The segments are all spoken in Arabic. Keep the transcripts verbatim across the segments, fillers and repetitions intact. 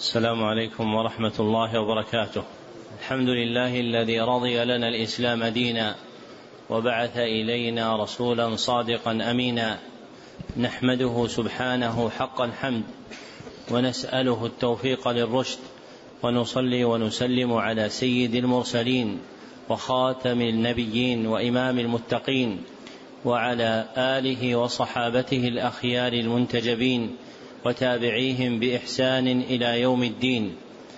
السلام عليكم ورحمة الله وبركاته. الحمد لله الذي رضي لنا الإسلام دينا وبعث إلينا رسولا صادقا أمينا، نحمده سبحانه حق الحمد ونسأله التوفيق للرشد، ونصلي ونسلم على سيد المرسلين وخاتم النبيين وإمام المتقين، وعلى آله وصحابته الأخيار المنتجبين وتابعيهم بإحسان إلى يوم الدين.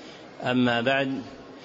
أما بعد،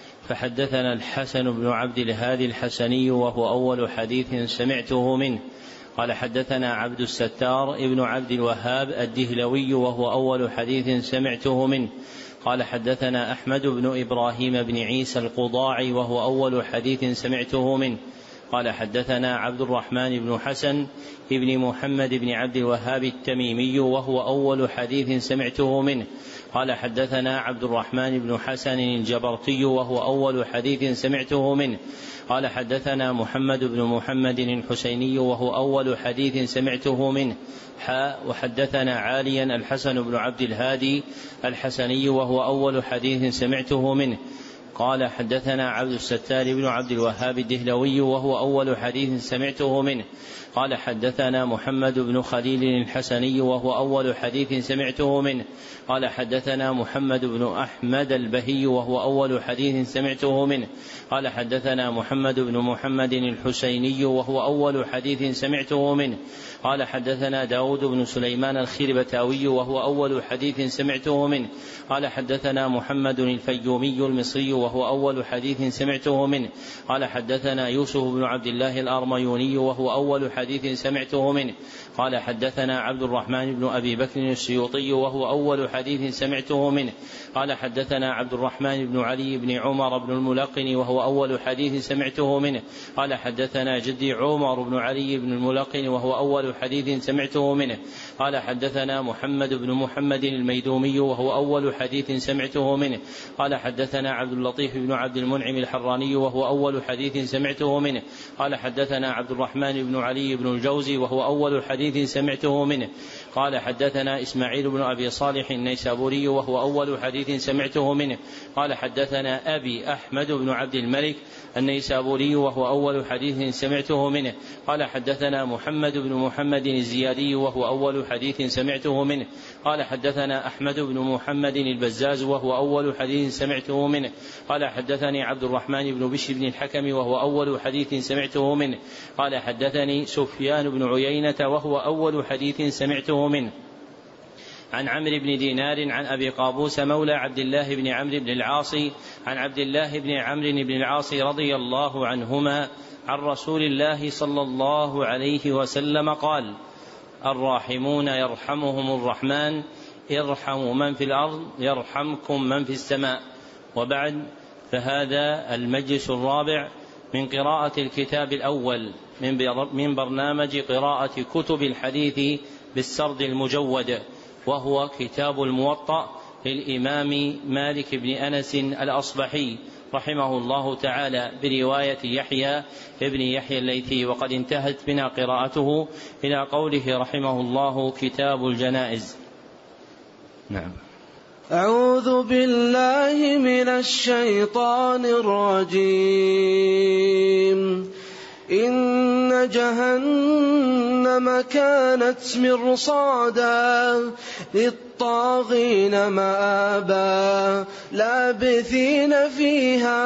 فحدثنا الحسن بن عبد الهادي الحسني وهو أول حديث سمعته منه قال حدثنا عبد الستار ابن عبد الوهاب الدهلوي وهو أول حديث سمعته منه قال حدثنا أحمد بن إبراهيم بن عيسى القضاعي وهو أول حديث سمعته منه قال حدثنا عبد الرحمن بن حسن ابن محمد بن عبد الوهاب التميمي وهو أول حديث سمعته منه قال حدثنا عبد الرحمن بن حسن الجبرتي وهو أول حديث سمعته منه قال حدثنا محمد بن محمد الحسيني وهو أول حديث سمعته منه حاء وحدثنا عاليا الحسن بن عبد الهادي الحسني وهو أول حديث سمعته منه قال حدثنا عبد الستار بن عبد الوهاب الدهلوي وهو أول حديث سمعته منه قال حدثنا محمد بن خليل الحسني وهو أول حديث سمعته منه قال حدثنا محمد بن أحمد البهي وهو أول حديث سمعته منه قال حدثنا محمد بن محمد الحسيني وهو أول حديث سمعته منه قال حدثنا داود بن سليمان الخربتاوي وهو أول حديث سمعته منه قال حدثنا محمد الفيومي المصري وهو أول حديث سمعته منه قال حدثنا يوسف بن عبد الله الأرميوني وهو أول حديث سمعته منه قال حدثنا عبد الرحمن بن أبي بكر السيوطي وهو أول حديث سمعته منه قال حدثنا عبد الرحمن بن علي بن عمر بن الملقن وهو أول حديث سمعته منه قال حدثنا جدي عمر بن علي بن الملقن وهو أول حديث سمعته منه قال حدثنا محمد بن محمد الميدومي وهو أول حديث سمعته منه قال حدثنا عبد اللطيف بن عبد المنعم الحراني وهو أول حديث سمعته منه قال حدثنا عبد الرحمن بن علي بن الجوزي وهو أول حديث سمعته منه قال حدثنا إسماعيل بن أبي صالح النيسابوري وهو أول حديث سمعته منه قال حدثنا أبي أحمد بن عبد الملك النيسابوري وهو أول حديث سمعته منه قال حدثنا محمد بن محمد الزيادي وهو أول حديث سمعته منه قال حدثنا أحمد بن محمد البزاز وهو أول حديث سمعته منه قال حدثني عبد الرحمن بن بشر بن الحكم وهو أول حديث سمعته منه قال حدثني سفيان بن عيينة وهو أول حديث سمعته منه عن عمرو بن دينار عن أبي قابوس مولى عبد الله بن عمرو بن العاص عن عبد الله بن عمرو بن العاص رضي الله عنهما عن رسول الله صلى الله عليه وسلم قال: الراحمون يرحمهم الرحمن ارحموا من في الأرض يرحمكم من في السماء. وبعد، فهذا المجلس الرابع من قراءة الكتاب الأول من برنامج قراءة كتب الحديث بالسرد المجود، وهو كتاب الموطأ للإمام مالك بن أنس الأصبحي رحمه الله تعالى برواية يحيى ابن يحيى الليثي. وقد انتهت بنا قراءته إلى قوله رحمه الله: كتاب الجنائز. نعم. أعوذ بالله من الشيطان الرجيم. إن جهنم كانت مرصادا للطاغين مآبا لابثين فيها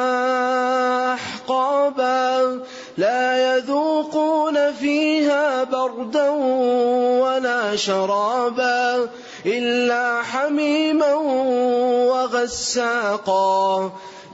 أحقابا لا يذوقون فيها بردا ولا شرابا إلا حميما وغساقا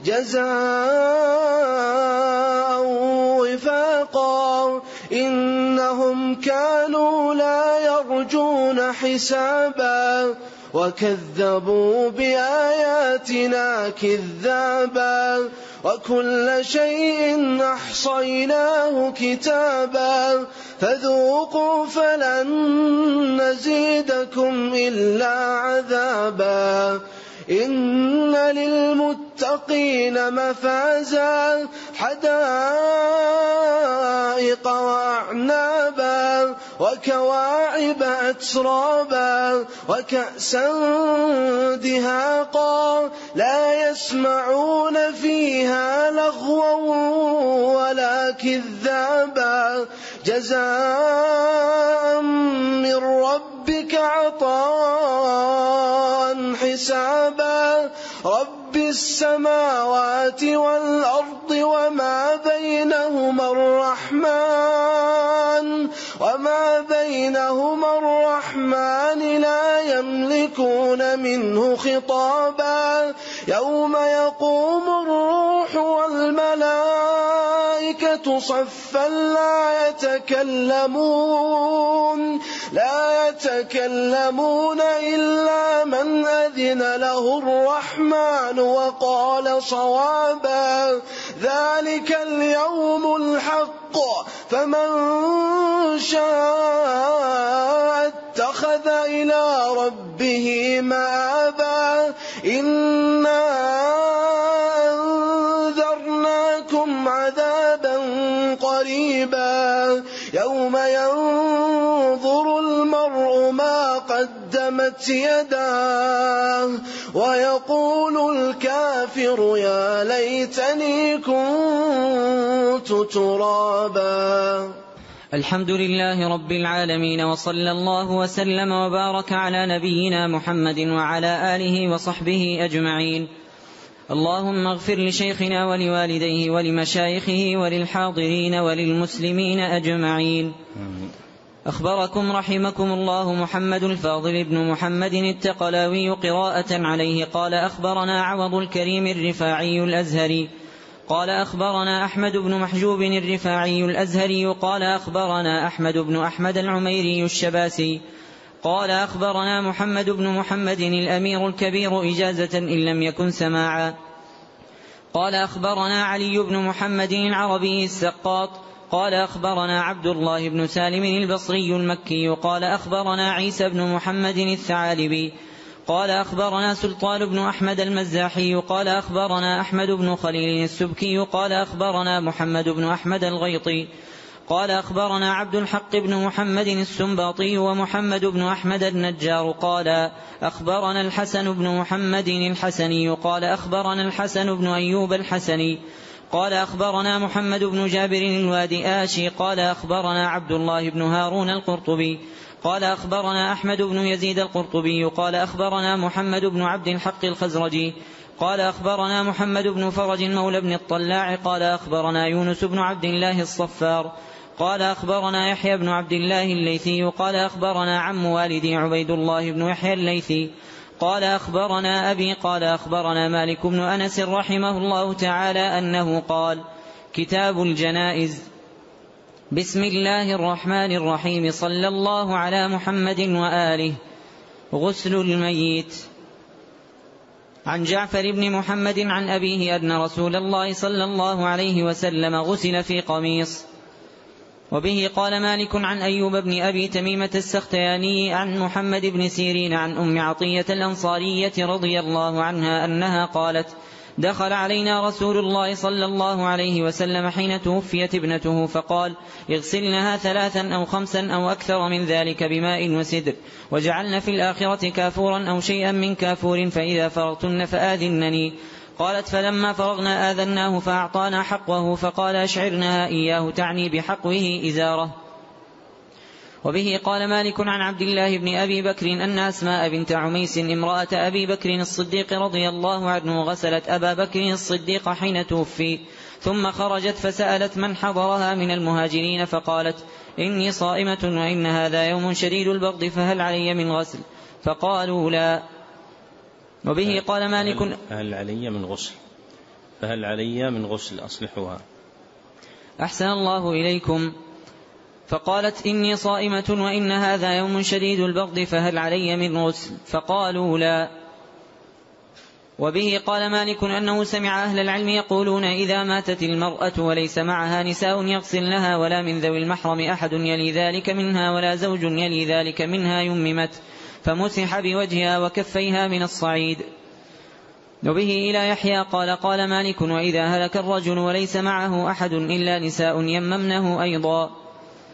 جزاء وفاقا إنهم كانوا لا يرجون حسابا وكذبوا بآياتنا كذابا وكل شيء أحصيناه كتابا فذوقوا فلن نزيدكم إلا عذابا إن للمتقين مفازا حدائق وأعنابا وكواعب أترابا وكأسا دهاقا لا يسمعون فيها لغوا ولا كذابا جزاء من ربك عطاء حسابا رب السماوات والأرض وما بينهما الرحمن وما بينهما الرحمن لا يملكون منه خطابا يوم يقوم الروح والملائكة صفا لا يتكلمون لا يتكلمون إلا من أذن له الرحمن وقال صوابا ذلك اليوم الحق فمن شاء اتخذ إلى ربه مآبا إنا أنذرناكم عذابا قريبا يوم ينظر المرء ما قدمت يداه ويقول الكافر يا ليتني كنت ترابا. الحمد لله رب العالمين، وصلى الله وسلم وبارك على نبينا محمد وعلى آله وصحبه أجمعين. اللهم اغفر لشيخنا ولوالديه ولمشايخه وللحاضرين وللمسلمين أجمعين. أخبركم رحمكم الله محمد الفاضل بن محمد التقلاوي قراءة عليه قال أخبرنا عوض الكريم الرفاعي الأزهري قال أخبرنا أحمد بن محجوب الرفاعي الأزهري قال أخبرنا أحمد بن أحمد العميري الشباسي قال أخبرنا محمد بن محمد الأمير الكبير إجازة إن لم يكن سماعا قال أخبرنا علي بن محمد العربي السقاط قال أخبرنا عبد الله بن سالم البصري المكي قال أخبرنا عيسى بن محمد الثعالبي قال أخبرنا سلطان بن أحمد المزاحي قال أخبرنا أحمد بن خليل السبكي قال أخبرنا محمد بن أحمد الغيطي قال أخبرنا عبد الحق بن محمد السنباطي ومحمد بن أحمد النجار قال أخبرنا الحسن بن محمد الحسني قال أخبرنا الحسن بن أيوب الحسني قال أخبرنا محمد بن جابر الوادي آشي قال أخبرنا عبد الله بن هارون القرطبي قال أخبرنا أحمد بن يزيد القرطبي قال أخبرنا محمد بن عبد الحق الخزرجي قال أخبرنا محمد بن فرج مولى بن الطلاع قال أخبرنا يونس بن عبد الله الصفار قال أخبرنا يحيى بن عبد الله الليثي قال أخبرنا عم والدي عبيد الله بن يحيى الليثي قال أخبرنا أبي قال أخبرنا مالك بن أنس رحمه الله تعالى أنه قال كتاب الجنائز بسم الله الرحمن الرحيم صلى الله على محمد وآله. غسل الميت. عن جعفر بن محمد عن أبيه أن رسول الله صلى الله عليه وسلم غسل في قميص. وبه قال مالك عن أيوب بن أبي تميمة السختياني عن محمد بن سيرين عن أم عطية الأنصارية رضي الله عنها أنها قالت دخل علينا رسول الله صلى الله عليه وسلم حين توفيت ابنته فقال اغسلنها ثلاثا أو خمسا أو أكثر من ذلك بماء وسدر وجعلن في الآخرة كافورا أو شيئا من كافور فإذا فرغتن فآذنني. قالت فلما فرغنا آذناه فأعطانا حقه فقال أشعرنها إياه تعني بحقه إزاره. وبه قال مالك عن عبد الله بن أبي بكر أن أسماء بنت عميس امرأة أبي بكر الصديق رضي الله عنه غسلت أبا بكر الصديق حين توفي ثم خرجت فسألت من حضرها من المهاجرين فقالت إني صائمة وإن هذا يوم شديد البرد فهل علي من غسل؟ فقالوا لا. وبه قال مالك فهل علي من غسل فهل علي من غسل أصلحوها. أحسن الله إليكم. فقالت إني صائمة وإن هذا يوم شديد البرد فهل علي من غسل؟ فقالوا لا. وبه قال مالك أنه سمع أهل العلم يقولون إذا ماتت المرأة وليس معها نساء يغسلنها ولا من ذوي المحرم أحد يلي ذلك منها ولا زوج يلي ذلك منها يممت فمسح بوجهها وكفيها من الصعيد. وبه إلى يحيى قال قال مالك وإذا هلك الرجل وليس معه أحد إلا نساء يممنه أيضا.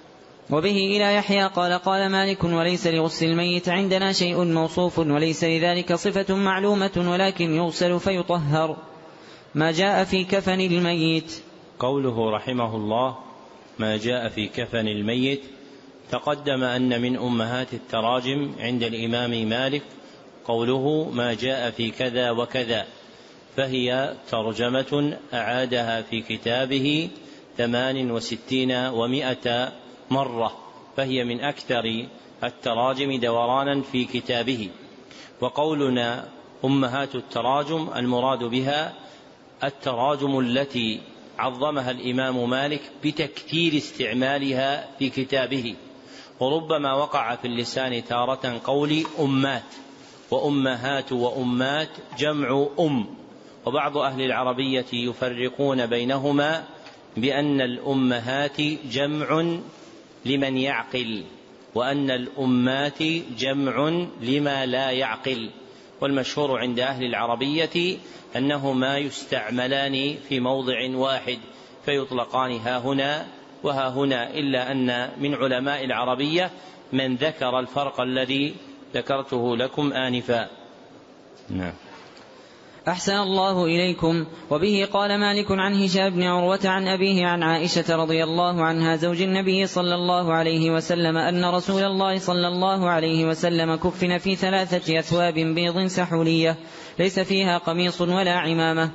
وبه إلى يحيى قال قال مالك وليس لغسل الميت عندنا شيء موصوف وليس لذلك صفة معلومة ولكن يغسل فيطهر. ما جاء في كفن الميت. قوله رحمه الله ما جاء في كفن الميت، تقدم أن من أمهات التراجم عند الإمام مالك قوله ما جاء في كذا وكذا، فهي ترجمة أعادها في كتابه ثمان وستين ومائة مرة، فهي من أكثر التراجم دورانا في كتابه. وقولنا أمهات التراجم المراد بها التراجم التي عظمها الإمام مالك بتكثير استعمالها في كتابه. وربما وقع في اللسان تارة قول أمات، وأمهات وأمات جمع أم، وبعض أهل العربية يفرقون بينهما بأن الأمهات جمع لمن يعقل، وأن الأمات جمع لما لا يعقل. والمشهور عند أهل العربية أنهما يستعملان في موضع واحد فيطلقان ها هنا وها هنا، إلا أن من علماء العربية من ذكر الفرق الذي ذكرته لكم آنفا. نعم. أحسن الله إليكم. وبه قال مالك عن هشام بن عروة عن أبيه عن عائشة رضي الله عنها زوج النبي صلى الله عليه وسلم أن رسول الله صلى الله عليه وسلم كفن في ثلاثة أثواب بيض سحولية ليس فيها قميص ولا عمامة.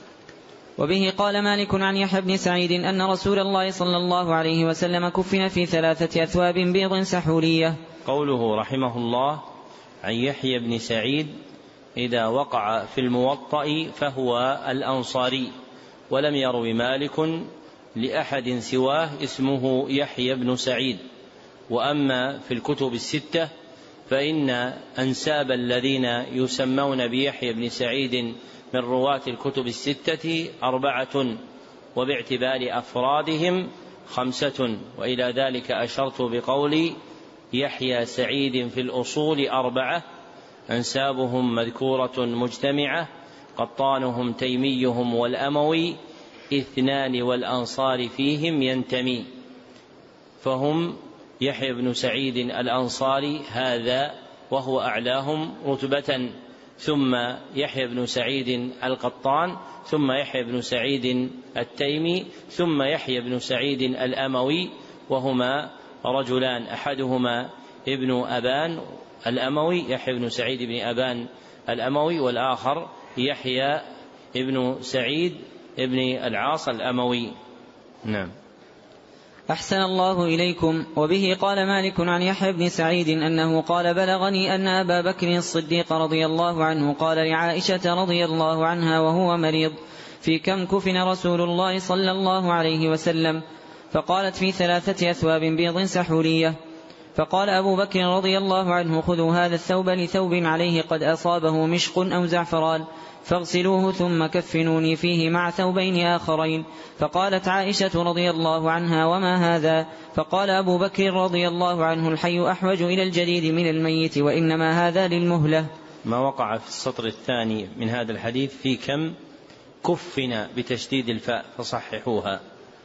وبه قال مالك عن يحيى بن سعيد أن رسول الله صلى الله عليه وسلم كفن في ثلاثة أثواب بيض سحولية. قوله رحمه الله عن يحيى بن سعيد إذا وقع في الموطأ فهو الأنصاري، ولم يروي مالك لأحد سواه اسمه يحيى بن سعيد. وأما في الكتب الستة فإن أنساب الذين يسمون بيحيى بن سعيد من رواة الكتب الستة أربعة، وباعتبار أفرادهم خمسة، وإلى ذلك أشرت بقولي يحيى سعيد في الأصول أربعة أنسابهم مذكورة مجتمعة، قطانهم تيميهم والأموي اثنان والأنصار فيهم ينتمي، فهم يحيى بن سعيد الأنصاري هذا وهو أعلاهم رتبة، ثم يحيى بن سعيد القطان، ثم يحيى بن سعيد التيمي، ثم يحيى بن سعيد الأموي، وهما رجلان أحدهما ابن أبان الأموي يحيى بن سعيد بن أبان الأموي، والآخر يحيى ابن سعيد ابن العاص الأموي. نعم. أحسن الله إليكم. وبه قال مالك عن يحيى بن سعيد أنه قال بلغني أن أبا بكر الصديق رضي الله عنه قال لعائشة رضي الله عنها وهو مريض في كم كفن رسول الله صلى الله عليه وسلم؟ فقالت في ثلاثة أثواب بيض سحولية. فقال أبو بكر رضي الله عنه خذوا هذا الثوب لثوب عليه قد أصابه مشق أو زعفران فاغسلوه ثم كفنوني فيه مع ثوبين آخرين. فقالت عائشة رضي الله عنها وما هذا؟ فقال أبو بكر رضي الله عنه الحي أحوج إلى الجديد من الميت وإنما هذا للمهلة. ما وقع في السطر الثاني من هذا الحديث في كم كفن بتشديد الفاء فصححوها.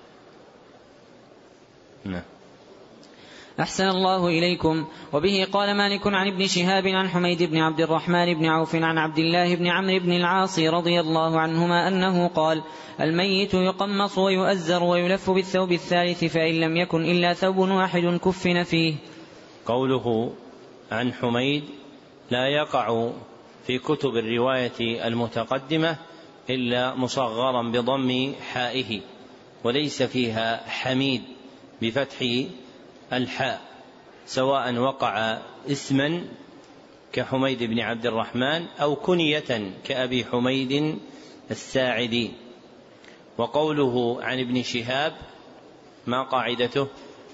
نعم. أحسن الله إليكم. وبه قال مالك عن ابن شهاب عن حميد بن عبد الرحمن بن عوف عن عبد الله بن عمرو بن العاص رضي الله عنهما أنه قال الميت يقمص ويؤزر ويلف بالثوب الثالث فإن لم يكن إلا ثوب واحد كفن فيه. قوله عن حميد لا يقع في كتب الرواية المتقدمة إلا مصغرا بضم حائه، وليس فيها حميد بفتح الحاء، سواء وقع اسما كحميد بن عبد الرحمن أو كنية كأبي حميد الساعدي. وقوله عن ابن شهاب ما قاعدته؟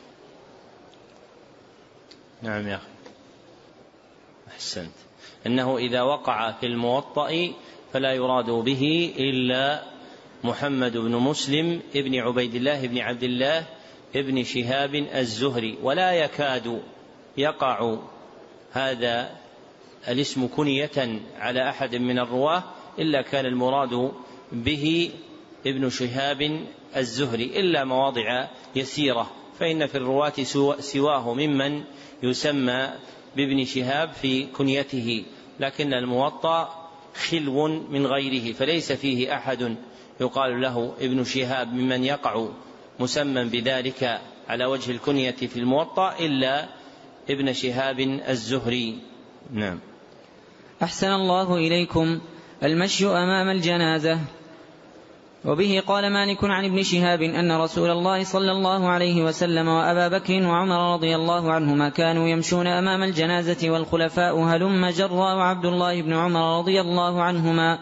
نعم يا أخي أحسنت، أنه إذا وقع في الموطأ فلا يراد به إلا محمد بن مسلم ابن عبيد الله بن عبد الله ابن شهاب الزهري، ولا يكاد يقع هذا الاسم كنية على أحد من الرواة إلا كان المراد به ابن شهاب الزهري، إلا مواضع يسيرة فإن في الرواة سواه ممن يسمى بابن شهاب في كنيته، لكن الموطأ خلو من غيره، فليس فيه أحد يقال له ابن شهاب ممن يقع مسمى بذلك على وجه الكنية في الموطأ إلا ابن شهاب الزهري. نعم. أحسن الله إليكم. المشي أمام الجنازة. وبه قال مالك عن ابن شهاب أن رسول الله صلى الله عليه وسلم وأبا بكر وعمر رضي الله عنهما كانوا يمشون أمام الجنازة والخلفاء هلم جرا وعبد الله بن عمر رضي الله عنهما.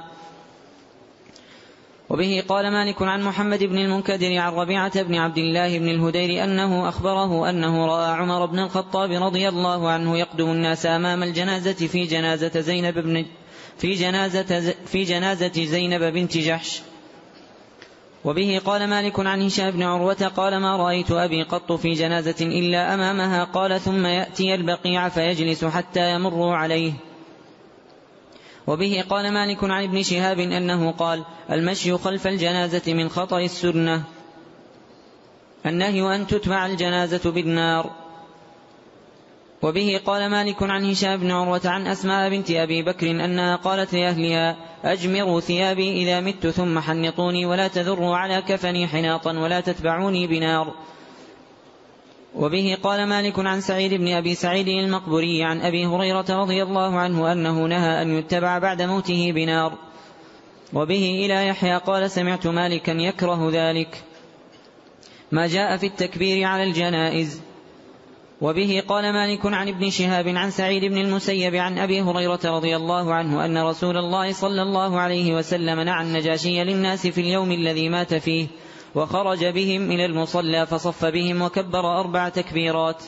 وبه قال مالك عن محمد بن المنكدر عن ربيعة بن عبد الله بن الهدير أنه أخبره أنه رأى عمر بن الخطاب رضي الله عنه يقدم الناس أمام الجنازة في جنازة زينب بن في جنازة في جنازة زينب بنت جحش. وبه قال مالك عن هشام بن عروة قال ما رأيت أبي قط في جنازة إلا أمامها، قال ثم يأتي البقيع فيجلس حتى يمر عليه. وبه قال مالك عن ابن شهاب أنه قال المشي خلف الجنازة من خطأ السنة، النهي أن تتبع الجنازة بالنار. وبه قال مالك عن هشام بن عروة عن أسماء بنت أبي بكر أنها قالت لأهلها أجمروا ثيابي إذا مت ثم حنطوني ولا تذروا على كفني حناطا ولا تتبعوني بنار. وبه قال مالك عن سعيد بن أبي سعيد المقبري عن أبي هريرة رضي الله عنه أنه نهى أن يتبع بعد موته بنار. وبه إلى يحيى قال سمعت مالكا يكره ذلك ما جاء في التكبير على الجنائز. وبه قال مالك عن ابن شهاب عن سعيد بن المسيب عن أبي هريرة رضي الله عنه أن رسول الله صلى الله عليه وسلم نعى النجاشي للناس في اليوم الذي مات فيه، وخرج بهم إلى المصلى فصف بهم وكبر أربع تكبيرات.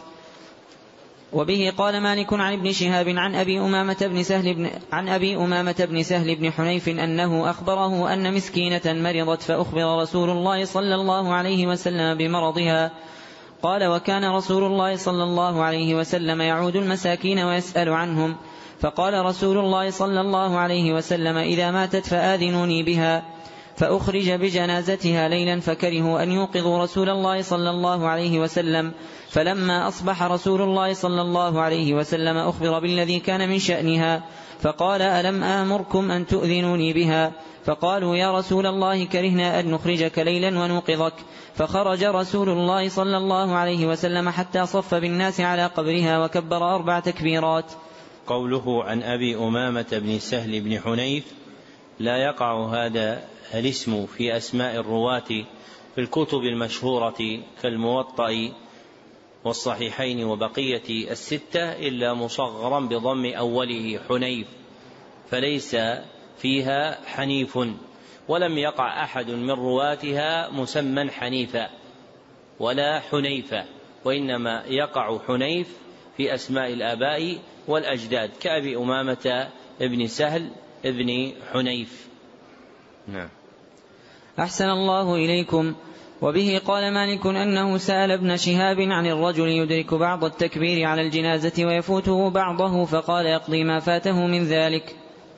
وبه قال مالك عن ابن شهاب عن أبي أمامة بن سهل بن عن أبي أمامة بن سهل بن حنيف أنه أخبره أن مسكينة مرضت فأخبر رسول الله صلى الله عليه وسلم بمرضها، قال وكان رسول الله صلى الله عليه وسلم يعود المساكين ويسأل عنهم، فقال رسول الله صلى الله عليه وسلم إذا ماتت فآذنوني بها، فأخرج بجنازتها ليلا فكرهوا أن يوقظوا رسول الله صلى الله عليه وسلم، فلما أصبح رسول الله صلى الله عليه وسلم أخبر بالذي كان من شأنها، فقال ألم آمركم أن تؤذنوني بها؟ فقالوا يا رسول الله كرهنا أن نخرجك ليلا ونوقظك، فخرج رسول الله صلى الله عليه وسلم حتى صف بالناس على قبرها وكبر أربع تكبيرات. قوله عن أبي أمامة بن سهل بن حنيف لا يقع هذا الاسم في أسماء الرواة في الكتب المشهورة كالموطأ والصحيحين وبقية الستة إلا مصغرا بضم أوله حنيف، فليس فيها حنيف، ولم يقع أحد من رواتها مسمى حنيفا ولا حنيفا، وإنما يقع حنيف في أسماء الآباء والأجداد كأبي أمامة ابن سهل ابن حنيف. نعم. أحسن الله إليكم. وبه قال مالك أنه سأل ابن شهاب عن الرجل يدرك بعض التكبير على الجنازة ويفوته بعضه، فقال يقضي ما فاته من ذلك.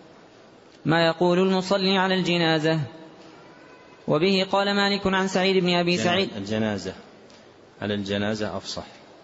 ما يقول المصلي على الجنازة. وبه قال مالك عن سعيد بن أبي سعيد الجنازة على الجنازة أفصح.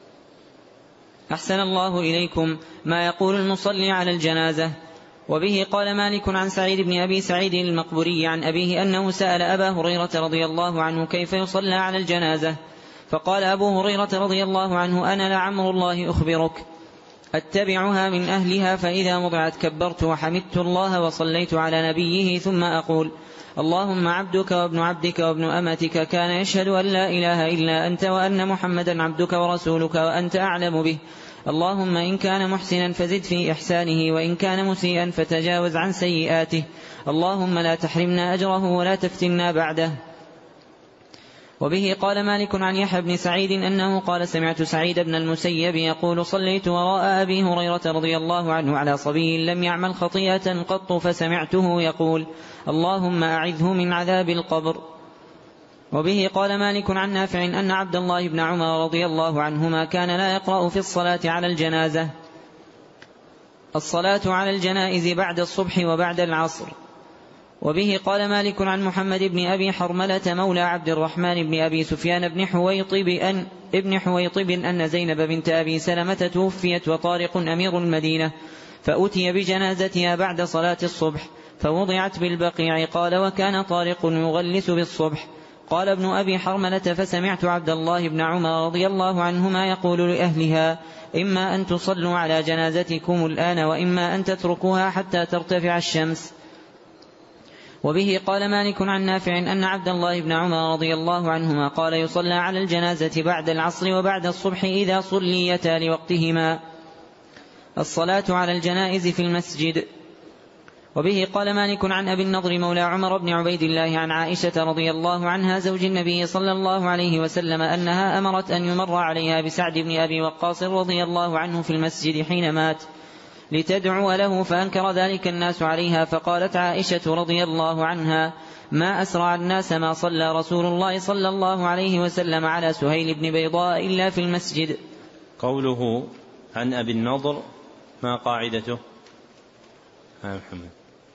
أحسن الله إليكم. ما يقول المصلي على الجنازة. وبه قال مالك عن سعيد بن أبي سعيد المقبري عن أبيه أنه سأل أبا هريرة رضي الله عنه كيف يصلى على الجنازة، فقال أبو هريرة رضي الله عنه أنا لعمر الله أخبرك، أتبعها من أهلها فإذا وضعت كبرت وحمدت الله وصليت على نبيه ثم أقول اللهم عبدك وابن عبدك وابن أمتك كان يشهد أن لا إله إلا أنت وأن محمدا عبدك ورسولك وأنت أعلم به، اللهم إن كان محسنا فزد في إحسانه وإن كان مسيئا فتجاوز عن سيئاته، اللهم لا تحرمنا أجره ولا تفتنا بعده. وبه قال مالك عن يحيى بن سعيد أنه قال سمعت سعيد بن المسيب يقول صليت وراء أبي هريرة رضي الله عنه على صبي لم يعمل خطيئة قط فسمعته يقول اللهم أعذه من عذاب القبر. وبه قال مالك عن نافع أن عبد الله بن عمر رضي الله عنهما كان لا يقرأ في الصلاة على الجنازة الصلاة على الجنائز بعد الصبح وبعد العصر. وبه قال مالك عن محمد بن أبي حرملة مولى عبد الرحمن بن أبي سفيان بن حويطب أن ابن حويطب أن زينب بنت أبي سلمة توفيت وطارق أمير المدينة، فأتي بجنازتها بعد صلاة الصبح فوضعت بالبقيع. قال: وكان طارق يغلس بالصبح. قال ابن أبي حرملة: فسمعت عبد الله بن عمر رضي الله عنهما يقول لأهلها: إما أن تصلوا على جنازتكم الآن وإما أن تتركوها حتى ترتفع الشمس. وبه قال مالك عن نافع أن عبد الله بن عمر رضي الله عنهما قال: يصلى على الجنازة بعد العصر وبعد الصبح إذا صليتا لوقتهما. الصلاة على الجنائز في المسجد. وبه قال مالك عن أبي النضر مولى عمر بن عبيد الله عن عائشة رضي الله عنها زوج النبي صلى الله عليه وسلم أنها أمرت أن يمر عليها بسعد بن أبي وقاص رضي الله عنه في المسجد حين مات لتدعو له، فأنكر ذلك الناس عليها، فقالت عائشة رضي الله عنها: ما أسرع الناس ما صلى رسول الله صلى الله عليه وسلم على سهيل بن بيضاء إلا في المسجد. قوله عن أبي النضر ما قاعدته؟ ها محمد.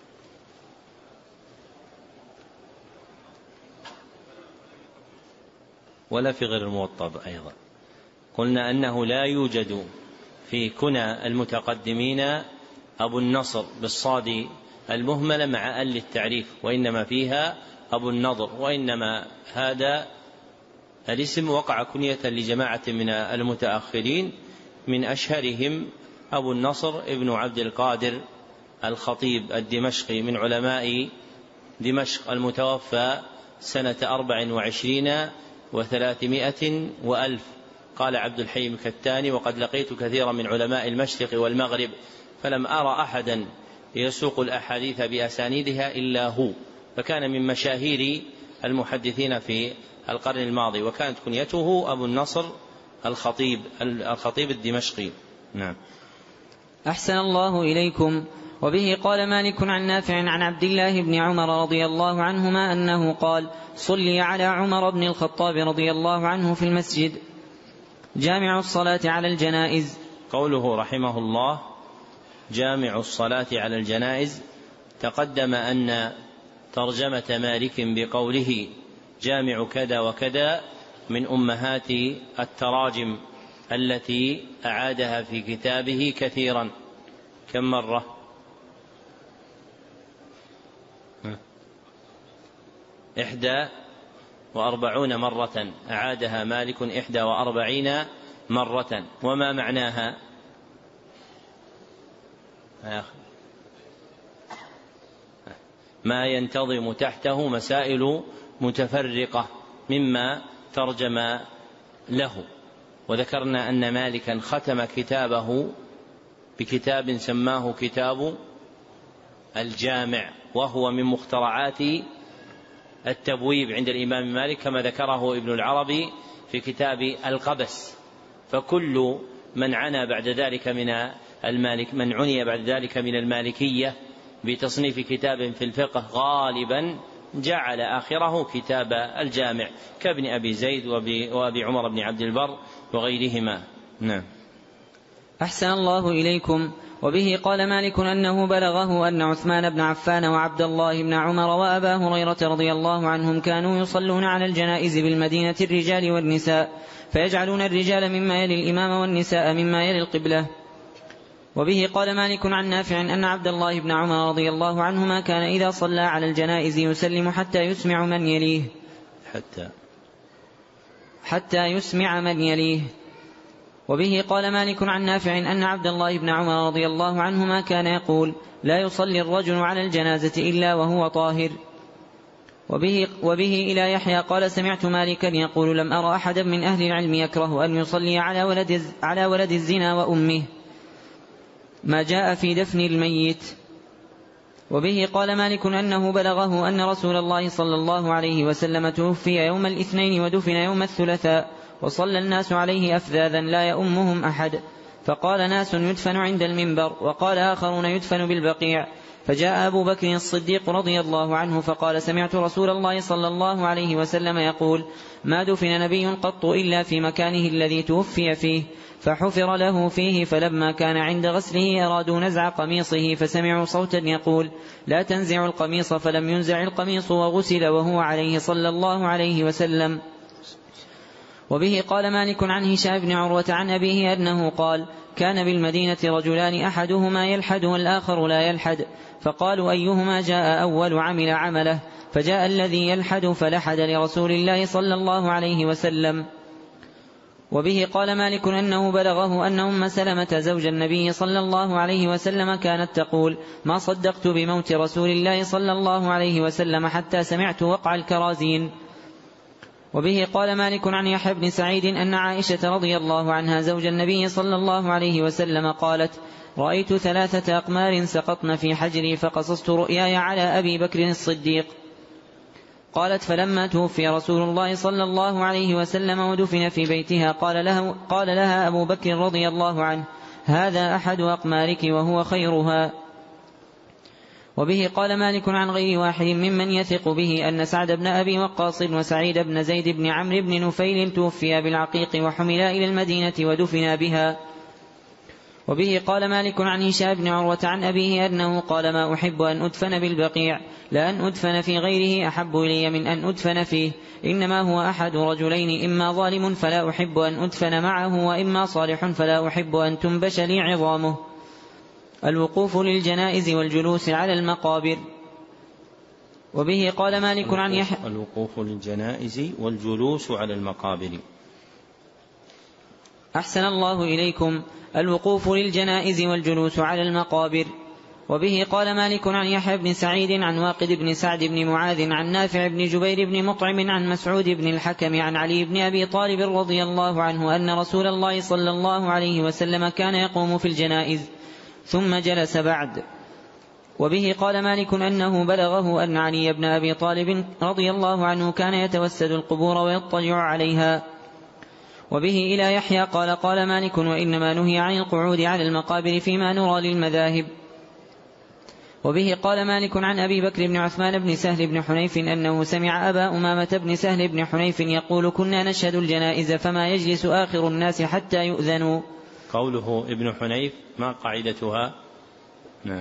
ولا في غير الموطأ أيضا. قلنا أنه لا يوجد في كنى المتقدمين أبو النصر بالصاد المهملة مع أل التعريف، وإنما فيها أبو النضر، وإنما هذا الاسم وقع كنية لجماعة من المتأخرين، من أشهرهم أبو النصر ابن عبد القادر الخطيب الدمشقي من علماء دمشق المتوفى سنة أربع وعشرين وثلاثمائة وألف. قال عبد الحي الكتاني: وقد لقيت كثيرا من علماء المشرق والمغرب فلم أرى أحدا يسوق الأحاديث بأسانيدها إلا هو، فكان من مشاهير المحدثين في القرن الماضي، وكانت كنيته أبو النصر الخطيب الخطيب الدمشقي. نعم. أحسن الله إليكم. وبه قال مالك عن نافع عن عبد الله بن عمر رضي الله عنهما أنه قال: صلي على عمر بن الخطاب رضي الله عنه في المسجد. جامع الصلاة على الجنائز. قوله رحمه الله جامع الصلاة على الجنائز، تقدم أن ترجمة مالك بقوله جامع كذا وكذا من أمهات التراجم التي أعادها في كتابه كثيرا. كم مرة؟ إحدى وأربعون مرة أعادها مالك إحدى وأربعين مرة. وما معناها؟ ما ينتظم تحته مسائل متفرقة مما ترجم له. وذكرنا أن مالكا ختم كتابه بكتاب سماه كتاب الجامع، وهو من مخترعات التبويب عند الإمام مالك كما ذكره ابن العربي في كتاب القبس. فكل من عنى بعد ذلك من المالك من عني بعد ذلك من المالكية بتصنيف كتاب في الفقه غالبا جعل آخره كتاب الجامع، كابن أبي زيد وأبي عمر بن عبد البر وغيرهما. نعم. أحسن الله إليكم. وبه قال مالك أنه بلغه أن عثمان بن عفان وعبد الله بن عمر وأبا هريرة رضي الله عنهم كانوا يصلون على الجنائز بالمدينة الرجال والنساء، فيجعلون الرجال مما يلي الإمام والنساء مما يلي القبلة. وبه قال مالك عن نافع أن عبد الله بن عمر رضي الله عنهما كان إذا صلى على الجنائز يسلم حتى يسمع من يليه حتى حتى يسمع من يليه. وبه قال مالك عن نافع أن عبد الله بن عمر رضي الله عنهما كان يقول: لا يصلي الرجل على الجنازة إلا وهو طاهر. وبه, وبه إلى يحيى قال: سمعت مالكا يقول: لم أرى أحدا من أهل العلم يكره أن يصلي على ولد, على ولد الزنا وأمه، ما جاء في دفن الميت. وبه قال مالك أنه بلغه أن رسول الله صلى الله عليه وسلم توفي يوم الاثنين ودفن يوم الثلاثاء، وصلى الناس عليه أفذاذا لا يؤمهم أحد، فقال ناس: يدفن عند المنبر، وقال آخرون: يدفن بالبقيع. فجاء أبو بكر الصديق رضي الله عنه فقال: سمعت رسول الله صلى الله عليه وسلم يقول: ما دفن نبي قط إلا في مكانه الذي توفي فيه، فحفر له فيه، فلما كان عند غسله أرادوا نزع قميصه فسمعوا صوتا يقول: لا تنزعوا القميص، فلم ينزع القميص وغسل وهو عليه صلى الله عليه وسلم. وبه قال مالك عن هشام بن عروة عن أبيه أنه قال: كان بالمدينة رجلان أحدهما يلحد والآخر لا يلحد، فقالوا أيهما جاء أول عمل عمله، فجاء الذي يلحد فلحد لرسول الله صلى الله عليه وسلم. وبه قال مالك أنه بلغه أن أم سلمة زوج النبي صلى الله عليه وسلم كانت تقول: ما صدقت بموت رسول الله صلى الله عليه وسلم حتى سمعت وقع الكرازين. وبه قال مالك عن يحيى بن سعيد أن عائشة رضي الله عنها زوج النبي صلى الله عليه وسلم قالت: رأيت ثلاثة أقمار سقطن في حجري فقصصت رؤياي على أبي بكر الصديق. قالت: فلما توفي رسول الله صلى الله عليه وسلم ودفن في بيتها قال, له قال لها أبو بكر رضي الله عنه: هذا أحد أقمارك وهو خيرها. وبه قال مالك عن غير واحد ممن يثق به أن سعد بن أبي وقاص وسعيد بن زيد بن عمرو بن نفيل توفيا بالعقيق وحملا إلى المدينة ودفنا بها. وبه قال مالك عن هشام بن عروة عن أبيه أنه قال: ما أحب أن أدفن بالبقيع، لأن أدفن في غيره أحب إلي من أن أدفن فيه، إنما هو أحد رجلين، إما ظالم فلا أحب أن أدفن معه، وإما صالح فلا أحب أن تنبش لي عظامه. الوقوف للجنائز والجلوس على المقابر. وبه قال مالك عن يحيى الوقوف للجنائز والجلوس على المقابر. أحسن الله إليكم. الوقوف للجنائز والجلوس على المقابر. وبه قال مالك عن يحيى بن سعيد عن واقد بن سعد بن معاذ عن نافع بن جبير بن مطعم عن مسعود بن الحكم عن علي بن أبي طالب رضي الله عنه أن رسول الله صلى الله عليه وسلم كان يقوم في الجنائز ثم جلس بعد. وبه قال مالك أنه بلغه أن علي بن أبي طالب رضي الله عنه كان يتوسد القبور ويضطجع عليها. وبه إلى يحيى قال قال مالك: وإنما نهي عن القعود على المقابر فيما نرى للمذاهب. وبه قال مالك عن أبي بكر بن عثمان بن سهل بن حنيف أنه سمع أبا أمامة بن سهل بن حنيف يقول: كنا نشهد الجنائز فما يجلس آخر الناس حتى يؤذنوا. قوله ابن حنيف ما قاعدتها؟ نعم،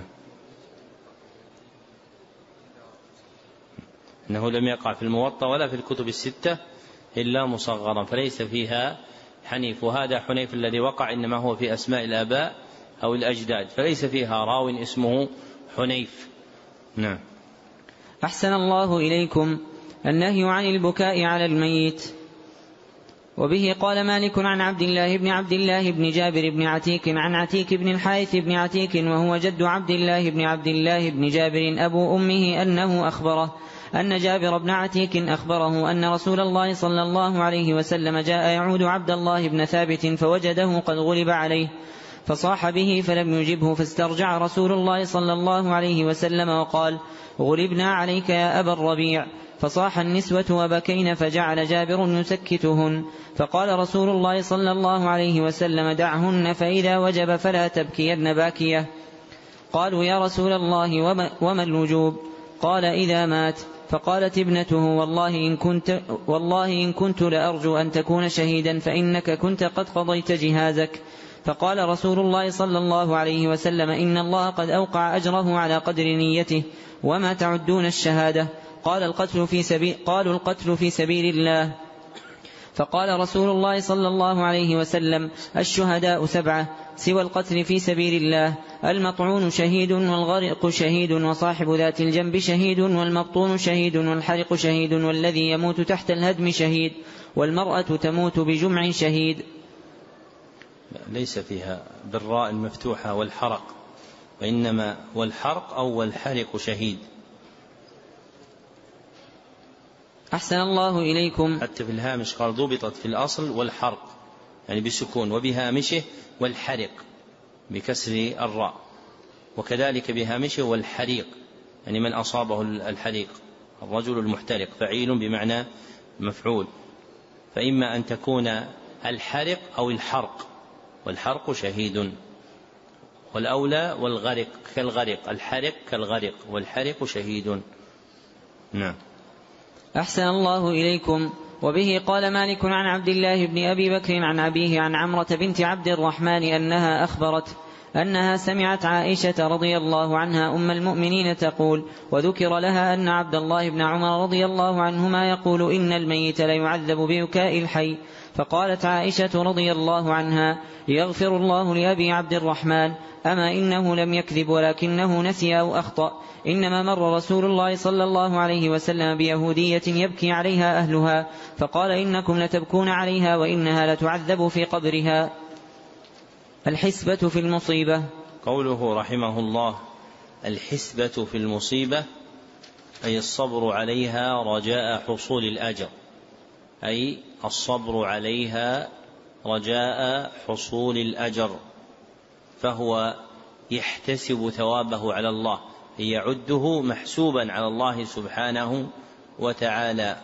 أنه لم يقع في الموطأ ولا في الكتب الستة إلا مصغرا، فليس فيها حنيف. وهذا حنيف الذي وقع إنما هو في أسماء الآباء أو الأجداد، فليس فيها راو اسمه حنيف. نعم. أحسن الله إليكم. النهي عن البكاء على الميت. وبه قال مالك عن عبد الله بن عبد الله بن جابر بن عتيك عن عتيك بن الحارث بن عتيك وهو جد عبد الله بن عبد الله بن جابر أبو أمه أنه أخبره أن جابر بن عتيك أخبره أن رسول الله صلى الله عليه وسلم جاء يعود عبد الله بن ثابت فوجده قد غلب عليه فصاح به فلم يجبه، فاسترجع رسول الله صلى الله عليه وسلم وقال: غلبنا عليك يا أبا الربيع. فصاح النسوة وبكين فجعل جابر يسكتهن، فقال رسول الله صلى الله عليه وسلم: دعهن فإذا وجب فلا تبكين باكية. قالوا: يا رسول الله وما الوجوب؟ قال: إذا مات. فقالت ابنته: والله إن كنت, والله إن كنت لأرجو أن تكون شهيدا فإنك كنت قد قضيت جهازك. فقال رسول الله صلى الله عليه وسلم: إن الله قد أوقع أجره على قدر نيته، وما تعدون الشهادة؟ قال القتل في سبيل قالوا: القتل في سبيل الله. فقال رسول الله صلى الله عليه وسلم: الشهداء سبعة سوى القتل في سبيل الله: المطعون شهيد، والغرق شهيد، وصاحب ذات الجنب شهيد، والمبطون شهيد، والحرق شهيد، والذي يموت تحت الهدم شهيد، والمرأة تموت بجمع شهيد. ليس فيها بالراء المفتوحة والحرق، وإنما والحرق أو والحرق شهيد. أحسن الله إليكم. حتى في الهامش قال ضبطت في الأصل والحرق يعني بالسكون، وبهامشه والحرق بكسر الراء، وكذلك بهامشه والحريق يعني من أصابه الحريق، الرجل المحترق، فعيل بمعنى مفعول، فإما أن تكون الحرق أو الحرق، والحرق شهيد، والأولى والغرق كالغرق، الحرق كالغرق، والحرق شهيد. نعم. أحسن الله إليكم. وبه قال مالك عن عبد الله بن أبي بكر عن أبيه عن عمرة بنت عبد الرحمن أنها أخبرت أنها سمعت عائشة رضي الله عنها أم المؤمنين تقول: وذكر لها أن عبد الله بن عمر رضي الله عنهما يقول: إن الميت ليعذب ببكاء الحي. فقالت عائشة رضي الله عنها: يغفر الله لأبي عبد الرحمن، أما إنه لم يكذب ولكنه نسي أو أخطأ، إنما مر رسول الله صلى الله عليه وسلم بيهودية يبكي عليها أهلها فقال: إنكم لتبكون عليها وإنها لتعذب في قبرها. الحسبة في المصيبة. قوله رحمه الله: الحسبة في المصيبة، أي الصبر عليها رجاء حصول الأجر، أي الصبر عليها رجاء حصول الأجر، فهو يحتسب ثوابه على الله، يعده محسوبا على الله سبحانه وتعالى.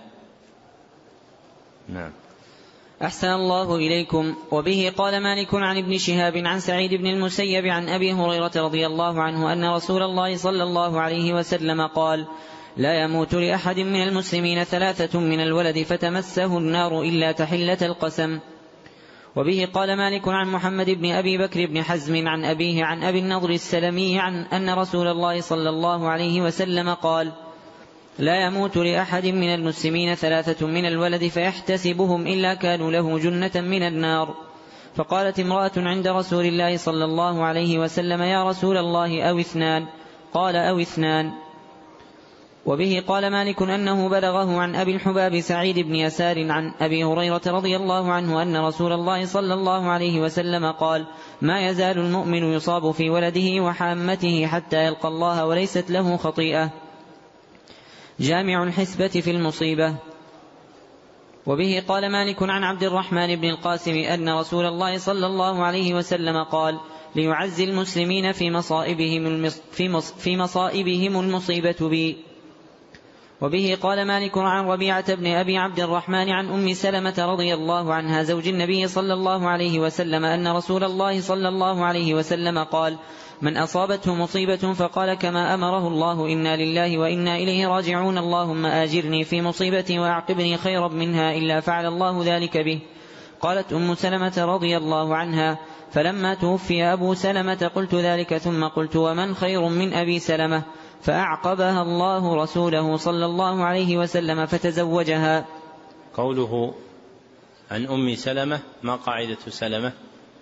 نعم. أحسن الله إليكم. وبه قال مالك عن ابن شهاب عن سعيد بن المسيب عن أبي هريرة رضي الله عنه أن رسول الله صلى الله عليه وسلم قال: لا يموت لأحد من المسلمين ثلاثة من الولد فتمسه النار إلا تحلة القسم. وبه قال مالك عن محمد بن أبي بكر بن حزم عن أبيه عن أبي النضر السلمي عن أن رسول الله صلى الله عليه وسلم قال: لا يموت لأحد من المسلمين ثلاثة من الولد فيحتسبهم إلا كانوا له جنة من النار. فقالت امرأة عند رسول الله صلى الله عليه وسلم: يا رسول الله أو اثنان؟ قال: أو اثنان. وبه قال مالك أنه بلغه عن أبي الحباب سعيد بن يسار عن أبي هريرة رضي الله عنه أن رسول الله صلى الله عليه وسلم قال: ما يزال المؤمن يصاب في ولده وحامته حتى يلقى الله وليست له خطيئة. جامع الحسبة في المصيبة. وبه قال مالك عن عبد الرحمن بن القاسم أن رسول الله صلى الله عليه وسلم قال: ليعزي المسلمين في مصائبهم, في مصائبهم المصيبة بي. وبه قال مالك عن ربيعة بن أبي عبد الرحمن عن أم سلمة رضي الله عنها زوج النبي صلى الله عليه وسلم أن رسول الله صلى الله عليه وسلم قال: من أصابته مصيبة فقال كما أمره الله: إنا لله وإنا إليه راجعون، اللهم آجرني في مصيبتي وأعقبني خيرا منها، إلا فعل الله ذلك به. قالت أم سلمة رضي الله عنها: فلما توفي أبو سلمة قلت ذلك، ثم قلت: ومن خير من أبي سلمة؟ فأعقبها الله رسوله صلى الله عليه وسلم فتزوجها. قوله عن أم سلمة، ما قاعدة سلمة؟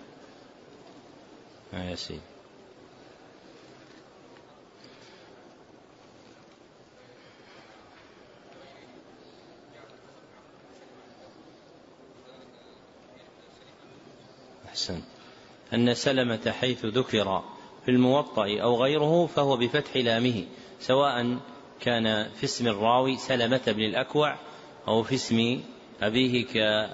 آه يا سيدي. أحسن. أن سلمة حيث ذكر في الموطأ أو غيره فهو بفتح لامه، سواء كان في اسم الراوي سلمة بن الأكوع أو في اسم أبيه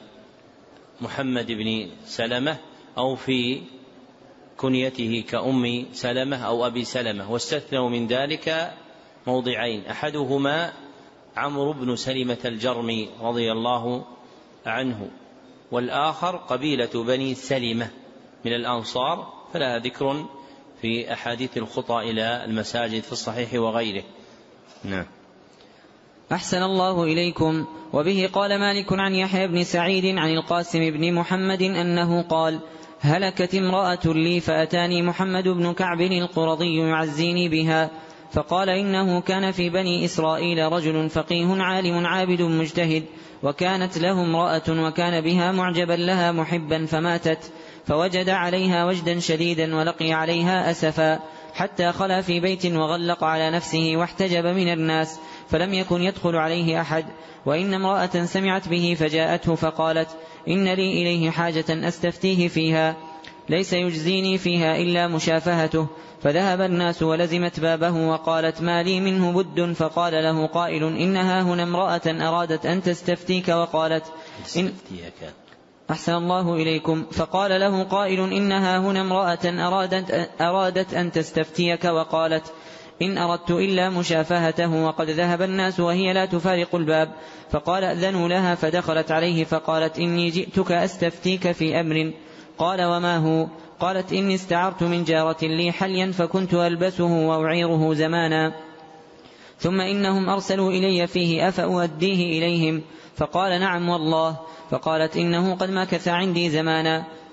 كمحمد بن سلمة أو في كنيته كأم سلمة أو أبي سلمة. واستثنوا من ذلك موضعين: أحدهما عمرو بن سلمة الجرمي رضي الله عنه، والآخر قبيلة بني سلمة من الأنصار، فلا ذكر في أحاديث الخطى إلى المساجد في الصحيح وغيره. نعم. أحسن الله إليكم. وبه قال مالك عن يحيى بن سعيد عن القاسم بن محمد أنه قال: هلكت امرأة لي فأتاني محمد بن كعب القرظي يعزيني بها، فقال: إنه كان في بني إسرائيل رجل فقيه عالم عابد مجتهد، وكانت له امرأة وكان بها معجبا لها محبا، فماتت، فوجد عليها وجدا شديدا ولقي عليها أسفا، حتى خلا في بيت وغلق على نفسه واحتجب من الناس، فلم يكن يدخل عليه أحد. وإن امرأة سمعت به فجاءته فقالت: إن لي إليه حاجة أستفتيه فيها، ليس يجزيني فيها إلا مشافهته. فذهب الناس ولزمت بابه وقالت: ما لي منه بد. فقال له قائل: إنها هنا امرأة أرادت أن تستفتيك وقالت إن أحسن الله إليكم. فقال له قائل: إنها هنا امرأة أرادت, أرادت أن تستفتيك وقالت: إن أردت إلا مشافهته. وقد ذهب الناس وهي لا تفارق الباب. فقال: أذنوا لها، فدخلت عليه فقالت: إني جئتك أستفتيك في أمر. قال: وما هو؟ قالت: إني استعرت من جارة لي حليا فكنت ألبسه وأعيره زمانا، ثم إنهم أرسلوا إلي فيه، أفأؤديه إليهم؟ فقال: نعم والله. فقالت: إنه قد مكث عندي زمانا.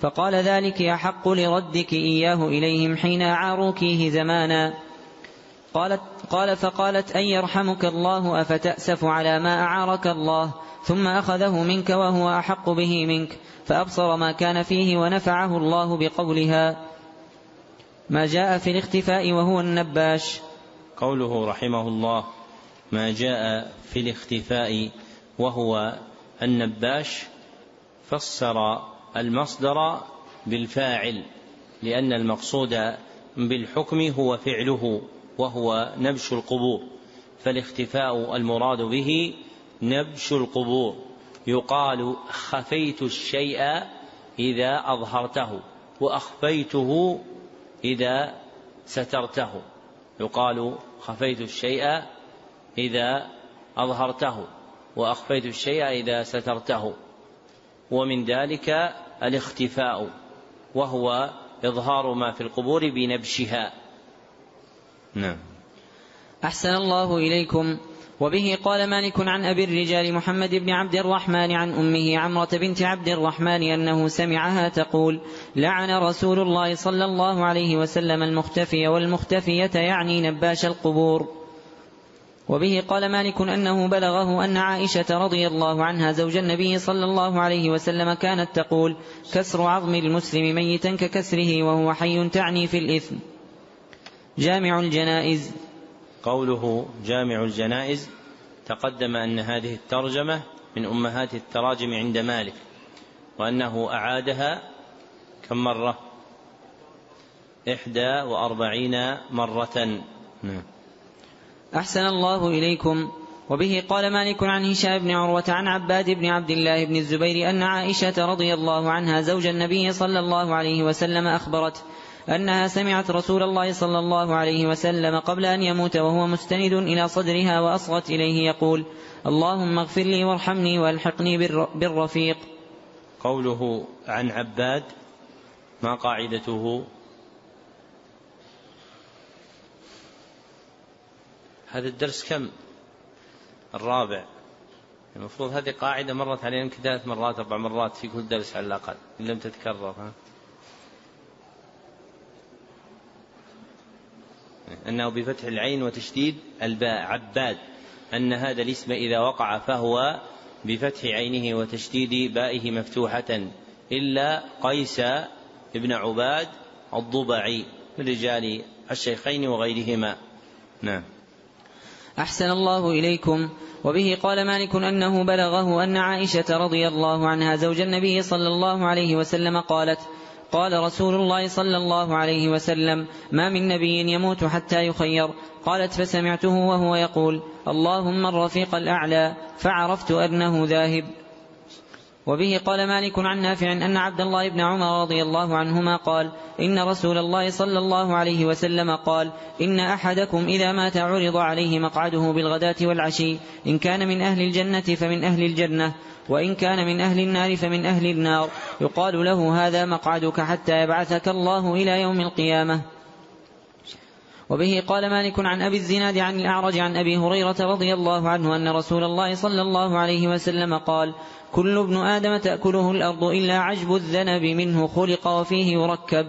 فقال ذلك أحق لردك إياه إليهم حين أعاروكيه زمانا. قالت قال فقالت أن يرحمك الله أفتأسف على ما أعارك الله ثم أخذه منك وهو أحق به منك، فأبصر ما كان فيه ونفعه الله بقولها. ما جاء في الاختفاء وهو النباش. قوله رحمه الله ما جاء في الاختفاء وهو النباش، فسر المصدر بالفاعل، لأن المقصود بالحكم هو فعله وهو نبش القبور، فالاختفاء المراد به نبش القبور. يقال خفيت الشيء إذا أظهرته وأخفيته إذا سترته. يقال خفيت الشيء إذا أظهرته وأخفيت الشيء إذا سترته. ومن ذلك الاختفاء وهو إظهار ما في القبور بنبشها. نعم. أحسن الله إليكم. وبه قال مالك عن أبي الرجال محمد بن عبد الرحمن عن أمه عمرة بنت عبد الرحمن أنه سمعها تقول: لعن رسول الله صلى الله عليه وسلم المختفي والمختفية، يعني نباش القبور. وبه قال مالك أنه بلغه أن عائشة رضي الله عنها زوج النبي صلى الله عليه وسلم كانت تقول: كسر عظم المسلم ميتا ككسره وهو حي، تعني في الإثم. جامع الجنائز. قوله جامع الجنائز تقدم أن هذه الترجمة من أمهات التراجم عند مالك، وأنه أعادها كم مرة؟ إحدى وأربعين مرة. أحسن الله إليكم. وبه قال مالك عن هشام بن عروة عن عباد بن عبد الله بن الزبير أن عائشة رضي الله عنها زوج النبي صلى الله عليه وسلم أخبرت أنها سمعت رسول الله صلى الله عليه وسلم قبل أن يموت وهو مستند إلى صدرها وأصغت إليه يقول: اللهم اغفر لي وارحمني والحقني بالرفيق. قوله عن عباد ما قاعدته؟ هذا الدرس كم؟ الرابع. المفروض هذه قاعدة مرت علينا ثلاث مرات أربع مرات في كل درس على الأقل إن لم تتكرر. ها؟ أنه بفتح العين وتشديد الباء عباد، أن هذا الاسم إذا وقع فهو بفتح عينه وتشديد بائه مفتوحة، إلا قيس ابن عباد الضبعي من رجال الشيخين وغيرهما. نعم. أحسن الله إليكم. وبه قال مالك أنه بلغه أن عائشة رضي الله عنها زوج النبي صلى الله عليه وسلم قالت: قال رسول الله صلى الله عليه وسلم: ما من نبي يموت حتى يخير. قالت: فسمعته وهو يقول: اللهم الرفيق الأعلى، فعرفت أنه ذاهب. وبه قال مالك عن نافع أن عبد الله بن عمر رضي الله عنهما قال: إن رسول الله صلى الله عليه وسلم قال: إن أحدكم إذا مات عرض عليه مقعده بالغداة والعشي، إن كان من أهل الجنة فمن أهل الجنة، وإن كان من أهل النار فمن أهل النار، يقال له: هذا مقعدك حتى يبعثك الله إلى يوم القيامة. وبه قال مالك عن أبي الزناد عن الأعرج عن أبي هريرة رضي الله عنه أن رسول الله صلى الله عليه وسلم قال: كل ابن آدم تأكله الأرض إلا عجب الذنب منه خلق وفيه يركب.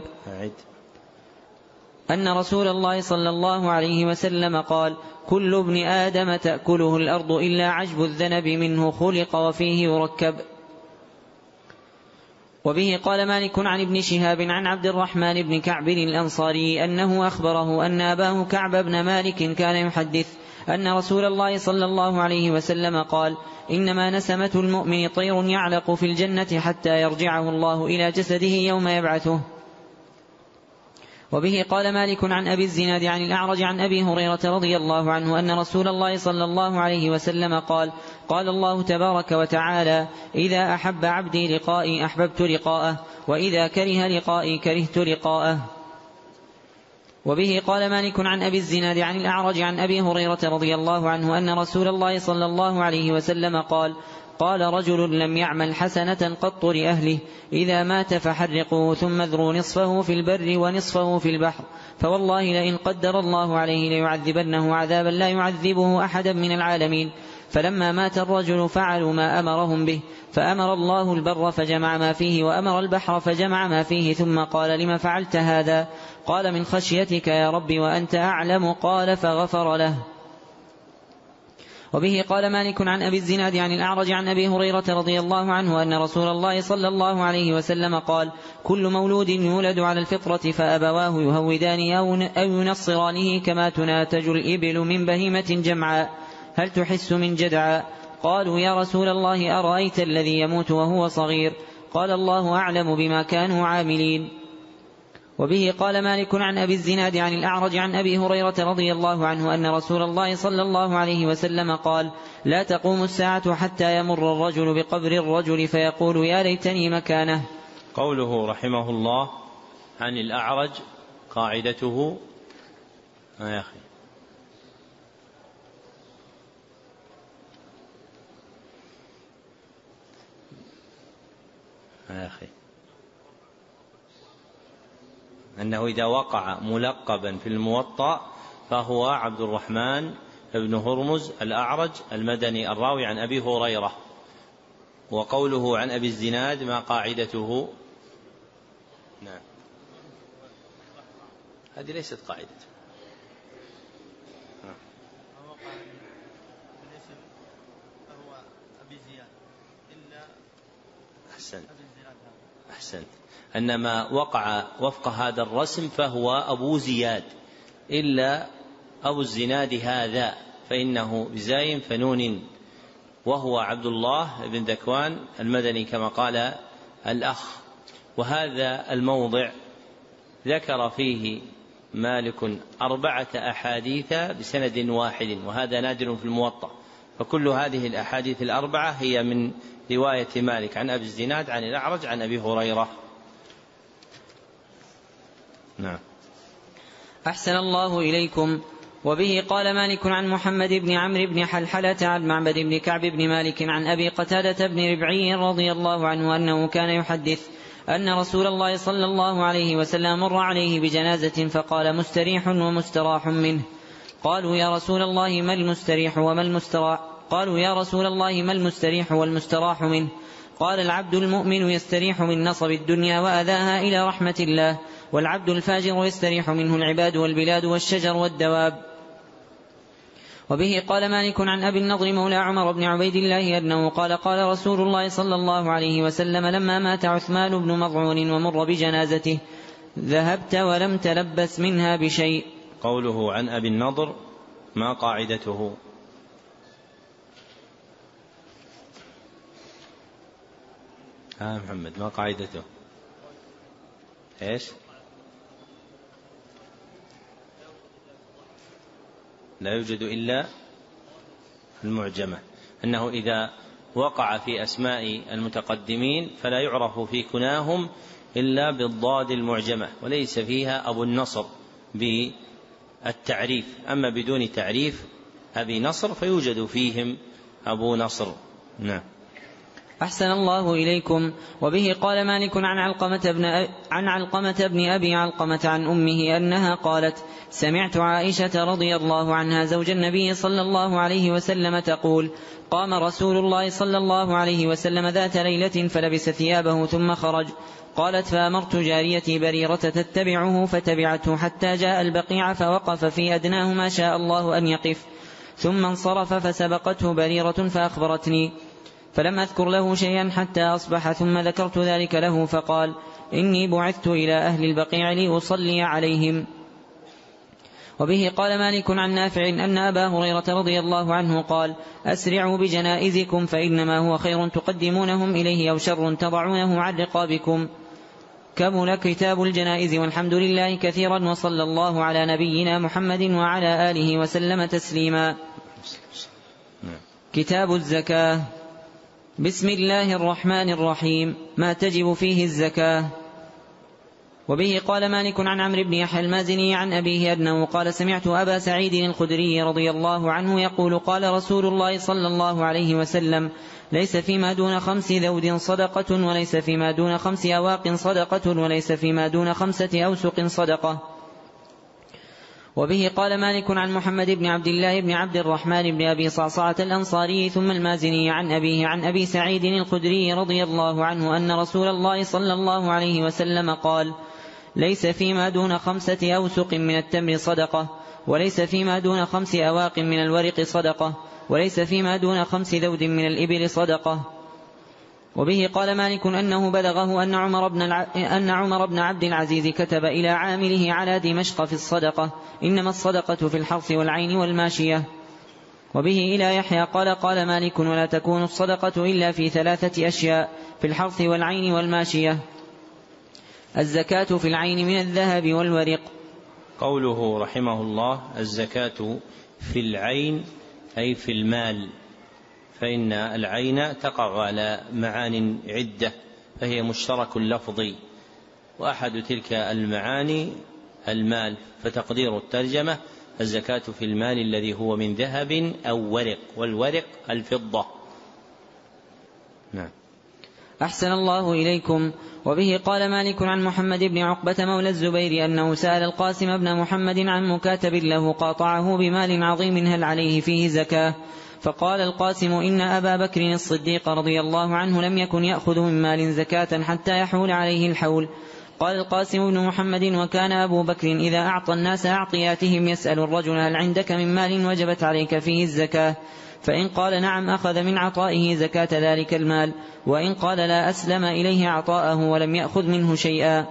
أن رسول الله صلى الله عليه وسلم قال: كل ابن آدم تأكله الأرض إلا عجب الذنب منه خلق وفيه يركب. وبه قال مالك عن ابن شهاب عن عبد الرحمن بن كعب الأنصاري أنه أخبره أن أباه كعب بن مالك كان يحدث أن رسول الله صلى الله عليه وسلم قال: إنما نسمة المؤمن طير يعلق في الجنة حتى يرجعه الله إلى جسده يوم يبعثه. وبه قال مالك عن أبي الزناد عن الأعرج عن أبي هريرة رضي الله عنه أن رسول الله صلى الله عليه وسلم قال: قال الله تبارك وتعالى: إذا أحب عبدي لقائي أحببت لقاءه، وإذا كره لقائي كرهت لقاءه. وبه قال مالك عن أبي الزناد عن الأعرج عن أبي هريرة رضي الله عنه أن رسول الله صلى الله عليه وسلم قال: قال رجل لم يعمل حسنة قط لأهله: إذا مات فحرقوه ثم اذروا نصفه في البر ونصفه في البحر، فوالله لئن قدر الله عليه ليعذبنه عذابا لا يعذبه أحدا من العالمين. فلما مات الرجل فعلوا ما أمرهم به، فأمر الله البر فجمع ما فيه، وأمر البحر فجمع ما فيه، ثم قال: لم فعلت هذا؟ قال: من خشيتك يا رب وأنت أعلم. قال: فغفر له. وبه قال مالك عن أبي الزناد عن الأعرج عن أبي هريرة رضي الله عنه أن رسول الله صلى الله عليه وسلم قال: كل مولود يولد على الفطرة فأبواه يهودانه أو ينصرانه كما تناتج الإبل من بهيمة جمعاء، هل تحس من جدعاء؟ قالوا: يا رسول الله أرأيت الذي يموت وهو صغير؟ قال: الله أعلم بما كانوا عاملين. وبه قال مالك عن أبي الزناد عن الأعرج عن أبي هريرة رضي الله عنه أن رسول الله صلى الله عليه وسلم قال: لا تقوم الساعة حتى يمر الرجل بقبر الرجل فيقول: يا ليتني مكانه. قوله رحمه الله عن الأعرج قاعدته آه يا أخي آه يا أخي أنه إذا وقع ملقبا في الموطأ فهو عبد الرحمن بن هرمز الأعرج المدني الراوي عن أبي هريرة. وقوله عن أبي الزناد ما قاعدته؟ نعم، هذه ليست قاعدته. أحسنت أحسنت أنما وقع وفق هذا الرسم فهو أبو زياد، إلا أبو الزناد هذا فإنه بزاي فنون، وهو عبد الله بن ذكوان المدني كما قال الأخ. وهذا الموضع ذكر فيه مالك أربعة أحاديث بسند واحد، وهذا نادر في الموطأ، فكل هذه الأحاديث الأربعة هي من رواية مالك عن أبي الزناد عن الأعرج عن أبي هريرة. نعم. أحسن الله إليكم. وبه قال مالك عن محمد بن عمرو بن حلحلة عن معبد بن كعب بن مالك عن أبي قتادة بن ربعي رضي الله عنه أنه كان يحدث أن رسول الله صلى الله عليه وسلم مر عليه بجنازة فقال: مستريح ومستراح منه. قالوا: يا رسول الله ما المستريح وما المستراح؟ قالوا: يا رسول الله ما المستريح والمستراح منه؟ قال: العبد المؤمن يستريح من نصب الدنيا وأذاها إلى رحمة الله، والعبد الفاجر يستريح منه العباد والبلاد والشجر والدواب. وبه قال مالك عن أبي النضر مولى عمر بن عبيد الله أنه قال: قال رسول الله صلى الله عليه وسلم لما مات عثمان بن مظعون ومر بجنازته: ذهبت ولم تلبس منها بشيء. قوله عن أبي النضر ما قاعدته؟ ها محمد ما قاعدته؟ إيش؟ لا يوجد إلا المعجمة، أنه إذا وقع في أسماء المتقدمين فلا يعرف في كناهم إلا بالضاد المعجمة، وليس فيها أبو النصر بالتعريف. أما بدون تعريف أبي نصر فيوجد فيهم أبو نصر. نعم. أحسن الله إليكم. وبه قال مالك عن علقمة بن, عن علقمة بن أبي علقمة عن أمه أنها قالت: سمعت عائشة رضي الله عنها زوج النبي صلى الله عليه وسلم تقول: قام رسول الله صلى الله عليه وسلم ذات ليلة فلبس ثيابه ثم خرج. قالت: فأمرت جاريتي بريرة تتبعه فتبعته حتى جاء البقيع فوقف في أدناه ما شاء الله أن يقف، ثم انصرف فسبقته بريرة فأخبرتني، فلم أذكر له شيئا حتى أصبح، ثم ذكرت ذلك له فقال: إني بعثت إلى أهل البقيع لأصلي عليهم. وبه قال مالك عن نافع أن أبا هريرة رضي الله عنه قال: أسرعوا بجنائزكم فإنما هو خير تقدمونهم إليه أو شر تضعونه عن رقابكم. كمل كتاب الجنائز، والحمد لله كثيرا، وصلى الله على نبينا محمد وعلى آله وسلم تسليما. كتاب الزكاة. بسم الله الرحمن الرحيم. ما تجب فيه الزكاة. وبه قال مالك عن عمرو بن يحيى المازني عن أبيه أنه قال: سمعت أبا سعيد الخدري رضي الله عنه يقول: قال رسول الله صلى الله عليه وسلم: ليس فيما دون خمس ذود صدقة، وليس فيما دون خمس أواق صدقة، وليس فيما دون خمسة أوسق صدقة. وبه قال مالك عن محمد بن عبد الله بن عبد الرحمن بن أبي صعصعة الأنصاري ثم المازني عن أبيه عن أبي سعيد الخدري رضي الله عنه أن رسول الله صلى الله عليه وسلم قال: ليس فيما دون خمسة أوسق من التمر صدقة، وليس فيما دون خمس أواق من الورق صدقة، وليس فيما دون خمس ذود من الإبل صدقة. وبه قال مالك أنه بلغه أن عمر بن, الع... أن عمر بن عبد العزيز كتب إلى عامله على دمشق في الصدقة: إنما الصدقة في الحرث والعين والماشية. وبه إلى يحيى قال قال مالك: ولا تكون الصدقة إلا في ثلاثة أشياء: في الحرث والعين والماشية. الزكاة في العين من الذهب والورق. قوله رحمه الله: الزكاة في العين أي في المال، فإن العين تقع على معان عدة، فهي مشترك لفظي، وأحد تلك المعاني المال، فتقدير الترجمة: الزكاة في المال الذي هو من ذهب أو ورق، والورق الفضة. نعم. أحسن الله إليكم. وبه قال مالك عن محمد بن عقبة مولى الزبير أنه سأل القاسم بن محمد عن مكاتب له قاطعه بمال عظيم هل عليه فيه زكاة؟ فقال القاسم: إن أبا بكر الصديق رضي الله عنه لم يكن يأخذ من مال زكاة حتى يحول عليه الحول. قال القاسم بن محمد: وكان أبو بكر إذا أعطى الناس أعطياتهم يسأل الرجل: هل عندك من مال وجبت عليك فيه الزكاة؟ فإن قال نعم أخذ من عطائه زكاة ذلك المال، وإن قال لا أسلم إليه عطاءه ولم يأخذ منه شيئا.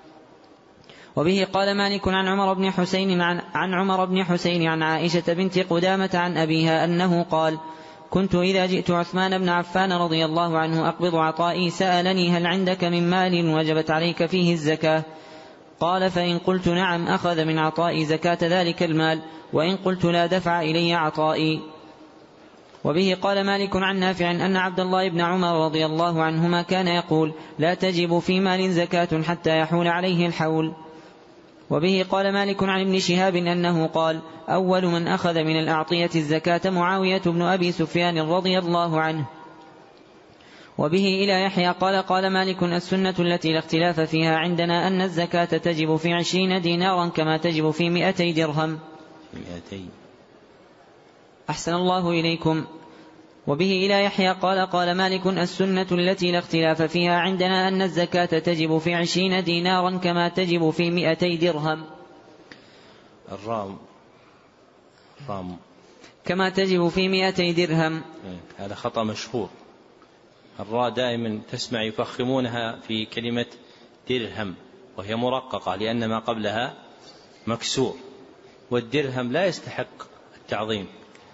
وبه قال مالك عن عمر بن حسين عن, عن عمر بن حسين عن عائشة بنت قدامة عن أبيها أنه قال: كنت إذا جئت عثمان بن عفان رضي الله عنه أقبض عطائي سألني: هل عندك من مال وجبت عليك فيه الزكاة؟ قال: فإن قلت نعم أخذ من عطائي زكاة ذلك المال، وإن قلت لا دفع إلي عطائي. وبه قال مالك عن نافع أن عبد الله بن عمر رضي الله عنهما كان يقول: لا تجب في مال زكاة حتى يحول عليه الحول. وبه قال مالك عن ابن شهاب أنه قال: أول من أخذ من الأعطية الزكاة معاوية بن أبي سفيان رضي الله عنه. وبه إلى يحيى قال قال مالك: السنة التي لا اختلاف فيها عندنا أن الزكاة تجب في عشرين دينارا كما تجب في مئتي درهم. أحسن الله إليكم. وبه إلى يحيى قال قال مالك: السنة التي لا اختلاف فيها عندنا أن الزكاة تجب في عشرين دينارا كما تجب في مئتي درهم. الرام رام كما تجب في مئتي درهم. هذا خطأ مشهور. الراء دائما تسمع يفخمونها في كلمة درهم، وهي مرققة لأن ما قبلها مكسور، والدرهم لا يستحق التعظيم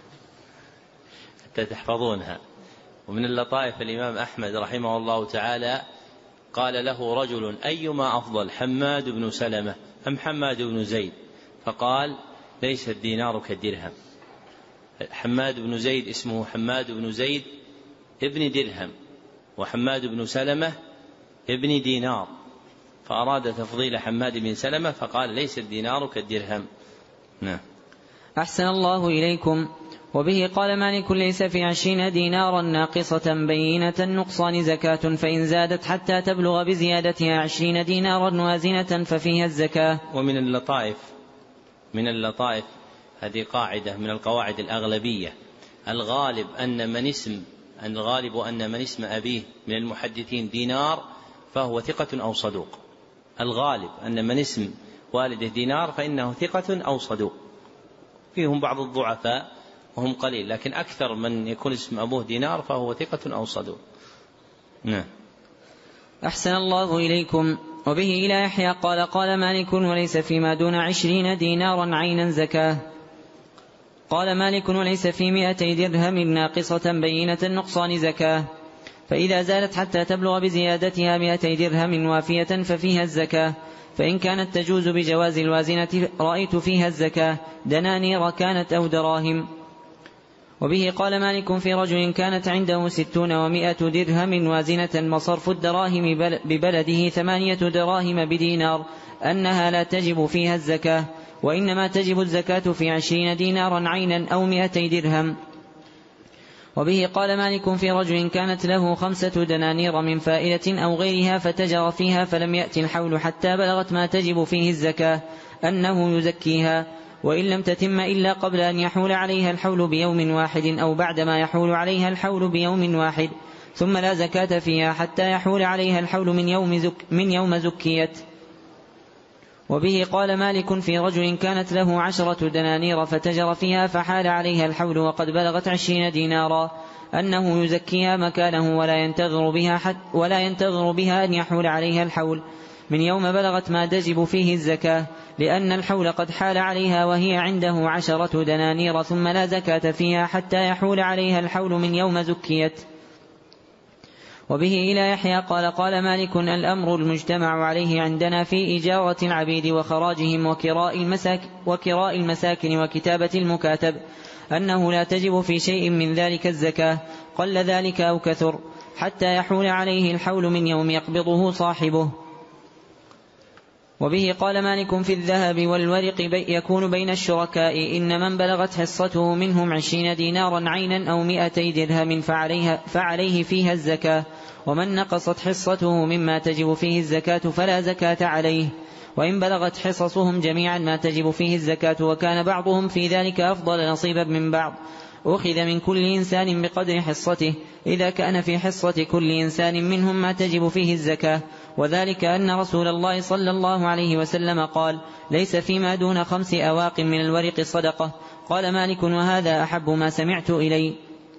حتى تحفظونها. ومن اللطائف الإمام أحمد رحمه الله تعالى قال له رجل: أيما أفضل، حماد بن سلمة أم حماد بن زيد؟ فقال: ليس الدينار كالدرهم. حماد بن زيد اسمه حماد بن زيد ابن درهم، وحماد بن سلمة ابن دينار، فأراد تفضيل حماد بن سلمة فقال: ليس الدينار كالدرهم. نعم. أحسن الله إليكم. وبه قال مالك: ليس في عشرين دينارا ناقصة بينة النقصان زكاة، فإن زادت حتى تبلغ بزيادتها عشرين دينارا وازنة ففيها الزكاة. ومن اللطائف من اللطائف هذه قاعدة من القواعد الأغلبية: الغالب أن من اسم الغالب أن من اسم أبيه من المحدثين دينار فهو ثقة أو صدوق. الغالب أن من اسم والده دينار فإنه ثقة أو صدوق، فيهم بعض الضعفاء وهم قليل، لكن أكثر من يكون اسم أبوه دينار فهو ثقة أو صدوق. نعم. أحسن الله إليكم. وبه إلى يحيى قال قال مالك: وليس فيما دون عشرين دينارا عينا زكاة. قال مالك: وليس في مئتي درهم ناقصة بينة النقصان زكاة، فإذا زالت حتى تبلغ بزيادتها مئتي درهم وافية ففيها الزكاة، فإن كانت تجوز بجواز الوازنة رأيت فيها الزكاة، دنانير كانت أو دراهم. وبه قال مالك: في رجل كانت عنده ستون ومائة درهم وازنة وصرف الدراهم ببلده ثمانية دراهم بدينار، أنها لا تجب فيها الزكاة، وإنما تجب الزكاة في عشرين دينارا عينا أو مائتي درهم. وبه قال مالك: في رجل كانت له خمسة دنانير من فائلة أو غيرها فتجر فيها فلم يأتي الحول حتى بلغت ما تجب فيه الزكاة، أنه يزكيها، وإن لم تتم إلا قبل أن يحول عليها الحول بيوم واحد أو بعدما يحول عليها الحول بيوم واحد، ثم لا زكاة فيها حتى يحول عليها الحول من يوم, زك من يوم زكيت. وبه قال مالك في رجل كانت له عشرة دنانير فتجر فيها فحال عليها الحول وقد بلغت عشرين دينارا أنه يزكيها مكانه ولا ينتظر بها, حتى ولا ينتظر بها أن يحول عليها الحول من يوم بلغت ما تجب فيه الزكاة، لأن الحول قد حال عليها وهي عنده عشرة دنانير، ثم لا زكاة فيها حتى يحول عليها الحول من يوم زكيت. وبه إلى يحيى قال قال مالك الأمر المجتمع عليه عندنا في إجارة العبيد وخراجهم وكراء المساكن, وكراء المساكن وكتابة المكاتب أنه لا تجب في شيء من ذلك الزكاة قل ذلك أو كثر حتى يحول عليه الحول من يوم يقبضه صاحبه. وبه قال مالك في الذهب والورق بي يكون بين الشركاء إن من بلغت حصته منهم عشرين دينارا عينا أو مئتي درهم فعليها فعليه فيها الزكاة، ومن نقصت حصته مما تجب فيه الزكاة فلا زكاة عليه، وإن بلغت حصصهم جميعا ما تجب فيه الزكاة وكان بعضهم في ذلك أفضل نصيبا من بعض أخذ من كل إنسان بقدر حصته إذا كان في حصة كل إنسان منهم ما تجب فيه الزكاة، وذلك أن رسول الله صلى الله عليه وسلم قال ليس فيما دون خمس أواق من الورق صدقة. قال مالك وهذا أحب ما سمعت إلي.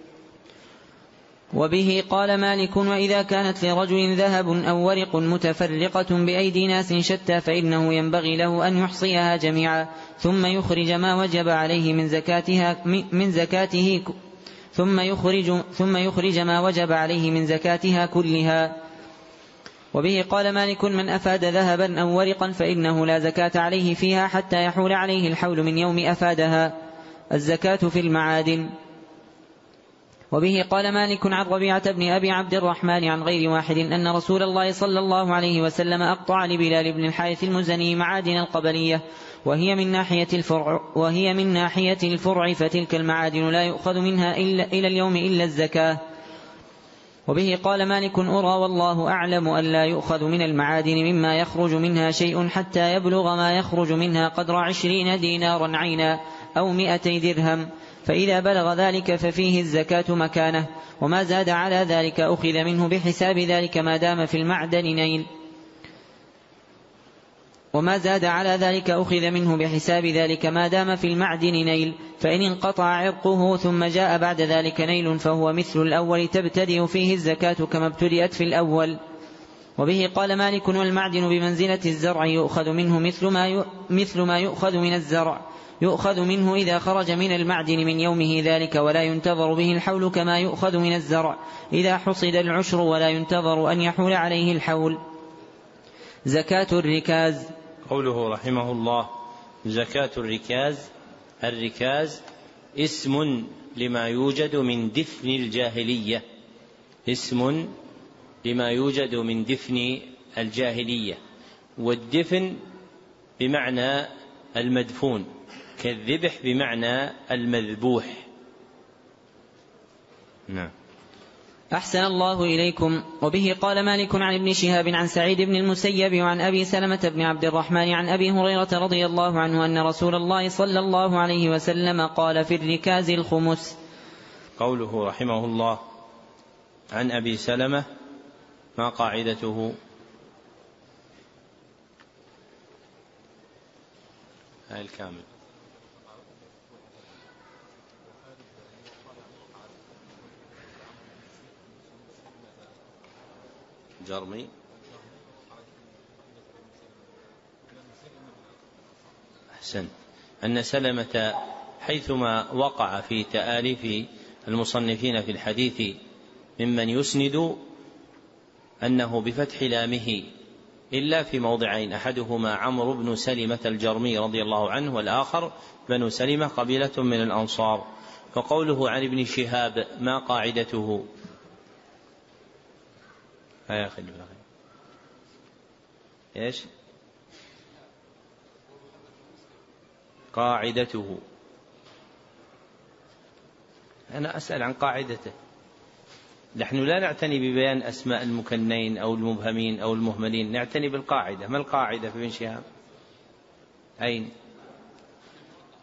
وبه قال مالك وإذا كانت لرجل ذهب أو ورق متفرقة بأيدي ناس شتى فإنه ينبغي له أن يحصيها جميعا ثم يخرج ما وجب عليه من زكاتها من زكاته ثم يخرج ثم يخرج ما وجب عليه من زكاتها كلها. وبه قال مالك من أفاد ذهبا أو ورقا فإنه لا زكاة عليه فيها حتى يحول عليه الحول من يوم أفادها، الزكاة في المعادن. وبه قال مالك عن ربيعة بن أبي عبد الرحمن عن غير واحد أن رسول الله صلى الله عليه وسلم أقطع لبلال بن الحارث المزني معادن القبلية وهي من ناحية الفرع وهي من ناحية الفرع فتلك المعادن لا يؤخذ منها إلا إلى اليوم إلا الزكاة. وبه قال مالك أرى والله أعلم أن لا يؤخذ من المعادن مما يخرج منها شيء حتى يبلغ ما يخرج منها قدر عشرين دينارا عينا أو مئتي درهم، فإذا بلغ ذلك ففيه الزكاة مكانه، وما زاد على ذلك أخذ منه بحساب ذلك ما دام في المعدن نيل وما زاد على ذلك أخذ منه بحساب ذلك ما دام في المعدن نيل، فإن انقطع عرقه ثم جاء بعد ذلك نيل فهو مثل الأول تبتدئ فيه الزكاة كما ابتدأت في الأول. وبه قال مالك والمعدن بمنزلة الزرع يؤخذ منه مثل ما مثل ما يؤخذ من الزرع يؤخذ منه إذا خرج من المعدن من يومه ذلك ولا ينتظر به الحول كما يؤخذ من الزرع إذا حصد العشر ولا ينتظر أن يحول عليه الحول. زكاة الركاز. قوله رحمه الله زكاة الركاز. الركاز اسم لما يوجد من دفن الجاهلية اسم لما يوجد من دفن الجاهلية، والدفن بمعنى المدفون كالذبح بمعنى المذبوح. نعم. أحسن الله إليكم. وبه قال مالك عن ابن شهاب عن سعيد بن المسيب وعن أبي سلمة بن عبد الرحمن عن أبي هريرة رضي الله عنه أن رسول الله صلى الله عليه وسلم قال في الركاز الخمس. قوله رحمه الله عن أبي سلمة ما قاعدته؟ هاي الكامل. جرمي. أحسن. أن سلمة حيثما وقع في تآليف المصنفين في الحديث ممن يسند أنه بفتح لامه إلا في موضعين، أحدهما عمرو بن سلمة الجرمي رضي الله عنه، والآخر بنو سلمة قبيلة من الأنصار. فقوله عن ابن شهاب ما قاعدته؟ يا أخي إيش قاعدته؟ أنا أسأل عن قاعدته. نحن لا نعتني ببيان أسماء المكنين أو المبهمين أو المهملين، نعتني بالقاعدة. ما القاعدة في ابن شهاب؟ أين؟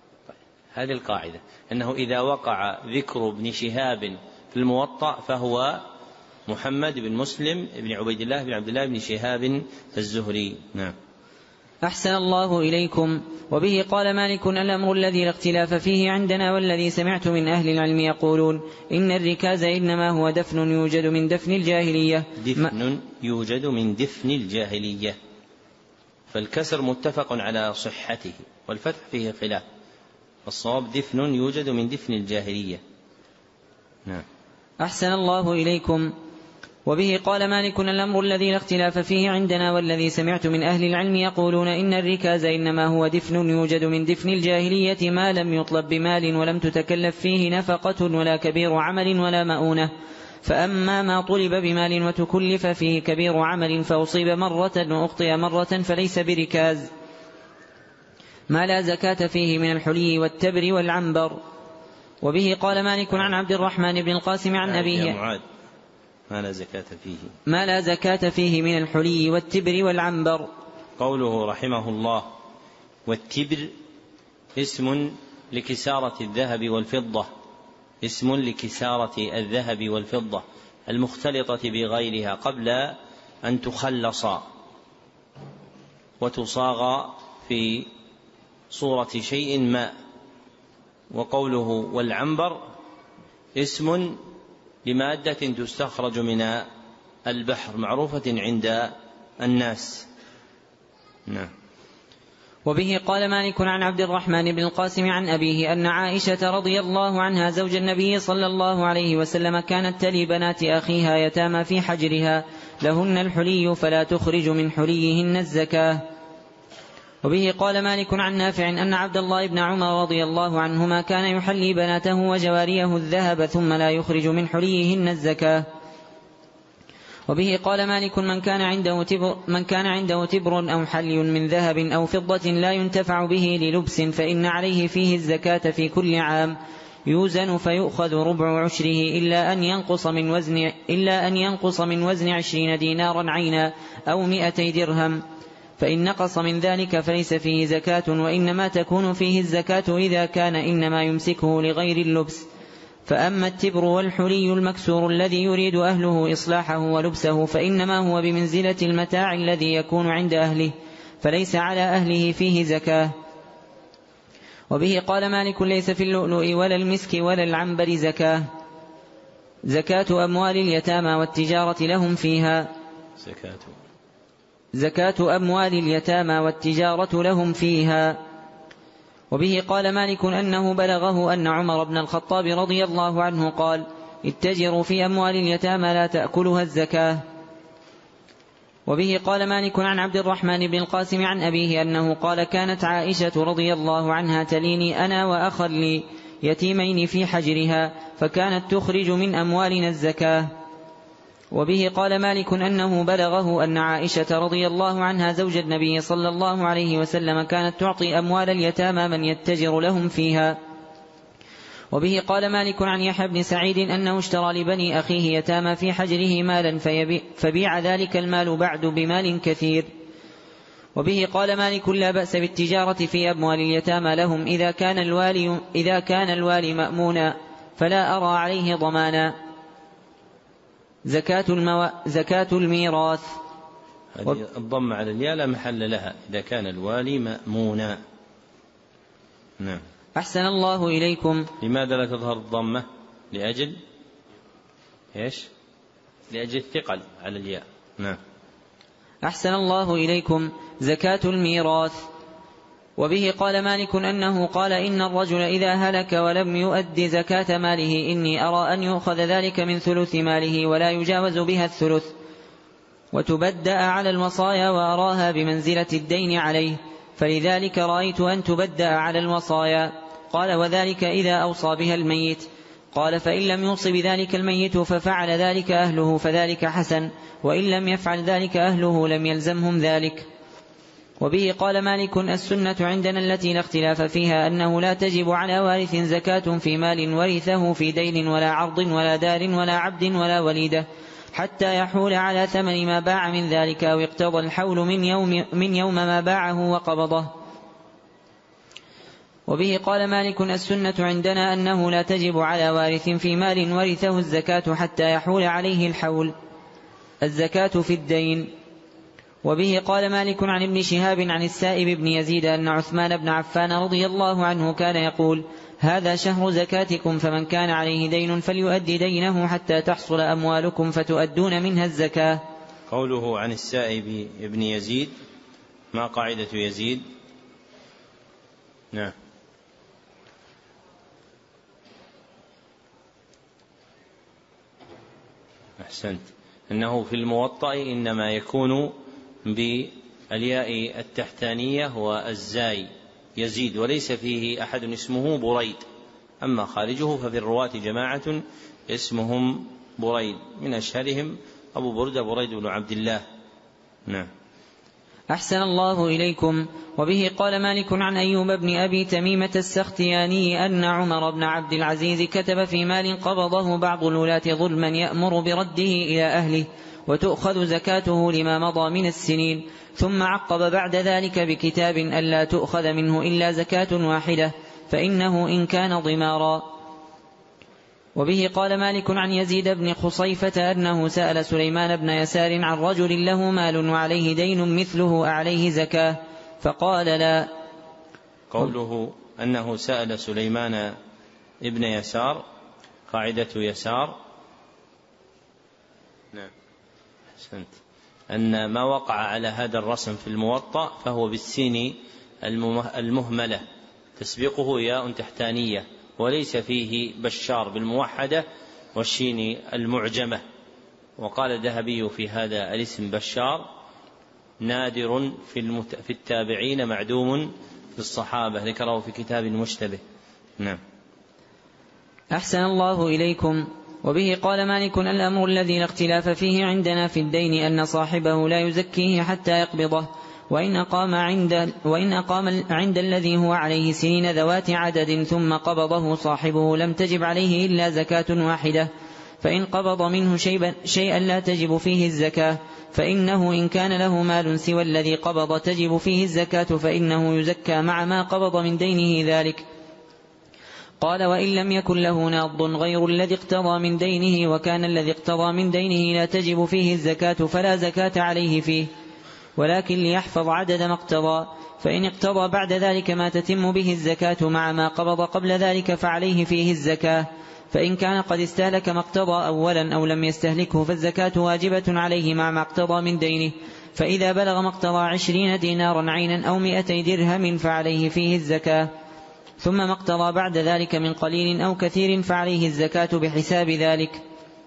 هذه القاعدة، أنه إذا وقع ذكر ابن شهاب في الموطأ فهو محمد بن مسلم بن عبيد الله بن عبد الله بن شهاب الزهري. نعم. أحسن الله إليكم. وبه قال مالك: الأمر الذي لا اختلاف فيه عندنا والذي سمعت من أهل العلم يقولون إن الركاز إنما هو دفن يوجد من دفن الجاهلية. دفن يوجد من دفن الجاهلية، فالكسر متفق على صحته والفتح فيه خلاف، الصواب دفن يوجد من دفن الجاهلية. نعم. أحسن الله إليكم. وبه قال مالك: الأمر الذي لا اختلاف فيه عندنا والذي سمعت من أهل العلم يقولون إن الركاز إنما هو دفن يوجد من دفن الجاهلية ما لم يطلب بمال ولم تتكلف فيه نفقة ولا كبير عمل ولا مؤونة، فأما ما طلب بمال وتكلف فيه كبير عمل فأصيب مرة وأخطئ مرة فليس بركاز، ما لا زكاة فيه من الحلي والتبر والعنبر. وبه قال مالك عن عبد الرحمن بن القاسم عن أبيه: ما لا زكاة فيه ما لا زكاة فيه من الحلي والتبر والعنبر. قوله رحمه الله: والتبر اسم لكسارة الذهب والفضة، اسم لكسارة الذهب والفضة المختلطة بغيرها قبل أن تخلص وتصاغ في صورة شيء ما. وقوله والعنبر اسم لمادة تستخرج من البحر معروفة عند الناس. نعم. وبه قال مالك عن عبد الرحمن بن القاسم عن أبيه أن عائشة رضي الله عنها زوج النبي صلى الله عليه وسلم كانت تلي بنات أخيها يتامى في حجرها لهن الحلي فلا تخرج من حليهن الزكاة. وبه قال مالك عن نافع أن عبد الله بن عمر رضي الله عنهما كان يحلي بناته وجواريه الذهب ثم لا يخرج من حليهن الزكاة. وبه قال مالك من كان عنده تبر, من كان عنده تبر أو حلي من ذهب أو فضة لا ينتفع به للبس فإن عليه فيه الزكاة في كل عام، يوزن فيؤخذ ربع عشره إلا أن ينقص من وزن إلا أن ينقص من وزن عشرين دينارا عينا أو مئتي درهم، فإن نقص من ذلك فليس فيه زكاة، وإنما تكون فيه الزكاة إذا كان إنما يمسكه لغير اللبس. فأما التبر والحلي المكسور الذي يريد أهله إصلاحه ولبسه فإنما هو بمنزلة المتاع الذي يكون عند أهله، فليس على أهله فيه زكاة. وبه قال مالك ليس في اللؤلؤ ولا المسك ولا العنبر زكاة، زكاة أموال اليتامى والتجارة لهم فيها زكاة زكاة أموال اليتامى والتجارة لهم فيها. وبه قال مالك أنه بلغه أن عمر بن الخطاب رضي الله عنه قال: اتجروا في أموال اليتامى لا تأكلها الزكاة. وبه قال مالك عن عبد الرحمن بن القاسم عن أبيه أنه قال: كانت عائشة رضي الله عنها تليني أنا وأخا لي يتيمين في حجرها فكانت تخرج من أموالنا الزكاة. وبه قال مالك أنه بلغه أن عائشة رضي الله عنها زوج النبي صلى الله عليه وسلم كانت تعطي أموال اليتامى من يتجر لهم فيها. وبه قال مالك عن يحيى بن سعيد أنه اشترى لبني أخيه يتامى في حجره مالا فبيع ذلك المال بعد بمال كثير. وبه قال مالك لا بأس بالتجارة في أموال اليتامى لهم إذا كان الوالي, إذا كان الوالي مأمونا فلا أرى عليه ضمانا. زكاة, المو... زكاة الميراث. هذه الضمة على الياء لا محل لها إذا كان الوالي مأمونا. نعم. أحسن الله إليكم. لماذا لا تظهر الضمة؟ لأجل إيش؟ لأجل الثقل على الياء. نعم. أحسن الله إليكم. زكاة الميراث. وبه قال مالك أنه قال إن الرجل إذا هلك ولم يؤد زكاة ماله إني أرى أن يؤخذ ذلك من ثلث ماله ولا يجاوز بها الثلث وتبدأ على الوصايا وأراها بمنزلة الدين عليه، فلذلك رأيت أن تبدأ على الوصايا. قال وذلك إذا أوصى بها الميت. قال فإن لم يوصي بذلك الميت ففعل ذلك أهله فذلك حسن، وإن لم يفعل ذلك أهله لم يلزمهم ذلك. وبه قال مالك السنة عندنا التي لا اختلاف فيها أنه لا تجب على وارث زكاة في مال ورثه في دين ولا عرض ولا دار ولا عبد ولا وليدة حتى يحول على ثمن ما باع من ذلك أو اقتضى الحول من يوم, من يوم ما باعه وقبضه. وبه قال مالك السنة عندنا أنه لا تجب على وارث في مال ورثه الزكاة حتى يحول عليه الحول، الزكاة في الدين. وبه قال مالك عن ابن شهاب عن السائب بن يزيد أن عثمان بن عفان رضي الله عنه كان يقول: هذا شهر زكاتكم، فمن كان عليه دين فليؤدي دينه حتى تحصل أموالكم فتؤدون منها الزكاة. قوله عن السائب بن يزيد، ما قاعدة يزيد؟ نعم. أحسنت. أنه في الموطأ إنما يكون بالياء التحتانية والزاي يزيد، وليس فيه أحد اسمه بريد، أما خارجه ففي الرواة جماعة اسمهم بريد، من أشهرهم أبو بردة بريد بن عبد الله. نعم. أحسن الله إليكم. وبه قال مالك عن أيوب بن أبي تميمة السختياني أن عمر بن عبد العزيز كتب في مال قبضه بعض الولاة ظلما يأمر برده إلى أهله وتؤخذ زكاته لما مضى من السنين، ثم عقب بعد ذلك بكتاب ألا تؤخذ منه إلا زكاة واحدة فإنه إن كان ضمارا. وبه قال مالك عن يزيد بن خصيفة أنه سأل سليمان بن يسار عن رجل له مال وعليه دين مثله أعليه زكاة فقال لا. قوله أنه سأل سليمان ابن يسار، قاعدة يسار نعم أحسنت، أن ما وقع على هذا الرسم في الموطأ فهو بالسين المهملة تسبقه ياء تحتانية، وليس فيه بشار بالموحدة والشين المعجمة. وقال الذهبي في هذا الاسم بشار نادر في, المت... في التابعين معدوم في الصحابة، ذكره في كتاب مشتبه. نعم. أحسن الله إليكم. وبه قال مالك الأمر الذي لا اختلاف فيه عندنا في الدين أن صاحبه لا يزكيه حتى يقبضه، وإن أقام عند, وإن أقام عند الذي هو عليه سنين ذوات عدد ثم قبضه صاحبه لم تجب عليه إلا زكاة واحدة، فإن قبض منه شيئا لا تجب فيه الزكاة فإنه إن كان له مال سوى الذي قبض تجب فيه الزكاة فإنه يزكى مع ما قبض من دينه ذلك. قال: وإن لم يكن له ناض غير الذي اقتضى من دينه وكان الذي اقتضى من دينه لا تجب فيه الزكاة فلا زكاة عليه فيه، ولكن ليحفظ عدد ما اقتضى، فإن اقتضى بعد ذلك ما تتم به الزكاة مع ما قبض قبل ذلك فعليه فيه الزكاة، فإن كان قد استهلك ما اقتضى أولا أو لم يستهلكه فالزكاة واجبة عليه مع ما اقتضى من دينه، فإذا بلغ ما اقتضى عشرين دينارا عينا أو مئتي درهم فعليه فيه الزكاة، ثم ما اقتضى بعد ذلك من قليل أو كثير فعليه الزكاة بحساب ذلك.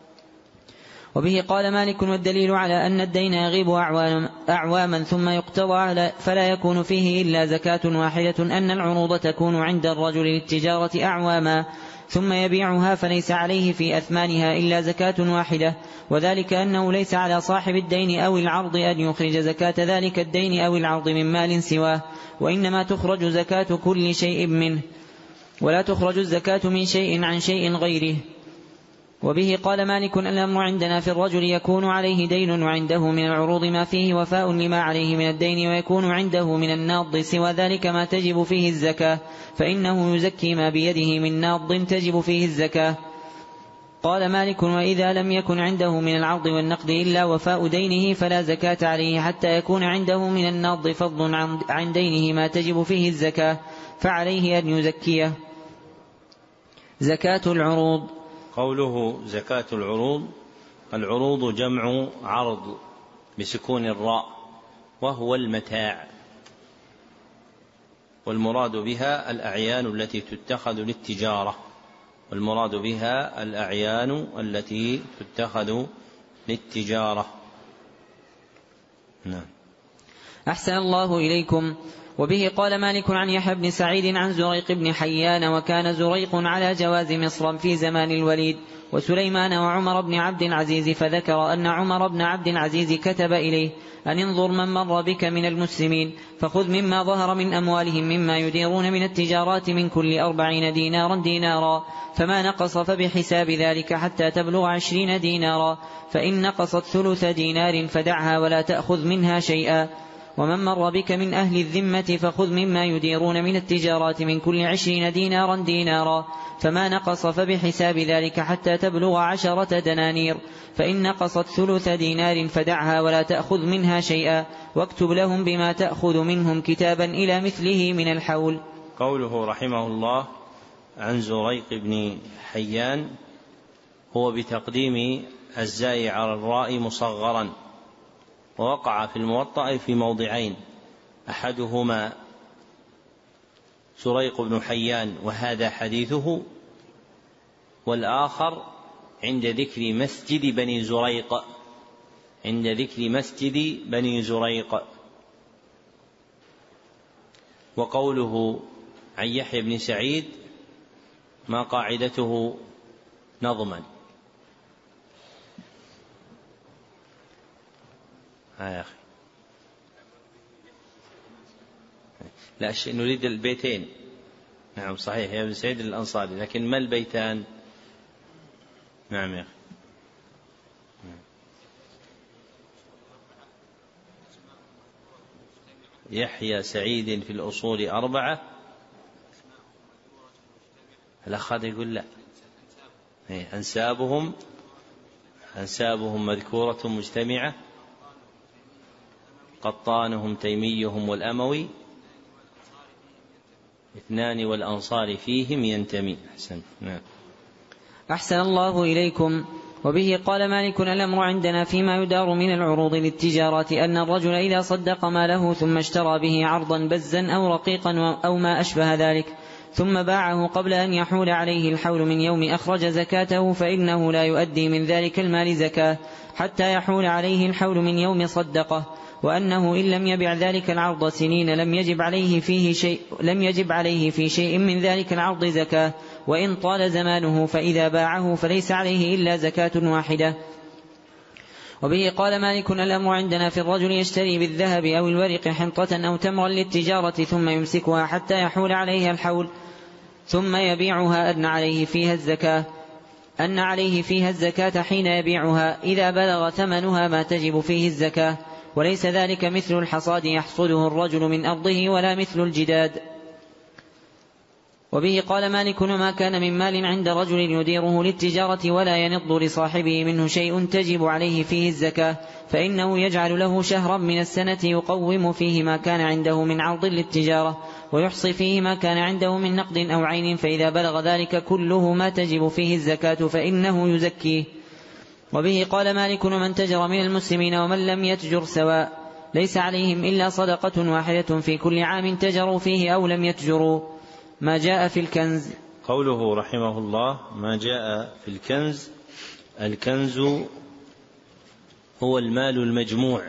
وبه قال مالك: والدليل على أن الدين يغيب أعواما ثم يقتضى فلا يكون فيه إلا زكاة واحدة أن العروض تكون عند الرجل للتجارة أعواما ثم يبيعها فليس عليه في أثمانها إلا زكاة واحدة، وذلك أنه ليس على صاحب الدين أو العرض أن يخرج زكاة ذلك الدين أو العرض من مال سواه، وإنما تخرج زكاة كل شيء منه، ولا تخرج الزكاة من شيء عن شيء غيره. وبه قال مالك: الأمر عندنا في الرجل يكون عليه دين وعنده من العروض ما فيه وفاء لما عليه من الدين، ويكون عنده من الناض سوى ذلك ما تجب فيه الزكاة، فإنه يزكي ما بيده من ناض تجب فيه الزكاة. قال مالك: وإذا لم يكن عنده من العرض والنقد إلا وفاء دينه فلا زكاة عليه حتى يكون عنده من الناض فضل عن دينه ما تجب فيه الزكاة، فعليه أن يزكيه. زكاة العروض. قوله زكاة العروض، العروض جمع عرض بسكون الراء، وهو المتاع، والمراد بها الأعيان التي تتخذ للتجارة، والمراد بها الأعيان التي تتخذ للتجارة. نعم. أحسن الله إليكم. وبه قال مالك عن يحيى بن سعيد عن زريق بن حيان: وكان زريق على جواز مصر في زمان الوليد وسليمان وعمر بن عبد العزيز، فذكر أن عمر بن عبد العزيز كتب إليه أن انظر من مر بك من المسلمين فخذ مما ظهر من أموالهم مما يديرون من التجارات من كل أربعين دينارا دينارا، فما نقص فبحساب ذلك حتى تبلغ عشرين دينارا، فإن نقصت ثلث دينار فدعها ولا تأخذ منها شيئا. ومن مر بك من أهل الذمة فخذ مما يديرون من التجارات من كل عشرين دينارا دينارا، فما نقص فبحساب ذلك حتى تبلغ عشرة دنانير، فإن نقصت ثلث دينار فدعها ولا تأخذ منها شيئا، واكتب لهم بما تأخذ منهم كتابا إلى مثله من الحول. قوله رحمه الله عن زريق بن حيان هو بتقديم الزاي على الراء مصغرا، ووقع في الموطأ في موضعين، أحدهما زريق بن حيان وهذا حديثه، والآخر عند ذكر مسجد بني زريق، عند ذكر مسجد بني زريق. وقوله عن يحيى بن سعيد ما قاعدته نظما. ها يا أخي لا نريد البيتين. نعم صحيح يا ابن سعيد الأنصاري، لكن ما البيتان؟ نعم يا أخي يحيى سعيد في الأصول أربعة. الأخ هذا يقول لا، أنسابهم أنسابهم مذكورة مجتمعة، قطانهم تيميهم والأموي، اثنان والأنصار فيهم ينتمي. أحسن. نعم. أحسن الله إليكم. وبه قال مالك الأمر عندنا فيما يدار من العروض للتجارات أن الرجل إذا صدق ماله ثم اشترى به عرضا بزا أو رقيقا أو ما أشبه ذلك ثم باعه قبل أن يحول عليه الحول من يوم أخرج زكاته فإنه لا يؤدي من ذلك المال زكاة حتى يحول عليه الحول من يوم صدقه، وأنه إن لم يبع ذلك العرض سنين لم يجب عليه فيه شيء لم يجب عليه في شيء من ذلك العرض زكاة، وإن طال زمانه فإذا باعه فليس عليه إلا زكاة واحدة. وبه قال مالك الأمر عندنا في الرجل يشتري بالذهب أو الورق حنطة أو تمرا للتجارة ثم يمسكها حتى يحول عليها الحول ثم يبيعها أن عليه فيها الزكاة أن عليه فيها الزكاة حين يبيعها إذا بلغ ثمنها ما تجب فيه الزكاة، وليس ذلك مثل الحصاد يحصده الرجل من أرضه ولا مثل الجداد. وبه قال مالك ما كان من مال عند رجل يديره للتجارة ولا ينض لصاحبه منه شيء تجب عليه فيه الزكاة فإنه يجعل له شهرا من السنة يقوم فيه ما كان عنده من عرض للتجارة ويحصي فيه ما كان عنده من نقد أو عين، فإذا بلغ ذلك كله ما تجب فيه الزكاة فإنه يزكيه. وبه قال مالك من تجر من المسلمين ومن لم يتجر سواء ليس عليهم إلا صدقة واحدة في كل عام تجروا فيه أو لم يتجروا. ما جاء في الكنز. قوله رحمه الله ما جاء في الكنز، الكنز هو المال المجموع،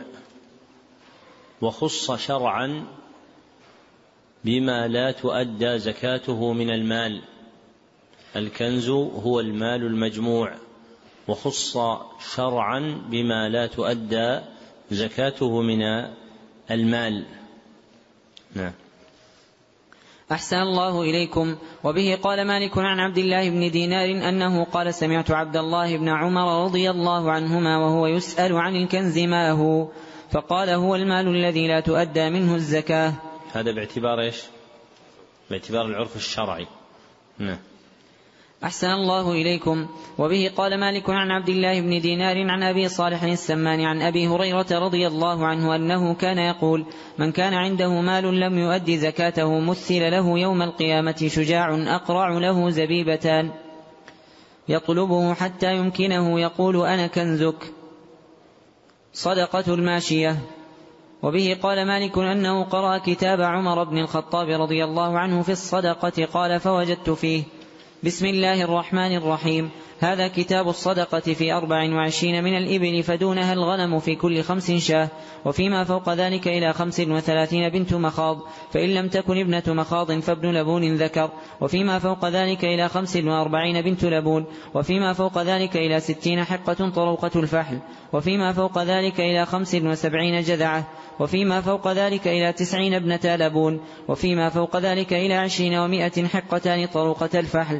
وخص شرعا بما لا تؤدى زكاته من المال. الكنز هو المال المجموع وخص شرعا بما لا تؤدى زكاته من المال. نعم. أحسن الله إليكم. وبه قال مالك عن عبد الله بن دينار أنه قال سمعت عبد الله بن عمر رضي الله عنهما وهو يسأل عن الكنز ما هو فقال هو المال الذي لا تؤدى منه الزكاة. هذا باعتبار إيش؟ باعتبار العرف الشرعي. نعم. أحسن الله إليكم. وبه قال مالك عن عبد الله بن دينار عن أبي صالح السمان عن أبي هريرة رضي الله عنه أنه كان يقول من كان عنده مال لم يؤد زكاته مثل له يوم القيامة شجاع أقرع له زبيبتان يطلبه حتى يمكنه يقول أنا كنزك. صدقة الماشية. وبه قال مالك أنه قرأ كتاب عمر بن الخطاب رضي الله عنه في الصدقة قال فوجدت فيه بسم الله الرحمن الرحيم هذا كتاب الصدقة في أربع وعشرين من الإبل فدونها الغنم في كل خمس شاة وفيما فوق ذلك إلى خمس وثلاثين بنت مخاض فإن لم تكن ابنة مخاض فابن لبون ذكر وفيما فوق ذلك إلى خمس وأربعين بنت لبون وفيما فوق ذلك إلى ستين حقة طروقة الفحل وفيما فوق ذلك إلى خمس وسبعين جذعة وفيما فوق ذلك إلى تسعين ابنة لبون وفيما فوق ذلك إلى عشرين ومائة حقتان طروقة الفحل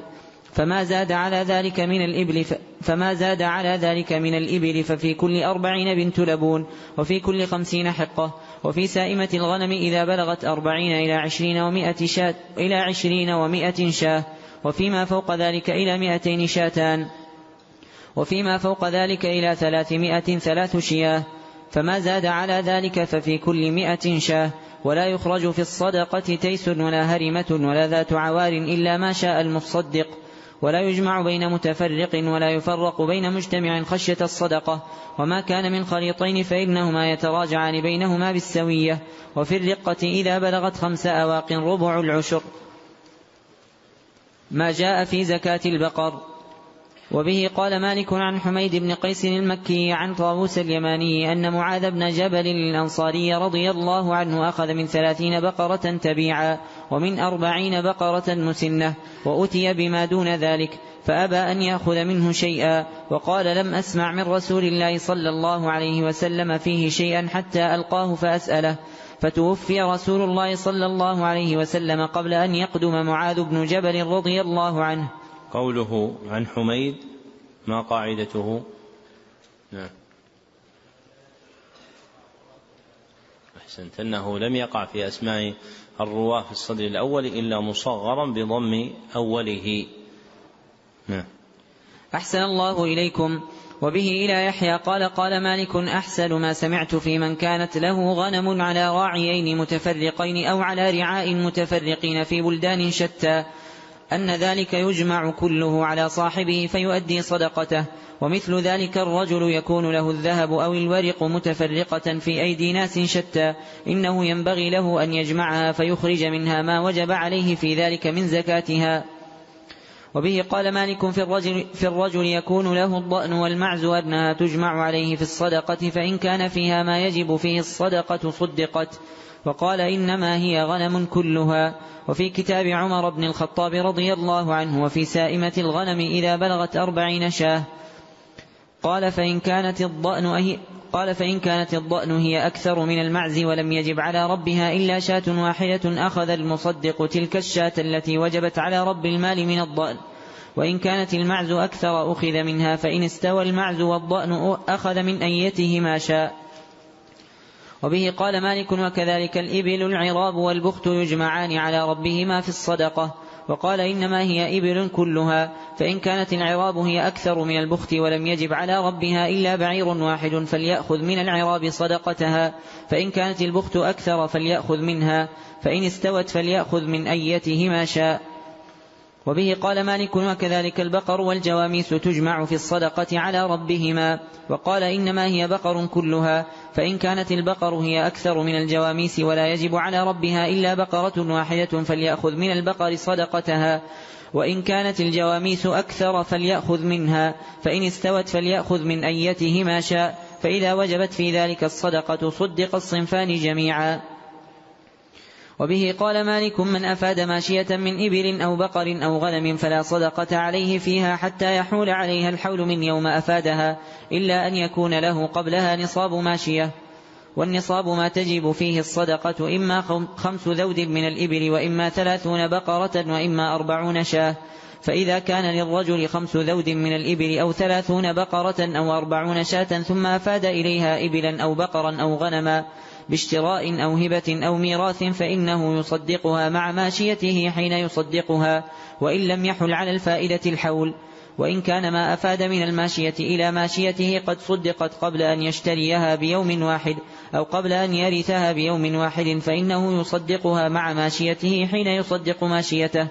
فما زاد على ذلك من الإبل فما زاد على ذلك من الإبل ففي كل أربعين بنت لبون، وفي كل خمسين حقة. وفي سائمة الغنم إذا بلغت أربعين إلى عشرين ومائة شاة إلى عشرين ومائة شاة، وفيما فوق ذلك إلى مائتين شاتان، وفيما فوق ذلك إلى ثلاثمائة ثلاث شياه. فما زاد على ذلك ففي كل مائة شاه. ولا يخرج في الصدقة تيس ولا هرمة ولا ذات عوار إلا ما شاء المصدق. ولا يجمع بين متفرق ولا يفرق بين مجتمع خشية الصدقة. وما كان من خليطين فإنهما يتراجعان بينهما بالسوية. وفي الرقة إذا بلغت خمس أواق ربع العشر. ما جاء في زكاة البقر. وبه قال مالك عن حميد بن قيس المكي عن طاووس اليماني أن معاذ بن جبل الأنصاري رضي الله عنه أخذ من ثلاثين بقرة تبيعا ومن أربعين بقرة مسنة، وأتي بما دون ذلك فأبى أن يأخذ منه شيئا، وقال لم أسمع من رسول الله صلى الله عليه وسلم فيه شيئا حتى ألقاه فأسأله. فتوفي رسول الله صلى الله عليه وسلم قبل أن يقدم معاذ بن جبل رضي الله عنه. قوله عن حميد ما قاعدته؟ نعم أحسنت، أنه لم يقع في أسماء الرواة في الصدر الأول إلا مصغرا بضم أوله. نعم. أحسن الله إليكم. وبه إلى يحيى قال قال مالك أحسن ما سمعت في من كانت له غنم على راعيين متفرقين أو على رعاء متفرقين في بلدان شتى أن ذلك يجمع كله على صاحبه فيؤدي صدقته. ومثل ذلك الرجل يكون له الذهب أو الورق متفرقة في أيدي ناس شتى، إنه ينبغي له أن يجمعها فيخرج منها ما وجب عليه في ذلك من زكاتها. وبه قال مالك في الرجل, في الرجل يكون له الضأن والمعز أنها تجمع عليه في الصدقة، فإن كان فيها ما يجب فيه الصدقة صدقت. وقال إنما هي غنم كلها. وفي كتاب عمر بن الخطاب رضي الله عنه وفي سائمة الغنم إذا بلغت أربعين شاه قال فإن كانت الضأن أهي قال فإن كانت الضأن هي أكثر من المعز ولم يجب على ربها إلا شاة واحدة أخذ المصدق تلك الشاة التي وجبت على رب المال من الضأن. وإن كانت المعز أكثر أخذ منها، فإن استوى المعز والضأن أخذ من أيته ما شاء. وبه قال مالك وكذلك الإبل العراب والبخت يجمعان على ربهما في الصدقة. وقال إنما هي إبل كلها، فإن كانت العراب هي أكثر من البخت ولم يجب على ربها إلا بعير واحد فليأخذ من العراب صدقتها، فإن كانت البخت أكثر فليأخذ منها، فإن استوت فليأخذ من أيته ما شاء. وبه قال مالك وكذلك البقر والجواميس تجمع في الصدقة على ربهما. وقال إنما هي بقر كلها، فإن كانت البقر هي أكثر من الجواميس ولا يجب على ربها إلا بقرة واحدة فليأخذ من البقر صدقتها، وإن كانت الجواميس أكثر فليأخذ منها، فإن استوت فليأخذ من أيته ما شاء، فإذا وجبت في ذلك الصدقة صدق الصنفان جميعا. وبه قال مالك من أفاد ماشية من إبل أو بقر أو غنم فلا صدقة عليه فيها حتى يحول عليها الحول من يوم أفادها، إلا أن يكون له قبلها نصاب ماشية. والنصاب ما تجب فيه الصدقة إما خمس ذود من الإبل وإما ثلاثون بقرة وإما أربعون شاه. فإذا كان للرجل خمس ذود من الإبل أو ثلاثون بقرة أو أربعون شاة ثم أفاد إليها إبلا أو بقرا أو غنما باشتراء أو هبة أو ميراث فإنه يصدقها مع ماشيته حين يصدقها، وإن لم يحل على الفائدة الحول. وإن كان ما أفاد من الماشية إلى ماشيته قد صدقت قبل أن يشتريها بيوم واحد أو قبل أن يرثها بيوم واحد فإنه يصدقها مع ماشيته حين يصدق ماشيته.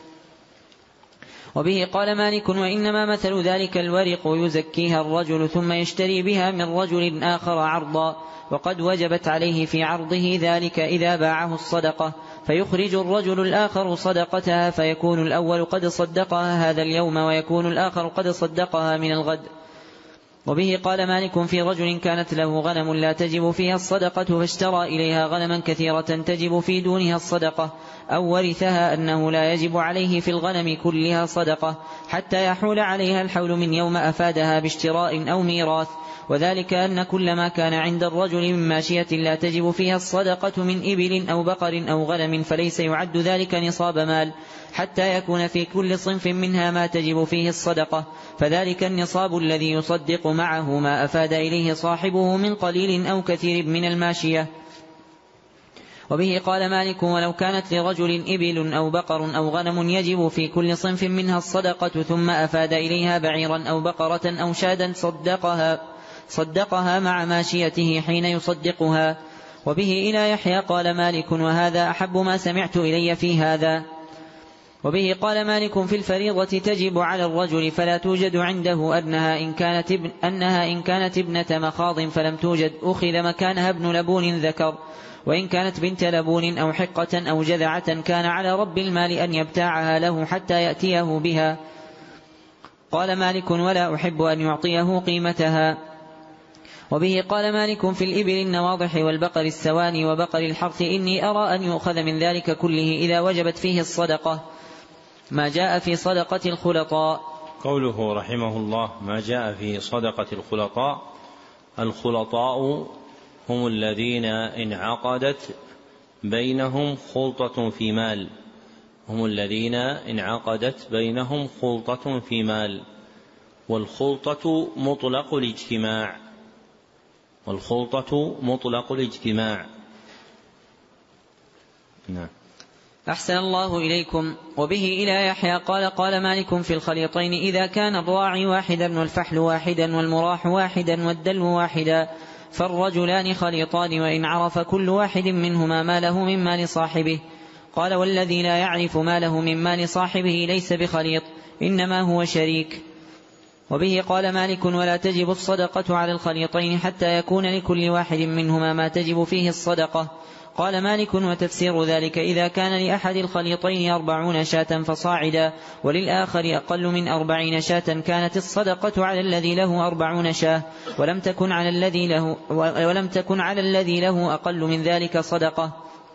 وبه قال مالك وإنما مثل ذلك الورق يزكيها الرجل ثم يشتري بها من رجل آخر عرضا، وقد وجبت عليه في عرضه ذلك إذا باعه الصدقة، فيخرج الرجل الآخر صدقتها فيكون الأول قد صدقها هذا اليوم ويكون الآخر قد صدقها من الغد. وبه قال مالك في رجل كانت له غنم لا تجب فيها الصدقة فاشترى إليها غنما كثيرة تجب في دونها الصدقة، أو ورثها أنه لا يجب عليه في الغنم كلها صدقة حتى يحول عليها الحول من يوم أفادها باشتراء أو ميراث. وذلك أن كل ما كان عند الرجل من ماشية لا تجب فيها الصدقة من إبل أو بقر أو غنم فليس يعد ذلك نصاب مال حتى يكون في كل صنف منها ما تجب فيه الصدقة، فذلك النصاب الذي يصدق معه ما أفاد إليه صاحبه من قليل أو كثير من الماشية. وبه قال مالك: ولو كانت لرجل إبل أو بقر أو غنم يجب في كل صنف منها الصدقة ثم أفاد إليها بعيرا أو بقرة أو شادا صدقها, صدقها مع ماشيته حين يصدقها. وبه إلى يحيى قال مالك: وهذا أحب ما سمعت إلي في هذا. وبه قال مالك: في الفريضة تجب على الرجل فلا توجد عنده أنها إن كانت, ابن أنها إن كانت ابنة مخاض فلم توجد أخذ مكانها ابن لبون ذكر، وإن كانت بنت لبون أو حقة أو جذعة كان على رب المال أن يبتاعها له حتى يأتيه بها. قال مالك: ولا أحب أن يعطيه قيمتها. وبه قال مالك: في الإبل النواضح والبقر السواني وبقر الحرث إني أرى أن يؤخذ من ذلك كله إذا وجبت فيه الصدقة ما جاء في صدقة الخلطاء. قوله رحمه الله: ما جاء في صدقة الخلطاء. الخلطاء هم الذين انعقدت بينهم خلطة في مال هم الذين انعقدت بينهم خلطة في مال والخلطة مطلق الاجتماع والخلطة مطلق الاجتماع. نعم. أحسن الله إليكم. وبه إلى يحيى قال: قال مالك: في الخليطين إذا كان الراعي واحدا والفحل واحدا والمراح واحدا والدلو واحدا فالرجلان خليطان وإن عرف كل واحد منهما ما له من مال صاحبه. قال: والذي لا يعرف ما له من مال صاحبه ليس بخليط إنما هو شريك. وبه قال مالك: ولا تجب الصدقة على الخليطين حتى يكون لكل واحد منهما ما تجب فيه الصدقة. قال مالك: وتفسير ذلك إذا كان لأحد الخليطين أربعون شاة فصاعدا وللآخر أقل من أربعين شاة كانت الصدقة على الذي له أربعون شاة ولم تكن على الذي له, ولم تكن على الذي له أقل من ذلك صدقة.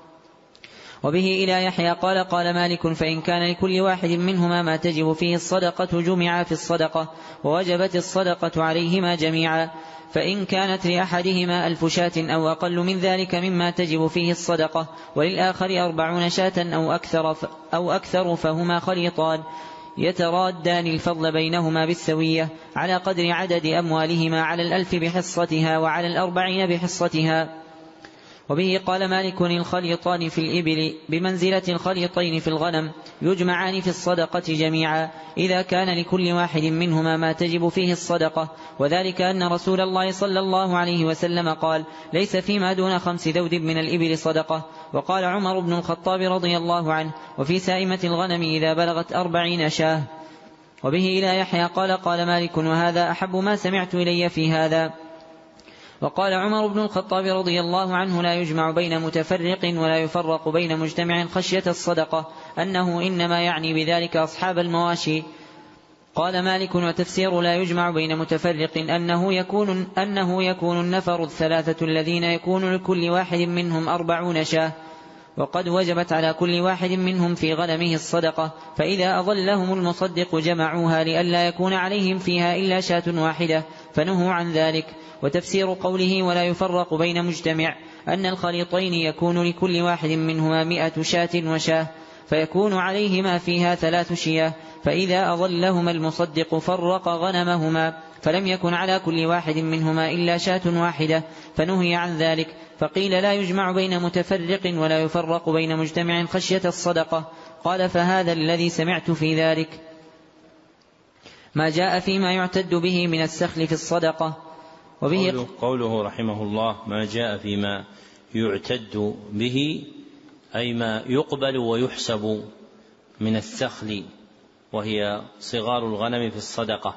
وبه إلى يحيى قال: قال مالك: فإن كان لكل واحد منهما ما تجب فيه الصدقة جمعا في الصدقة ووجبت الصدقة عليهما جميعا، فإن كانت لأحدهما ألف شاة أو أقل من ذلك مما تجب فيه الصدقة وللآخر أربعون شاة أو أكثر, أو أكثر فهما خليطان يترادان الفضل بينهما بالسوية على قدر عدد أموالهما على الألف بحصتها وعلى الأربعين بحصتها. وبه قال مالك: الخليطان في الإبل بمنزلة الخليطين في الغنم يجمعان في الصدقة جميعا إذا كان لكل واحد منهما ما تجب فيه الصدقة، وذلك أن رسول الله صلى الله عليه وسلم قال: ليس فيما دون خمس ذود من الإبل صدقة. وقال عمر بن الخطاب رضي الله عنه: وفي سائمة الغنم إذا بلغت أربعين شاه. وبه إلى يحيى قال: قال مالك: وهذا أحب ما سمعت إلي في هذا. وقال عمر بن الخطاب رضي الله عنه: لا يجمع بين متفرق ولا يفرق بين مجتمع خشية الصدقة، أنه إنما يعني بذلك أصحاب المواشي. قال مالك: وتفسير لا يجمع بين متفرق أنه يكون, أنه يكون النفر الثلاثة الذين يكون لكل واحد منهم أربعون شاه وقد وجبت على كل واحد منهم في غنمه الصدقة، فإذا أضلهم المصدق جمعوها لئلا يكون عليهم فيها إلا شاة واحدة فنهوا عن ذلك. وتفسير قوله ولا يفرق بين مجتمع أن الخليطين يكون لكل واحد منهما مئة شاة وشاه فيكون عليهما فيها ثلاث شياه، فإذا أضلهما المصدق فرق غنمهما فلم يكن على كل واحد منهما إلا شاة واحدة فنهي عن ذلك. فقيل لا يجمع بين متفرق ولا يفرق بين مجتمع خشية الصدقة. قال: فهذا الذي سمعت في ذلك ما جاء فيما يعتد به من السخل في الصدقة. وبه قوله, قوله رحمه الله: ما جاء فيما يعتد به أي ما يقبل ويحسب من السخل وهي صغار الغنم في الصدقة.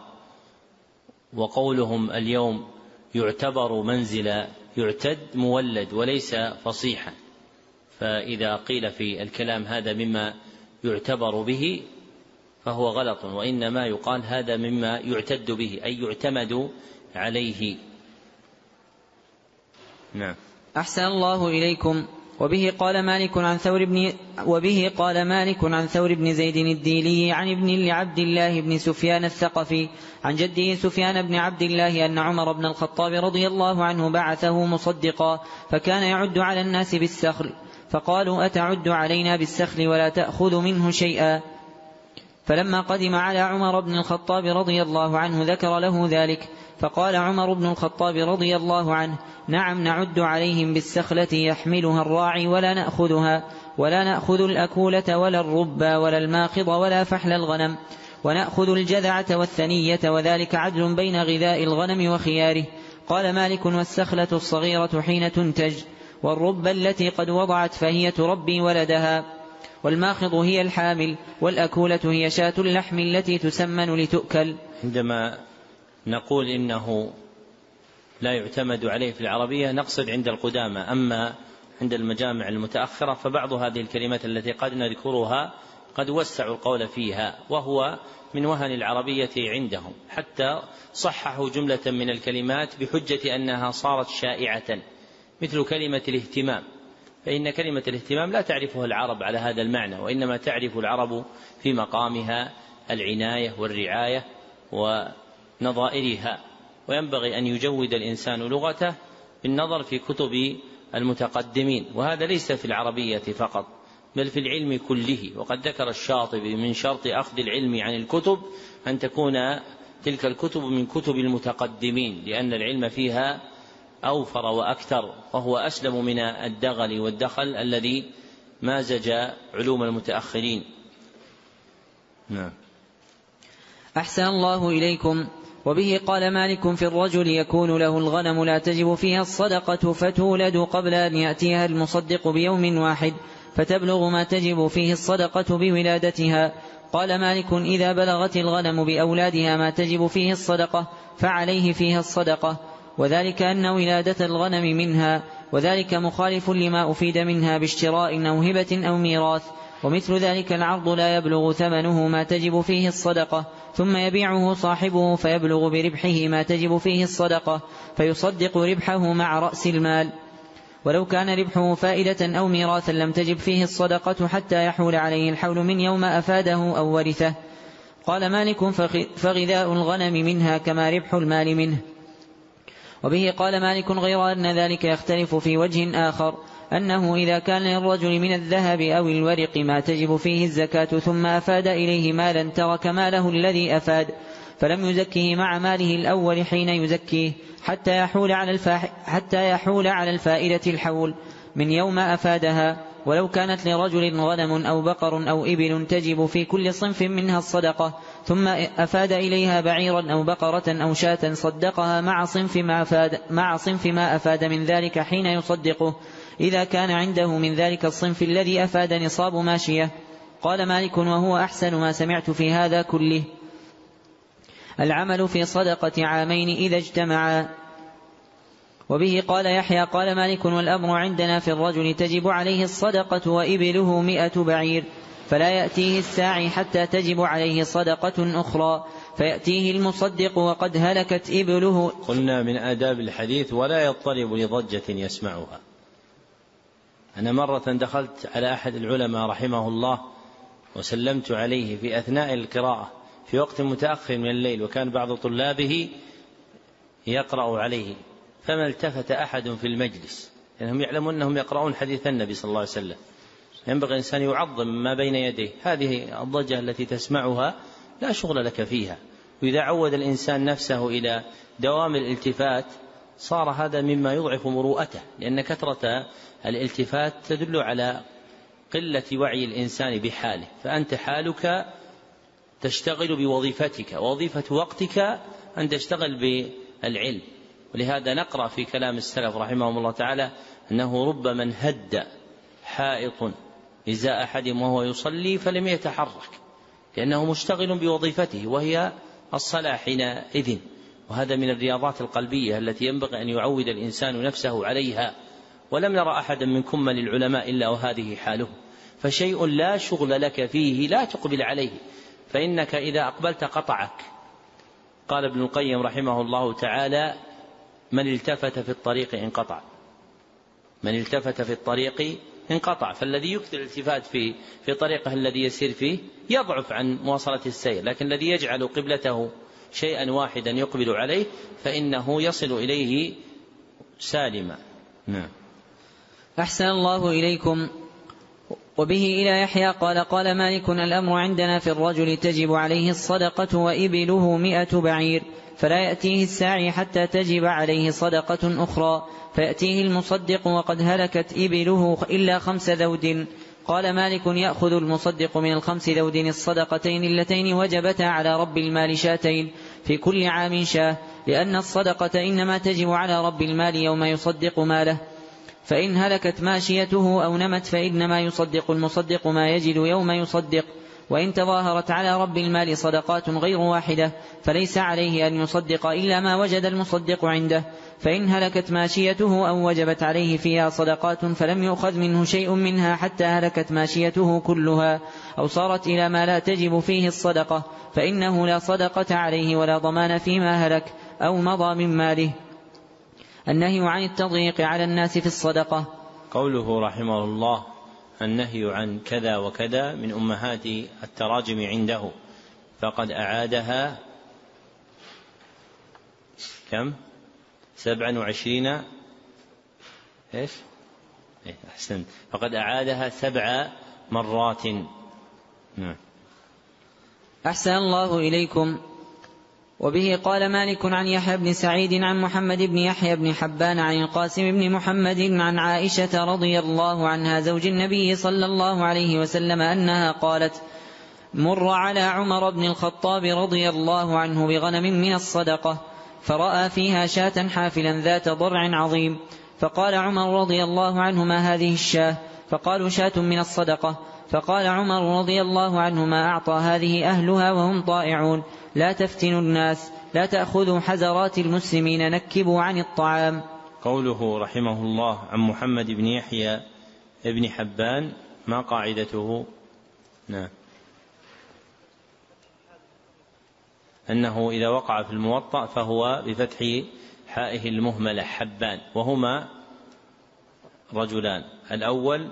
وقولهم اليوم يعتبر منزل، يعتد مولد وليس فصيحا، فإذا قيل في الكلام هذا مما يعتبر به فهو غلط، وإنما يقال هذا مما يعتد به أي يعتمد عليه. نعم. أحسن الله إليكم. وبه قال مالك عن ثور بن وبه قال مالك عن ثور بن زيد الديلي عن ابن لعبد الله بن سفيان الثقفي عن جده سفيان بن عبد الله أن عمر بن الخطاب رضي الله عنه بعثه مصدقا فكان يعد على الناس بالسخل فقالوا أتعد علينا بالسخل ولا تأخذ منه شيئا. فلما قدم على عمر بن الخطاب رضي الله عنه ذكر له ذلك فقال عمر بن الخطاب رضي الله عنه نعم نعد عليهم بالسخلة يحملها الراعي ولا نأخذها ولا نأخذ الأكولة ولا الربا ولا الماخض ولا فحل الغنم ونأخذ الجذعة والثنية وذلك عدل بين غذاء الغنم وخياره. قال مالك والسخلة الصغيرة حين تنتج والربا التي قد وضعت فهي تربي ولدها والماخض هي الحامل والأكولة هي شاة اللحم التي تسمن لتؤكل. عندما نقول إنه لا يعتمد عليه في العربية نقصد عند القدامى، أما عند المجامع المتأخرة فبعض هذه الكلمات التي قد نذكرها قد وسعوا القول فيها، وهو من وهن العربية عندهم، حتى صححوا جملة من الكلمات بحجة أنها صارت شائعة، مثل كلمة الاهتمام، فإن كلمة الاهتمام لا تعرفها العرب على هذا المعنى، وإنما تعرف العرب في مقامها العناية والرعاية ونظائرها، وينبغي أن يجود الإنسان لغته بالنظر في كتب المتقدمين، وهذا ليس في العربية فقط بل في العلم كله. وقد ذكر الشاطبي من شرط أخذ العلم عن الكتب أن تكون تلك الكتب من كتب المتقدمين، لأن العلم فيها أوفر وأكثر، وهو أسلم من الدغل والدخل الذي مازج علوم المتأخرين. نعم. أحسن الله إليكم. وبه قال مالك في الرجل يكون له الغنم لا تجب فيها الصدقة فتولد قبل أن يأتيها المصدق بيوم واحد فتبلغ ما تجب فيه الصدقة بولادتها. قال مالك إذا بلغت الغنم بأولادها ما تجب فيه الصدقة فعليه فيها الصدقة، وذلك أن ولادة الغنم منها، وذلك مخالف لما أفيد منها باشتراء أو هبة أو ميراث، ومثل ذلك العرض لا يبلغ ثمنه ما تجب فيه الصدقة ثم يبيعه صاحبه فيبلغ بربحه ما تجب فيه الصدقة فيصدق ربحه مع رأس المال، ولو كان ربحه فائدة أو ميراثا لم تجب فيه الصدقة حتى يحول عليه الحول من يوم أفاده أو ورثه. قال مالك فغذاء الغنم منها كما ربح المال منه. وبه قال مالك غير أن ذلك يختلف في وجه آخر، أنه إذا كان للرجل من الذهب أو الورق ما تجب فيه الزكاة ثم أفاد إليه مالا ترك ماله الذي أفاد فلم يزكيه مع ماله الأول حين يزكيه حتى يحول على, حتى يحول على الفائدة الحول من يوم أفادها، ولو كانت لرجل غنم أو بقر أو إبل تجب في كل صنف منها الصدقة ثم أفاد إليها بعيرا أو بقرة أو شاة صدقها مع صنف ما أفاد, مع صنف ما أفاد من ذلك حين يصدقه إذا كان عنده من ذلك الصنف الذي أفاد نصاب ماشية. قال مالك وهو أحسن ما سمعت في هذا كله. العمل في صدقة عامين إذا اجتمعا. وبه قال يحيى قال مالك والأمر عندنا في الرجل تجب عليه الصدقة وإبله مئة بعير فلا يأتيه الساعي حتى تجب عليه صدقة أخرى فيأتيه المصدق وقد هلكت إبله. قلنا من آداب الحديث ولا يضطرب لضجة يسمعها. أنا مرة دخلت على أحد العلماء رحمه الله وسلمت عليه في أثناء القراءة في وقت متأخر من الليل، وكان بعض طلابه يقرأ عليه، فما التفت أحد في المجلس، لأنهم يعني يعلمون أنهم يقرؤون حديث النبي صلى الله عليه وسلم، ينبغي الإنسان يعظم ما بين يديه. هذه الضجة التي تسمعها لا شغل لك فيها، وإذا عود الإنسان نفسه إلى دوام الالتفات صار هذا مما يضعف مروءته، لأن كثرة الالتفات تدل على قلة وعي الإنسان بحاله، فأنت حالك تشتغل بوظيفتك، ووظيفة وقتك أن تشتغل بالعلم. ولهذا نقرأ في كلام السلف رحمهم الله تعالى أنه رب من هد حائط إزاء أحدهم وهو يصلي فلم يتحرك، لأنه مشتغل بوظيفته وهي الصلاة حينئذ. وهذا من الرياضات القلبية التي ينبغي أن يعود الإنسان نفسه عليها. ولم نرى أحدا من كمل العلماء إلا وهذه حاله، فشيء لا شغل لك فيه لا تقبل عليه، فإنك إذا أقبلت قطعك. قال ابن القيم رحمه الله تعالى من التفت في الطريق انقطع. من التفت في الطريق انقطع. فالذي يكثر الالتفات في في طريقه الذي يسير فيه يضعف عن مواصلة السير، لكن الذي يجعل قبلته شيئا واحدا يقبل عليه فإنه يصل إليه سالما. نعم. أحسن الله إليكم. وبه إلى يحيى قال قال مالك الأمر عندنا في الرجل تجب عليه الصدقة وإبله مئة بعير، فلا يأتيه الساعي حتى تجب عليه صدقة أخرى، فيأتيه المصدق وقد هلكت إبله إلا خمس ذود. قال مالك يأخذ المصدق من الخمس ذود الصدقتين اللتين وجبتا على رب المال شاتين في كل عام شاه، لأن الصدقة إنما تجب على رب المال يوم يصدق ماله، فإن هلكت ماشيته أو نمت فإنما يصدق المصدق ما يجد يوم يصدق. وإن تظاهرت على رب المال صدقات غير واحدة فليس عليه أن يصدق إلا ما وجد المصدق عنده، فإن هلكت ماشيته أو وجبت عليه فيها صدقات فلم يؤخذ منه شيء منها حتى هلكت ماشيته كلها أو صارت إلى ما لا تجب فيه الصدقة، فإنه لا صدقة عليه ولا ضمان فيما هلك أو مضى من ماله. النهي عن التضييق على الناس في الصدقة. قوله رحمه الله النهي عن كذا وكذا من أمهات التراجم عنده، فقد أعادها كم؟ سبعا وعشرين إيش؟ إيه أحسنت، فقد أعادها سبع مرات. نعم. أحسن الله إليكم. وبه قال مالك عن يحيى بن سعيد عن محمد بن يحيى بن حبان عن القاسم بن محمد عن عائشة رضي الله عنها زوج النبي صلى الله عليه وسلم أنها قالت: مر على عمر بن الخطاب رضي الله عنه بغنم من الصدقة، فرأى فيها شاة حافلا ذات ضرع عظيم، فقال عمر رضي الله عنه: ما هذه الشاة؟ فقالوا: شاة من الصدقة. فقال عمر رضي الله عنه: ما أعطى هذه أهلها وهم طائعون، لا تفتنوا الناس، لا تأخذوا حزرات المسلمين، نكبوا عن الطعام. قوله رحمه الله عن محمد بن يحيى بن حبان، ما قاعدته؟ نعم. أنه إذا وقع في الموطأ فهو بفتح حائه المهملة حبان، وهما رجلان، الأول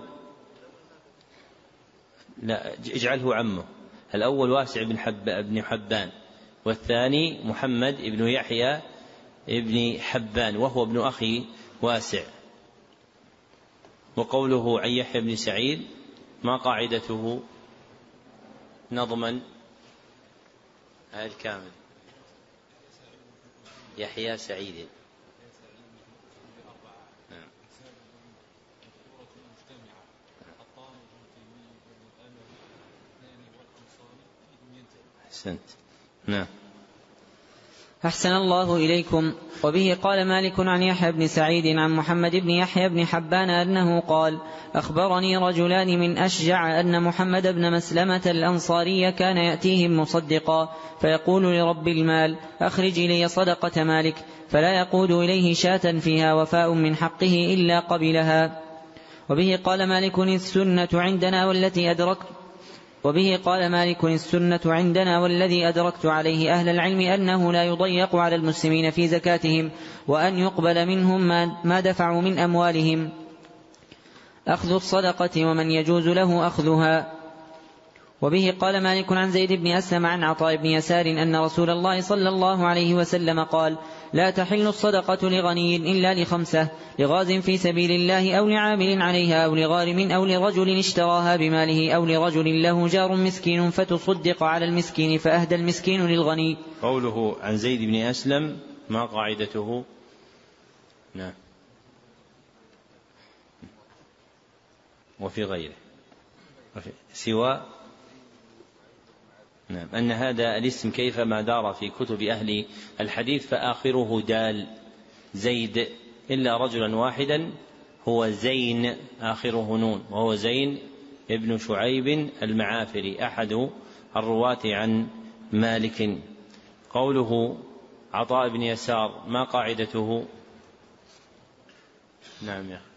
لا اجعله عمه، الأول واسع بن حب ابن حبان، والثاني محمد بن يحيى ابن حبان وهو ابن أخي واسع. وقوله عن يحيى بن سعيد ما قاعدته نظما الكامل؟ يحيى سعيد. أحسنت. نعم. أحسن الله إليكم. وبه قال مالك عن يحيى بن سعيد عن محمد بن يحيى بن حبان أنه قال: أخبرني رجلان من أشجع أن محمد بن مسلمة الأنصاري كان يأتيهم مصدقا فيقول لرب المال: أخرج إلي صدقة مالك، فلا يقود إليه شاة فيها وفاء من حقه إلا قبلها. وبه قال مالك: السنة عندنا والتي أدركت وبه قال مالك: السنة عندنا والذي أدركت عليه أهل العلم أنه لا يضيق على المسلمين في زكاتهم، وأن يقبل منهم ما دفعوا من أموالهم أخذ الصدقة ومن يجوز له أخذها. وبه قال مالك عن زيد بن أسلم عن عطاء بن يسار أن رسول الله صلى الله عليه وسلم قال: لا تحل الصدقة لغني إلا لخمسة: لغاز في سبيل الله، أو لعامل عليها، أو لغارم، أو لرجل اشتراها بماله، أو لرجل له جار مسكين فتصدق على المسكين فأهدى المسكين للغني. قوله عن زيد بن أسلم ما قاعدته؟ نعم. وفي غيره سوى نعم أن هذا الاسم كيفما دار في كتب أهل الحديث فآخره دال، زيد، إلا رجلا واحدا هو زين آخره نون، وهو زين ابن شعيب المعافري أحد الرواة عن مالك. قوله عطاء بن يسار ما قاعدته؟ نعم يا أخي.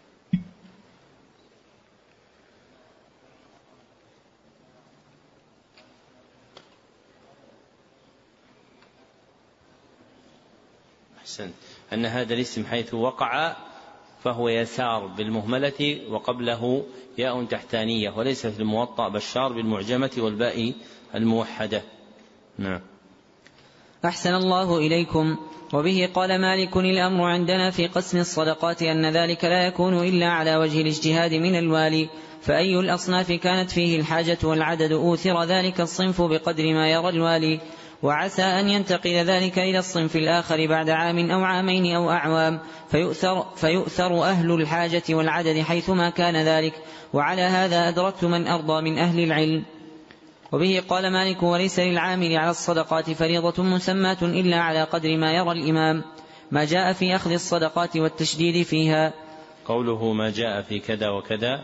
أن هذا الاسم حيث وقع فهو يسار بالمهملة وقبله ياء تحتانية، وليس في الموطأ بشار بالمعجمة والباء الموحدة. نعم. أحسن الله إليكم. وبه قال مالك: الأمر عندنا في قسم الصدقات أن ذلك لا يكون إلا على وجه الاجتهاد من الوالي، فأي الأصناف كانت فيه الحاجة والعدد أوثر ذلك الصنف بقدر ما يرى الوالي، وعسى أن ينتقل ذلك إلى الصنف الآخر بعد عام أو عامين أو أعوام، فيؤثر, فيؤثر أهل الحاجة والعدد حيثما كان ذلك. وعلى هذا أدركت من أرضى من أهل العلم. وبه قال مالك: وليس للعامل على الصدقات فريضة مسماة إلا على قدر ما يرى الإمام، ما جاء في أخذ الصدقات والتشديد فيها. قوله ما جاء في كذا وكذا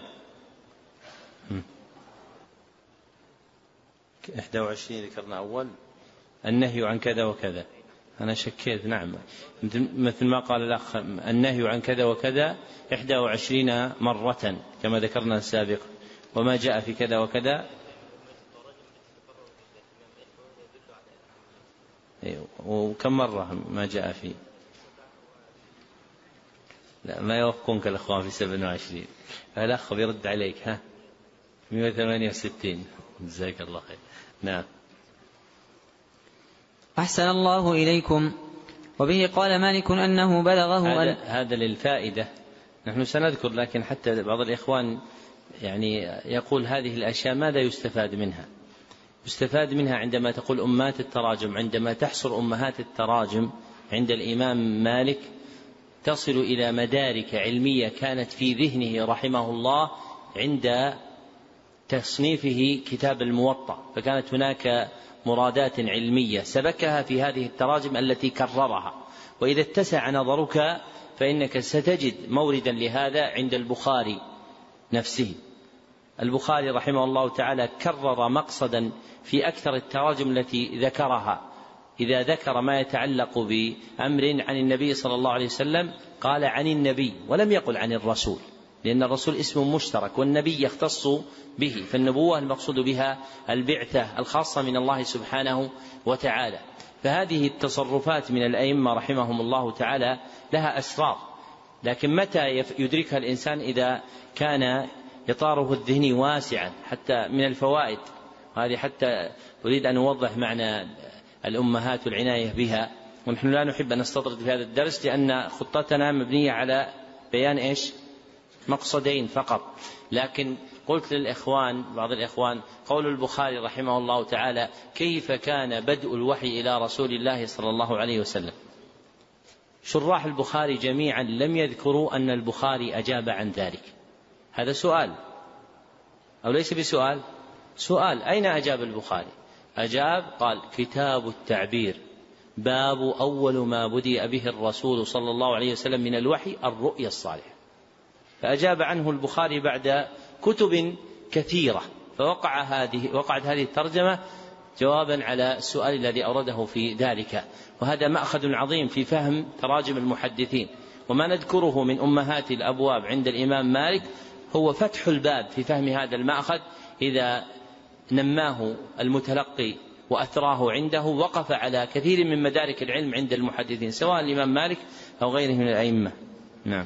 إحدى وعشرين ذكرنا أول النهي عن كذا وكذا، أنا شكيت. نعم، مثل ما قال الأخ النهي عن كذا وكذا إحدى وعشرين مرة كما ذكرنا سابقا، وما جاء في كذا وكذا وكم مرة ما جاء فيه. لا، ما يوفقونك الأخوان في سبع وعشرين. الأخ بيرد عليك. ها مئة وثمانية وستين. جزاك الله خير. نعم. أحسن الله إليكم. وبه قال مالك أنه بلغه هذا, هذا للفائدة، نحن سنذكر، لكن حتى بعض الإخوان يعني يقول هذه الأشياء ماذا يستفاد منها؟ يستفاد منها عندما تقول أمهات التراجم، عندما تحصر أمهات التراجم عند الإمام مالك تصل إلى مدارك علمية كانت في ذهنه رحمه الله عند تصنيفه كتاب الموطأ، فكانت هناك مرادات علمية سبكها في هذه التراجم التي كررها. وإذا اتسع نظرك فإنك ستجد موردا لهذا عند البخاري نفسه. البخاري رحمه الله تعالى كرر مقصدا في أكثر التراجم التي ذكرها، إذا ذكر ما يتعلق بأمر عن النبي صلى الله عليه وسلم قال عن النبي ولم يقل عن الرسول، لأن الرسول اسم مشترك والنبي يختص به، فالنبوة المقصود بها البعثة الخاصة من الله سبحانه وتعالى. فهذه التصرفات من الأئمة رحمهم الله تعالى لها أسرار، لكن متى يدركها الإنسان؟ إذا كان إطاره الذهني واسعا حتى من الفوائد. هذه حتى أريد أن أوضح معنى الأمهات والعناية بها، ونحن لا نحب أن نستطرد في هذا الدرس لأن خطتنا مبنية على بيان إيش؟ مقصدين فقط. لكن قلت للإخوان بعض الإخوان قول البخاري رحمه الله تعالى: كيف كان بدء الوحي إلى رسول الله صلى الله عليه وسلم؟ شراح البخاري جميعا لم يذكروا أن البخاري أجاب عن ذلك. هذا سؤال أو ليس بسؤال؟ سؤال. أين أجاب البخاري؟ أجاب قال: كتاب التعبير، باب أول ما بدأ به الرسول صلى الله عليه وسلم من الوحي الرؤيا الصالحة. فأجاب عنه البخاري بعد كتب كثيرة، فوقع هذه وقعت هذه الترجمة جوابا على السؤال الذي أورده في ذلك. وهذا مأخذ عظيم في فهم تراجم المحدثين. وما نذكره من أمهات الأبواب عند الإمام مالك هو فتح الباب في فهم هذا المأخذ، إذا نماه المتلقي وأثراه عنده وقف على كثير من مدارك العلم عند المحدثين سواء الإمام مالك أو غيره من الأئمة. نعم.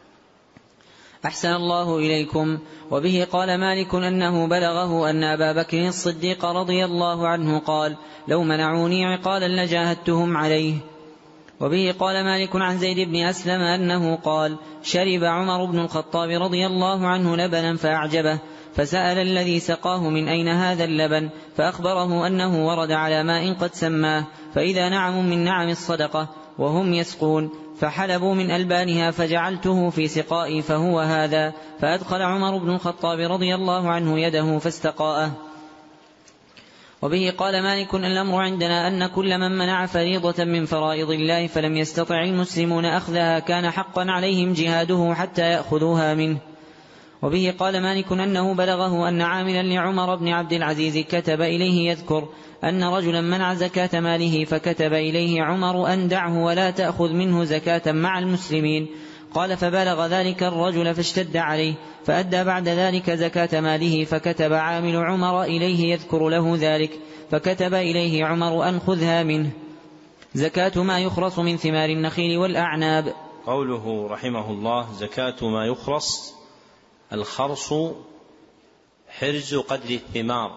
أحسن الله إليكم. وبه قال مالك أنه بلغه أن أبا بكر الصديق رضي الله عنه قال: لو منعوني عقالا لجاهدتهم عليه. وبه قال مالك عن زيد بن أسلم أنه قال: شرب عمر بن الخطاب رضي الله عنه لبنا فأعجبه، فسأل الذي سقاه من أين هذا اللبن، فأخبره أنه ورد على ماء قد سماه، فإذا نعم من نعم الصدقة وهم يسقون، فحلبوا من ألبانها فجعلته في سقائي فهو هذا. فأدخل عمر بن الخطاب رضي الله عنه يده فاستقاءه. وبه قال مالك: الأمر عندنا أن كل من منع فريضة من فرائض الله فلم يستطع المسلمون أخذها كان حقا عليهم جهاده حتى يأخذوها منه. وبه قال مالك أنه بلغه أن عاملا لعمر بن عبد العزيز كتب إليه يذكر أن رجلا منع زكاة ماله، فكتب إليه عمر أن دعه ولا تأخذ منه زكاة مع المسلمين. قال: فبلغ ذلك الرجل فاشتد عليه، فأدى بعد ذلك زكاة ماله، فكتب عامل عمر إليه يذكر له ذلك، فكتب إليه عمر أن خذها منه، زكاة ما يخرص من ثمار النخيل والأعناب. قوله رحمه الله: زكاة ما يخرص. الخرص حرز قدر الثمار،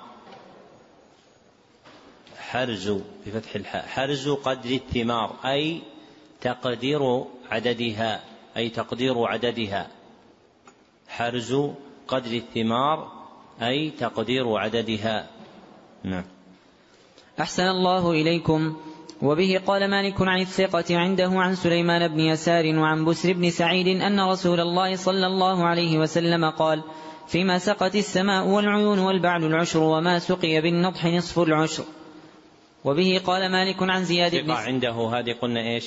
حرز بفتح الحاء، حرز قدر الثمار أي تقدير عددها، أي تقدير عددها. حرز قدر الثمار أي تقدير عددها. نعم. أحسن الله إليكم. وبه قال مالك عن الثقة عنده عن سليمان بن يسار وعن بسر بن سعيد أن رسول الله صلى الله عليه وسلم قال: فيما سقت السماء والعيون والبعل العشر وما سقي بالنضح نصف العشر. وبه قال مالك عن زياد بن ثقة عنده، هذه قلنا إيش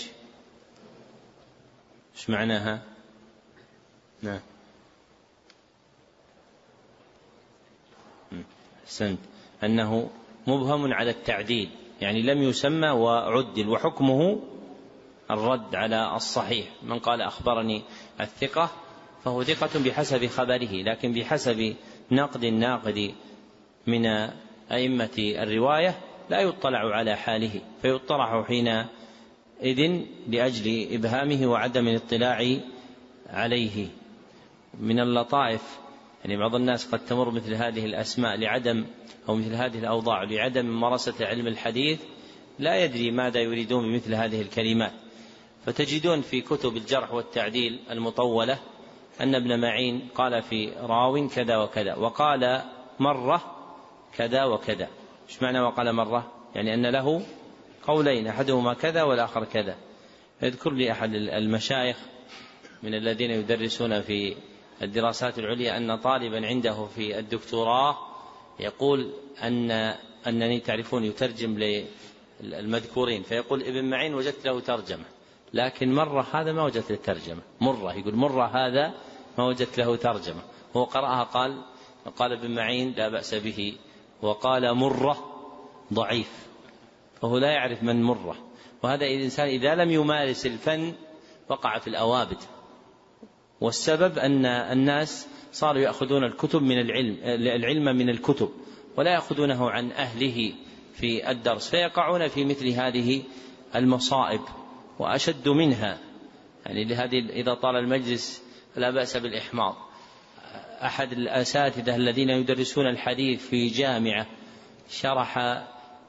إيش معناها؟ نعم. أحسنت، أنه مبهم على التعديل، يعني لم يسمى وعدل، وحكمه الرد على الصحيح. من قال أخبرني الثقة فهو ثقة بحسب خبره، لكن بحسب نقد الناقد من أئمة الرواية لا يطلع على حاله، فيطرح حينئذ لأجل إبهامه وعدم الاطلاع عليه. من اللطائف يعني بعض الناس قد تمر مثل هذه الأسماء لعدم أو مثل هذه الأوضاع لعدم ممارسة علم الحديث، لا يدري ماذا يريدون بمثل هذه الكلمات، فتجدون في كتب الجرح والتعديل المطولة أن ابن معين قال في راو كذا وكذا، وقال مرة كذا وكذا. إيش معنى وقال مرة؟ يعني أن له قولين، أحدهما كذا والآخر كذا. يذكر لي أحد المشايخ من الذين يدرسون في الدراسات العليا أن طالبا عنده في الدكتوراه يقول أن أنني تعرفون يترجم للمذكورين، فيقول ابن معين وجدت له ترجمة، لكن مرة هذا ما وجدت له ترجمة. مرة يقول مرة هذا ما وجدت له ترجمة، هو قرأها قال قال ابن معين لا بأس به، وقال مرة ضعيف، فهو لا يعرف من مرة. وهذا الإنسان إذا لم يمارس الفن وقع في الأوابد، والسبب أن الناس صاروا يأخذون الكتب من العلم العلم من الكتب ولا يأخذونه عن أهله في الدرس، فيقعون في مثل هذه المصائب وأشد منها. يعني لهذه إذا طال المجلس لا بأس بالإحماض. أحد الأساتذة الذين يدرسون الحديث في جامعة شرح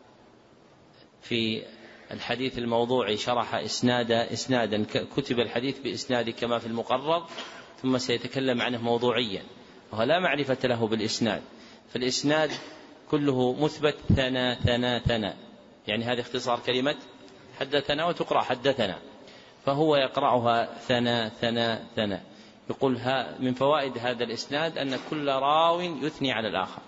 في الحديث الموضوعي شرح إسنادا إسنادا كتب الحديث بإسناد كما في المقرر، ثم سيتكلم عنه موضوعيا، وهو لا معرفة له بالإسناد، فالإسناد كله مثبت ثنا ثنا ثنا، يعني هذا اختصار كلمة حدثنا وتقرأ حدثنا، فهو يقرأها ثنا ثنا ثنا. يقول ها من فوائد هذا الإسناد أن كل راو يثني على الآخر.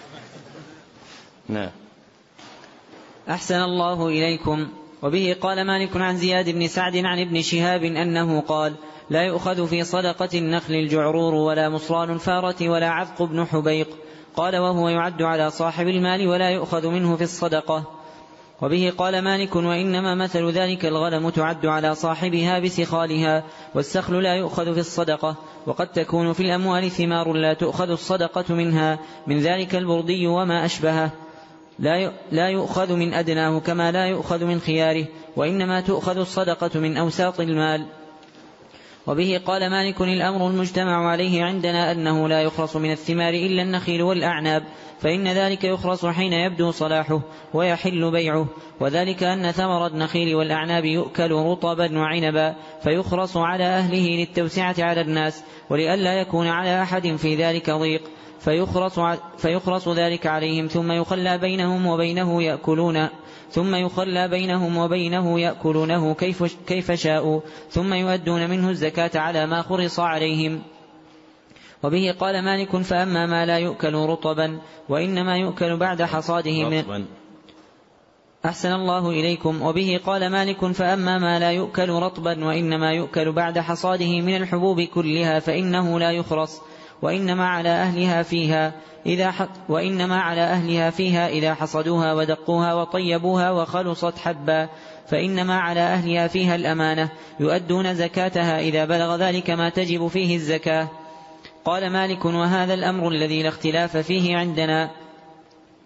نعم. أحسن الله إليكم. وبه قال مالك عن زياد بن سعد عن ابن شهاب أنه قال: لا يؤخذ في صدقة النخل الجعرور ولا مصران الفارة ولا عذق بن حبيق. قال: وهو يعد على صاحب المال ولا يؤخذ منه في الصدقة. وبه قال مالك: وإنما مثل ذلك الغنم تعد على صاحبها بسخالها، والسخل لا يؤخذ في الصدقة. وقد تكون في الأموال ثمار لا تؤخذ الصدقة منها، من ذلك البردي وما أشبهه، لا يؤخذ من أدناه كما لا يؤخذ من خياره، وإنما تؤخذ الصدقة من أوساط المال. وبه قال مالك: الأمر المجتمع عليه عندنا أنه لا يخرص من الثمار إلا النخيل والأعناب، فإن ذلك يخرص حين يبدو صلاحه ويحل بيعه، وذلك أن ثمر النخيل والأعناب يؤكل رطبا وعنبا، فيخرص على أهله للتوسعة على الناس، ولئلا يكون على أحد في ذلك ضيق، فيخرص, فيخرص ذلك عليهم، ثم يخلى بينهم وبينه يأكلون ثم يخلى بينهم وبينه يأكلونه كيف, كيف شاءوا، ثم يؤدون منه الزكاة على ما خرص عليهم. وبه قال مالك: فأما ما لا يؤكل رطبا وإنما يؤكل بعد حصاده من أحسن الله إليكم. وبه قال مالك: فأما ما لا يؤكل رطبا وإنما يؤكل بعد حصاده من الحبوب كلها فإنه لا يخرص، وإنما على أهلها فيها إذا وإنما على أهلها فيها إذا حصدوها ودقوها وطيبوها وخلصت حبا، فإنما على أهلها فيها الأمانة، يؤدون زكاتها إذا بلغ ذلك ما تجب فيه الزكاة. قال مالك: وهذا الأمر الذي لا اختلاف فيه عندنا.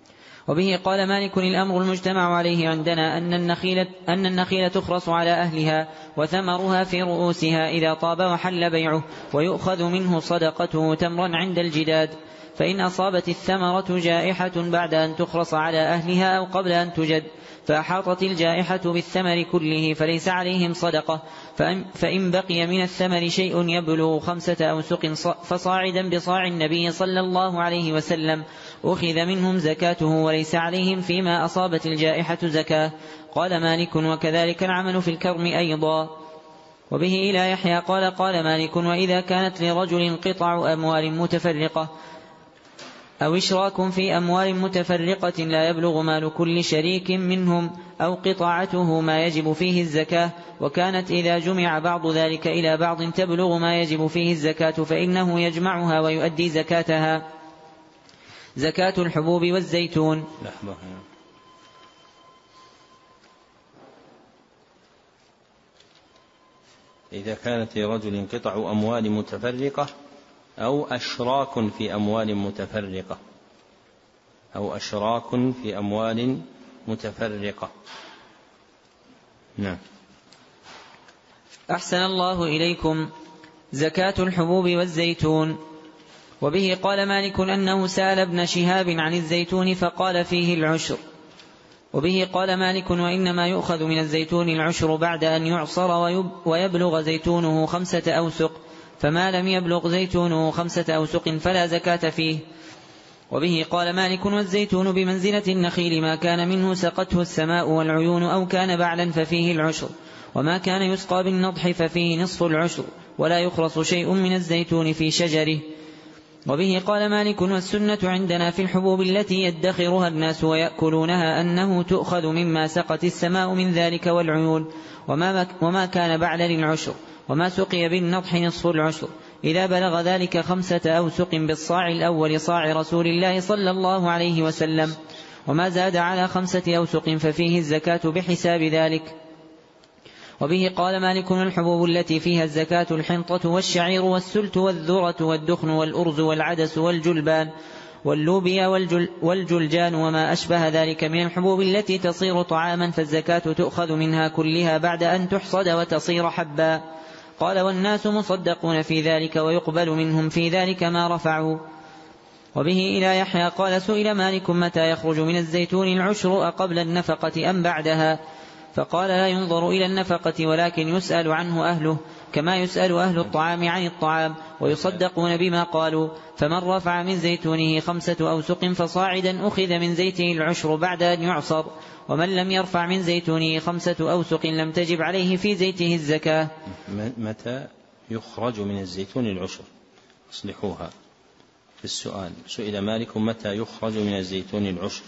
وبه قال مالك الأمر المجتمع عليه عندنا أن النخيل, أن النخيل تخرص على أهلها وثمرها في رؤوسها إذا طاب وحل بيعه، ويؤخذ منه صدقته تمرا عند الجداد، فإن أصابت الثمرة جائحة بعد أن تخرص على أهلها أو قبل أن تجد فأحاطت الجائحة بالثمر كله فليس عليهم صدقة، فإن بقي من الثمر شيء يبلغ خمسة أوسق فصاعدا بصاع النبي صلى الله عليه وسلم أخذ منهم زكاته وليس عليهم فيما أصابت الجائحة زكاة. قال مالك وكذلك العمل في الكرم أيضا. وبه إلى يحيى قال قال مالك وإذا كانت لرجل قطع أموال متفرقة أو إشراك في أموال متفرقة لا يبلغ مال كل شريك منهم أو قطعته ما يجب فيه الزكاة، وكانت إذا جمع بعض ذلك إلى بعض تبلغ ما يجب فيه الزكاة فإنه يجمعها ويؤدي زكاتها. زكاة الحبوب والزيتون. لحظة. إذا كانت لرجل قطع أموال متفرقة أو أشراك في أموال متفرقة أو أشراك في أموال متفرقة. نعم. أحسن الله إليكم. زكاة الحبوب والزيتون. وبه قال مالك أنه سأل ابن شهاب عن الزيتون فقال فيه العشر. وبه قال مالك وإنما يؤخذ من الزيتون العشر بعد أن يعصر ويبلغ زيتونه خمسة أوسق، فما لم يبلغ زيتونه خمسة أوسق فلا زكاة فيه. وبه قال مالك والزيتون بمنزلة النخيل ما كان منه سقته السماء والعيون أو كان بعلا ففيه العشر، وما كان يسقى بالنضح ففيه نصف العشر، ولا يخرص شيء من الزيتون في شجره. وبه قال مالك والسنة عندنا في الحبوب التي يدخرها الناس ويأكلونها أنه تؤخذ مما سقت السماء من ذلك والعيون، وما, وما كان بعل للعشر، وما سقي بالنضح نصف العشر، إذا بلغ ذلك خمسة أوسق بالصاع الأول صاع رسول الله صلى الله عليه وسلم، وما زاد على خمسة أوسق ففيه الزكاة بحساب ذلك. وبه قال مالك الحبوب التي فيها الزكاة الحنطة والشعير والسلت والذرة والدخن والأرز والعدس والجلبان واللوبيا والجل والجلجان وما أشبه ذلك من الحبوب التي تصير طعاما، فالزكاة تؤخذ منها كلها بعد أن تحصد وتصير حبا. قال والناس مصدقون في ذلك ويقبل منهم في ذلك ما رفعوا. وبه إلى يحيى قال سئل مالك متى يخرج من الزيتون العشر أقبل النفقة أم بعدها؟ فقال لا ينظر إلى النفقة ولكن يسأل عنه أهله كما يسأل أهل الطعام عن الطعام، ويصدقون بما قالوا. فمن رفع من زيتونه خمسة أوسق فصاعدا أخذ من زيته العشر بعد أن يعصر، ومن لم يرفع من زيتونه خمسة أوسق لم تجب عليه في زيته الزكاة. متى يخرج من الزيتون العشر؟ اصلحوها في السؤال. سئل مالك متى يخرج من الزيتون العشر؟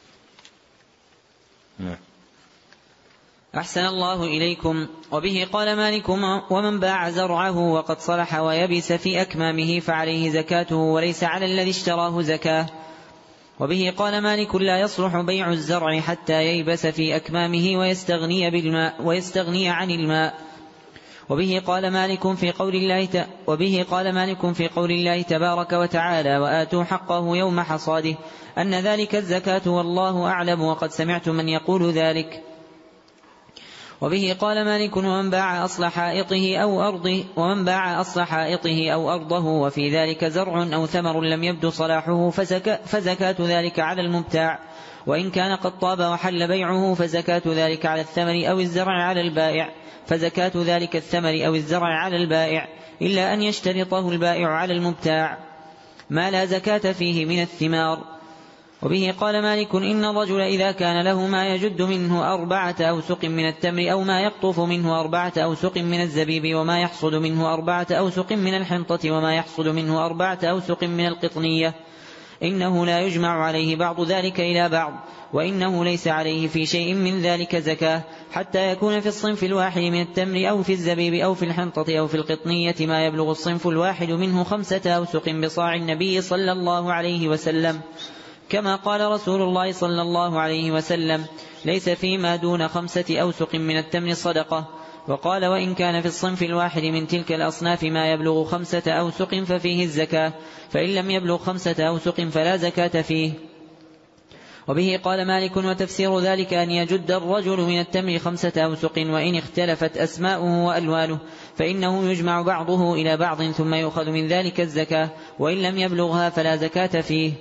نعم. أحسن الله إليكم. وبه قال مالك ومن باع زرعه وقد صلح ويبس في أكمامه فعليه زكاته وليس على الذي اشتراه زكاة. وبه قال مالك لا يصلح بيع الزرع حتى ييبس في أكمامه ويستغني بالماء ويستغني عن الماء. وبه قال مالك في قول الله ت... وبه قال مالك في قول الله تبارك وتعالى وآتوا حقه يوم حصاده أن ذلك الزكاة والله أعلم، وقد سمعت من يقول ذلك. وبه قال مالك ومن باع أصل حائطه أو أرضه ومن باع أصل حائطه أو أرضه وفي ذلك زرع أو ثمر لم يبد صلاحه فزكاة, فزكاة ذلك على المبتاع، وإن كان قد طاب وحل بيعه فزكاة ذلك على الثمر أو الزرع على البائع فزكاة ذلك الثمر أو الزرع على البائع، إلا أن يشترطه البائع على المبتاع ما لا زكاة فيه من الثمار. وبه قال مالك إن الرجل إذا كان له ما يجد منه أربعة أوسق من التمر أو ما يقطف منه أربعة أوسق من الزبيب وما يحصد منه أربعة أوسق من الحنطة وما يحصد منه أربعة أوسق من القطنية إنه لا يجمع عليه بعض ذلك إلى بعض، وإنه ليس عليه في شيء من ذلك زكاة حتى يكون في الصنف الواحد من التمر أو في الزبيب أو في الحنطة أو في القطنية ما يبلغ الصنف الواحد منه خمسة أوسق بصاع النبي صلى الله عليه وسلم، كما قال رسول الله صلى الله عليه وسلم ليس فيما دون خمسة أوسق من التمر صدقة. وقال وإن كان في الصنف الواحد من تلك الأصناف ما يبلغ خمسة أوسق ففيه الزكاة، فإن لم يبلغ خمسة أوسق فلا زكاة فيه. وبه قال مالك وتفسير ذلك أن يجد الرجل من التمر خمسة أوسق وإن اختلفت أسماؤه وألوانه فإنه يجمع بعضه إلى بعض ثم يؤخذ من ذلك الزكاة وإن لم يبلغها فلا زكاة فيه.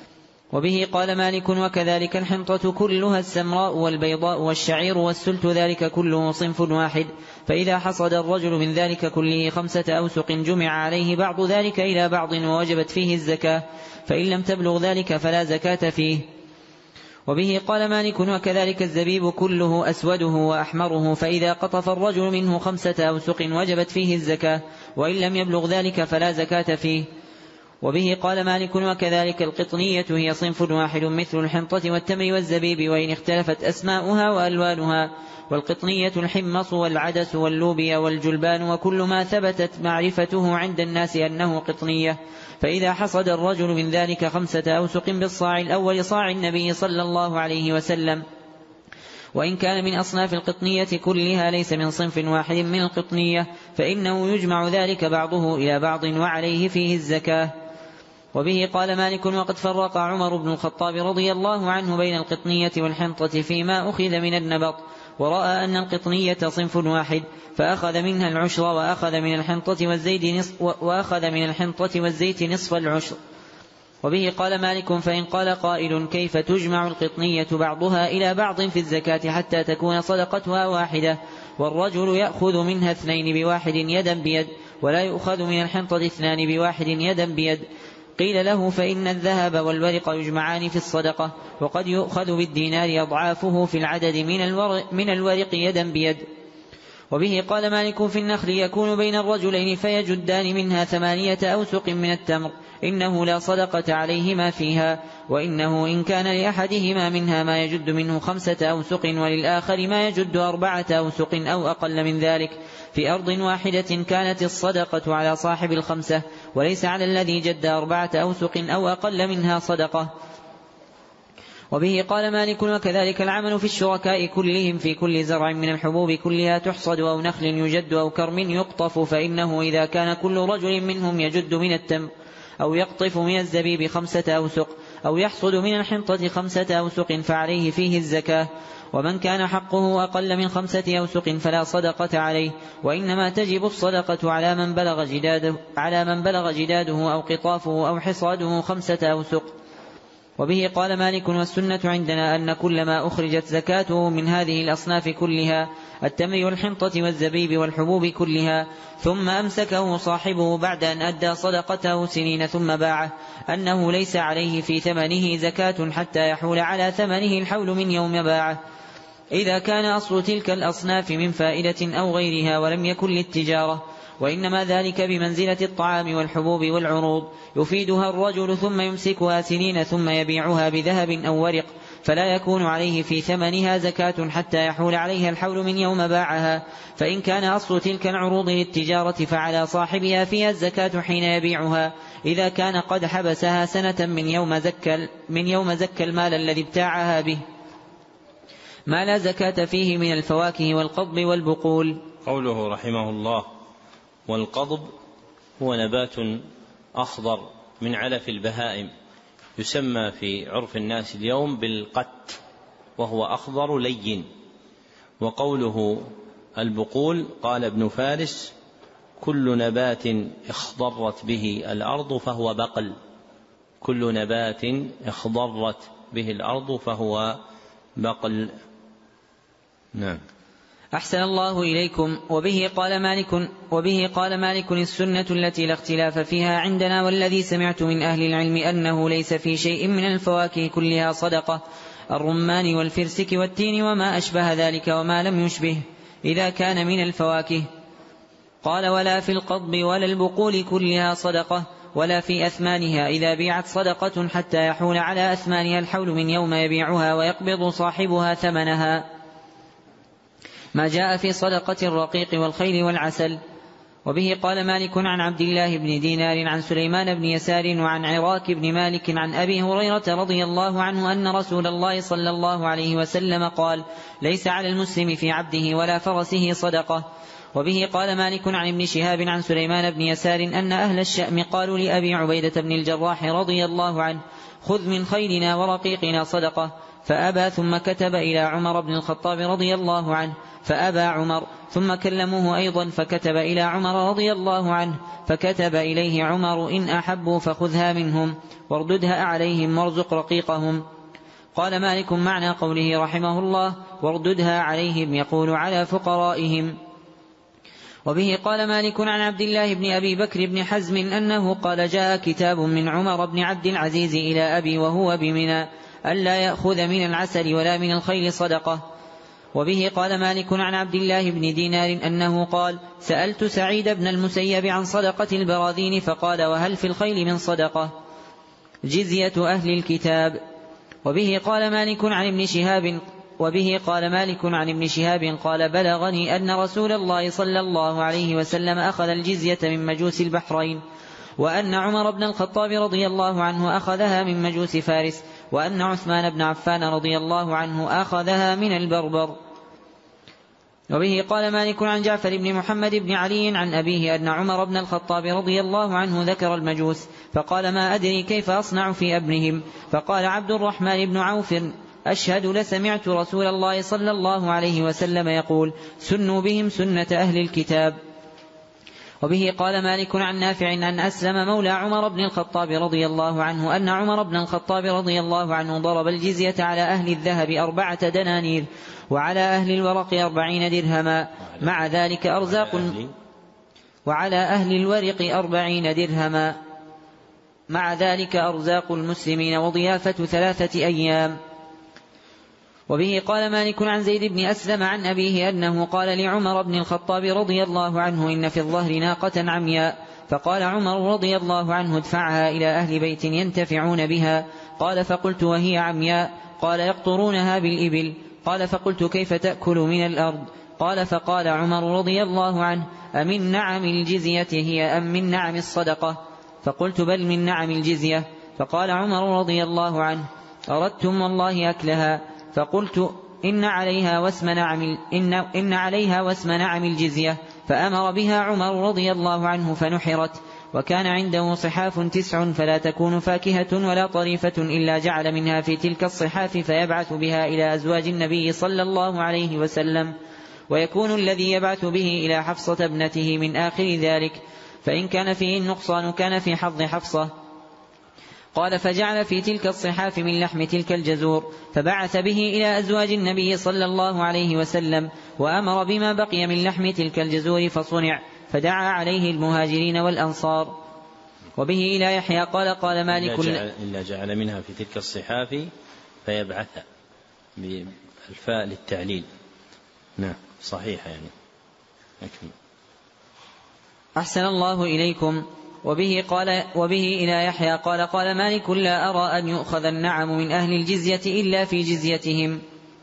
وبه قال مالك وكذلك الحنطة كلها السمراء والبيضاء والشعير والسلت ذلك كله صنف واحد، فإذا حصد الرجل من ذلك كله خمسة أوسق جمع عليه بعض ذلك إلى بعض ووجبت فيه الزكاة، فإن لم تبلغ ذلك فلا زكاة فيه. وبه قال مالك وكذلك الزبيب كله أسوده وأحمره، فإذا قطف الرجل منه خمسة أوسق وجبت فيه الزكاة وإن لم يبلغ ذلك فلا زكاة فيه. وبه قال مالك وكذلك القطنية هي صنف واحد مثل الحنطة والتمر والزبيب وإن اختلفت أسماؤها وألوانها، والقطنية الحمص والعدس واللوبيا والجلبان وكل ما ثبتت معرفته عند الناس أنه قطنية. فإذا حصد الرجل من ذلك خمسة أوسق بالصاع الأول صاع النبي صلى الله عليه وسلم، وإن كان من أصناف القطنية كلها ليس من صنف واحد من القطنية فإنه يجمع ذلك بعضه إلى بعض وعليه فيه الزكاة. وبه قال مالك وقد فرق عمر بن الخطاب رضي الله عنه بين القطنية والحنطة فيما أخذ من النبط، ورأى أن القطنية صنف واحد فأخذ منها العشر وأخذ من الحنطة والزيت نصف, وأخذ من الحنطة والزيت نصف العشر. وبه قال مالك فإن قال قائل كيف تجمع القطنية بعضها إلى بعض في الزكاة حتى تكون صدقتها واحدة والرجل يأخذ منها اثنين بواحد يدا بيد ولا يؤخذ من الحنطة اثنان بواحد يدا بيد؟ قيل له فإن الذهب والورق يجمعان في الصدقة وقد يؤخذ بالدينار أضعافه في العدد من الورق يدا بيد. وبه قال مالك في النخل يكون بين الرجلين فيجدان منها ثمانية أوسق من التمر إنه لا صدقة عليهما فيها، وإنه إن كان لأحدهما منها ما يجد منه خمسة أوسق وللآخر ما يجد أربعة أوسق أو أقل من ذلك في أرض واحدة كانت الصدقة على صاحب الخمسة وليس على الذي جد أربعة أوسق أو أقل منها صدقة. وبه قال مالك وكذلك العمل في الشركاء كلهم في كل زرع من الحبوب كلها تحصد أو نخل يجد أو كرم يقطف، فإنه إذا كان كل رجل منهم يجد من التمر أو يقطف من الزبيب خمسة أوسق أو يحصد من الحنطة خمسة أوسق فعليه فيه الزكاة، ومن كان حقه أقل من خمسة أوسق فلا صدقة عليه، وإنما تجب الصدقة على من بلغ جداده, على من بلغ جداده أو قطافه أو حصاده خمسة أوسق. وبه قال مالك والسنة عندنا أن كل ما أخرجت زكاته من هذه الأصناف كلها التمر والحنطة والزبيب والحبوب كلها ثم أمسكه صاحبه بعد أن أدى صدقته سنين ثم باعه أنه ليس عليه في ثمنه زكاة حتى يحول على ثمنه الحول من يوم باعه، إذا كان أصل تلك الأصناف من فائدة أو غيرها ولم يكن للتجارة، وإنما ذلك بمنزلة الطعام والحبوب والعروض يفيدها الرجل ثم يمسكها سنين ثم يبيعها بذهب أو ورق، فلا يكون عليه في ثمنها زكاة حتى يحول عليها الحول من يوم باعها. فإن كان أصل تلك العروض للتجارة فعلى صاحبها فيها الزكاة حين يبيعها، إذا كان قد حبسها سنة من يوم زكى من يوم زكى المال الذي ابتاعها به، ما لا زكاة فيه من الفواكه والقضب والبقول. قوله رحمه الله والقضب هو نبات أخضر من علف البهائم يسمى في عرف الناس اليوم بالقت، وهو أخضر لين. وقوله البقول قال ابن فارس كل نبات اخضرت به الأرض فهو بقل، كل نبات اخضرت به الأرض فهو بقل. نعم. أحسن الله إليكم. وبه قال مالك وبه قال مالك السنة التي لا اختلاف فيها عندنا والذي سمعت من أهل العلم أنه ليس في شيء من الفواكه كلها صدقة، الرمان والفرسك والتين وما أشبه ذلك وما لم يشبه إذا كان من الفواكه. قال ولا في القضب ولا البقول كلها صدقة، ولا في أثمانها إذا بيعت صدقة حتى يحول على أثمانها الحول من يوم يبيعها ويقبض صاحبها ثمنها، ما جاء في صدقة الرقيق والخيل والعسل. وبه قال مالك عن عبد الله بن دينار عن سليمان بن يسار وعن عراك بن مالك عن أبي هريرة رضي الله عنه أن رسول الله صلى الله عليه وسلم قال ليس على المسلم في عبده ولا فرسه صدقة. وبه قال مالك عن ابن شهاب عن سليمان بن يسار أن أهل الشأم قالوا لأبي عبيدة بن الجراح رضي الله عنه خذ من خيلنا ورقيقنا صدقة، فأبى، ثم كتب إلى عمر بن الخطاب رضي الله عنه فأبى عمر، ثم كلموه أيضا فكتب إلى عمر رضي الله عنه، فكتب إليه عمر إن أحبوا فخذها منهم وارددها عليهم وارزق رقيقهم. قال مالك معنى قوله رحمه الله وارددها عليهم يقول على فقرائهم. وبه قال مالك عن عبد الله بن أبي بكر بن حزم أنه قال جاء كتاب من عمر بن عبد العزيز إلى أبي وهو بمنى ألا يأخذ من العسل ولا من الخيل صدقة. وبه قال مالك عن عبد الله بن دينار أنه قال سألت سعيد بن المسيب عن صدقة البراذين فقال وهل في الخيل من صدقة؟ جزية أهل الكتاب. وبه قال مالك عن ابن شهاب وبه قال مالك عن ابن شهاب قال بلغني أن رسول الله صلى الله عليه وسلم أخذ الجزية من مجوس البحرين، وأن عمر بن الخطاب رضي الله عنه أخذها من مجوس فارس، وأن عثمان بن عفان رضي الله عنه أخذها من البربر. وبه قال مالك عن جعفر بن محمد بن علي عن أبيه أن عمر بن الخطاب رضي الله عنه ذكر المجوس فقال ما أدري كيف أصنع في ابنهم، فقال عبد الرحمن بن عوف أشهد لسمعت رسول الله صلى الله عليه وسلم يقول سنوا بهم سنة أهل الكتاب. وبه قال مالك عن نافع أن أسلم مولى عمر بن الخطاب رضي الله عنه أن عمر بن الخطاب رضي الله عنه ضرب الجزية على أهل الذهب أربعة دنانير وعلى أهل الورق أربعين درهما، مع ذلك أرزاق وعلى أهل الورق أربعين درهما مع ذلك أرزاق المسلمين وضيافة ثلاثة أيام. وبه قال مالك عن زيد بن أسلم عن أبيه أنه قال لعمر بن الخطاب رضي الله عنه إن في الظهر ناقة عمياء، فقال عمر رضي الله عنه ادفعها إلى أهل بيت ينتفعون بها. قال فقلت وهي عمياء؟ قال يقطرونها بالإبل. قال فقلت كيف تأكل من الأرض؟ قال فقال عمر رضي الله عنه أمن نعم الجزية هي أم من نعم الصدقة؟ فقلت بل من نعم الجزية. فقال عمر رضي الله عنه أردتم والله أكلها؟ فقلت إن عليها واسم نعم, إن, إن عليها واسم نعم الجزية. فأمر بها عمر رضي الله عنه فنحرت، وكان عنده صحاف تسع فلا تكون فاكهة ولا طريفة إلا جعل منها في تلك الصحاف فيبعث بها إلى أزواج النبي صلى الله عليه وسلم، ويكون الذي يبعث به إلى حفصة ابنته من آخر ذلك، فإن كان فيه النقصان كان في حظ حفصة. قال فجعل في تلك الصحاف من لحم تلك الجزور فبعث به إلى أزواج النبي صلى الله عليه وسلم، وأمر بما بقي من لحم تلك الجزور فصنع، فدعا عليه المهاجرين والأنصار. وبه إلى يحيى قال قال مالك إلا جعل منها في تلك الصحاف فيبعث بالفاء للتعليل. نعم صحيح يعني. أكمل. أحسن الله إليكم. وبه, قال وبه إلى يحيى قال قال مالك لا أرى أن يؤخذ النعم من أهل الجزية إلا في جزيتهم.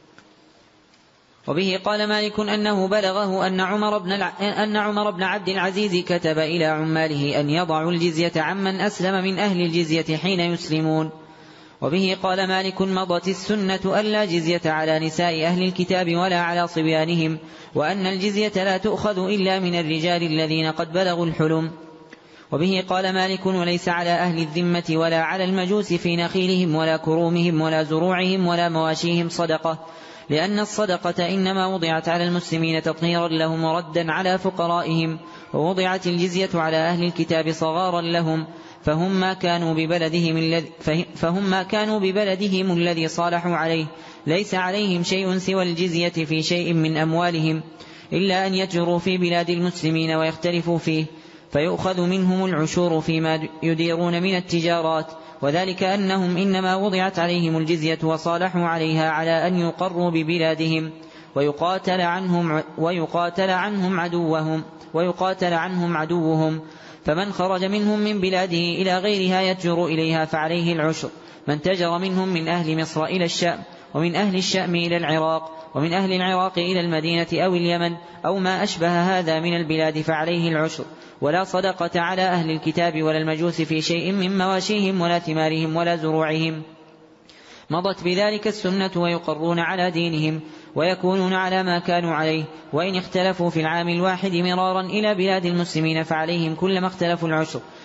وبه قال مالك أنه بلغه أن عمر بن, أن عمر بن عبد العزيز كتب إلى عماله أن يضعوا الجزية عمن أسلم من أهل الجزية حين يسلمون. وبه قال مالك مضت السنة ألا جزية على نساء أهل الكتاب ولا على صبيانهم، وأن الجزية لا تؤخذ إلا من الرجال الذين قد بلغوا الحلم. وبه قال مالك وليس على أهل الذمة ولا على المجوس في نخيلهم ولا كرومهم ولا زروعهم ولا مواشيهم صدقة، لأن الصدقة إنما وضعت على المسلمين تطهيرا لهم وردا على فقرائهم، ووضعت الجزية على أهل الكتاب صغارا لهم، فهم ما كانوا ببلدهم الذي, فهم ما كانوا ببلدهم الذي صالحوا عليه، ليس عليهم شيء سوى الجزية في شيء من أموالهم، إلا أن يتجروا في بلاد المسلمين ويختلفوا فيه، فيؤخذ منهم العشور فيما يديرون من التجارات، وذلك أنهم إنما وضعت عليهم الجزية وصالحوا عليها على أن يقروا ببلادهم ويقاتل عنهم, ويقاتل عنهم عدوهم ويقاتل عنهم عدوهم فمن خرج منهم من بلاده إلى غيرها يتجر إليها فعليه العشر، من تجر منهم من أهل مصر إلى الشام، ومن أهل الشام إلى العراق، ومن أهل العراق إلى المدينة أو اليمن أو ما أشبه هذا من البلاد فعليه العشر، ولا صدقة على أهل الكتاب ولا المجوس في شيء من مواشيهم ولا ثمارهم ولا زروعهم، مضت بذلك السنة ويقرون على دينهم ويكونون على ما كانوا عليه، وإن اختلفوا في العام الواحد مرارا إلى بلاد المسلمين فعليهم كلما اختلفوا العشر،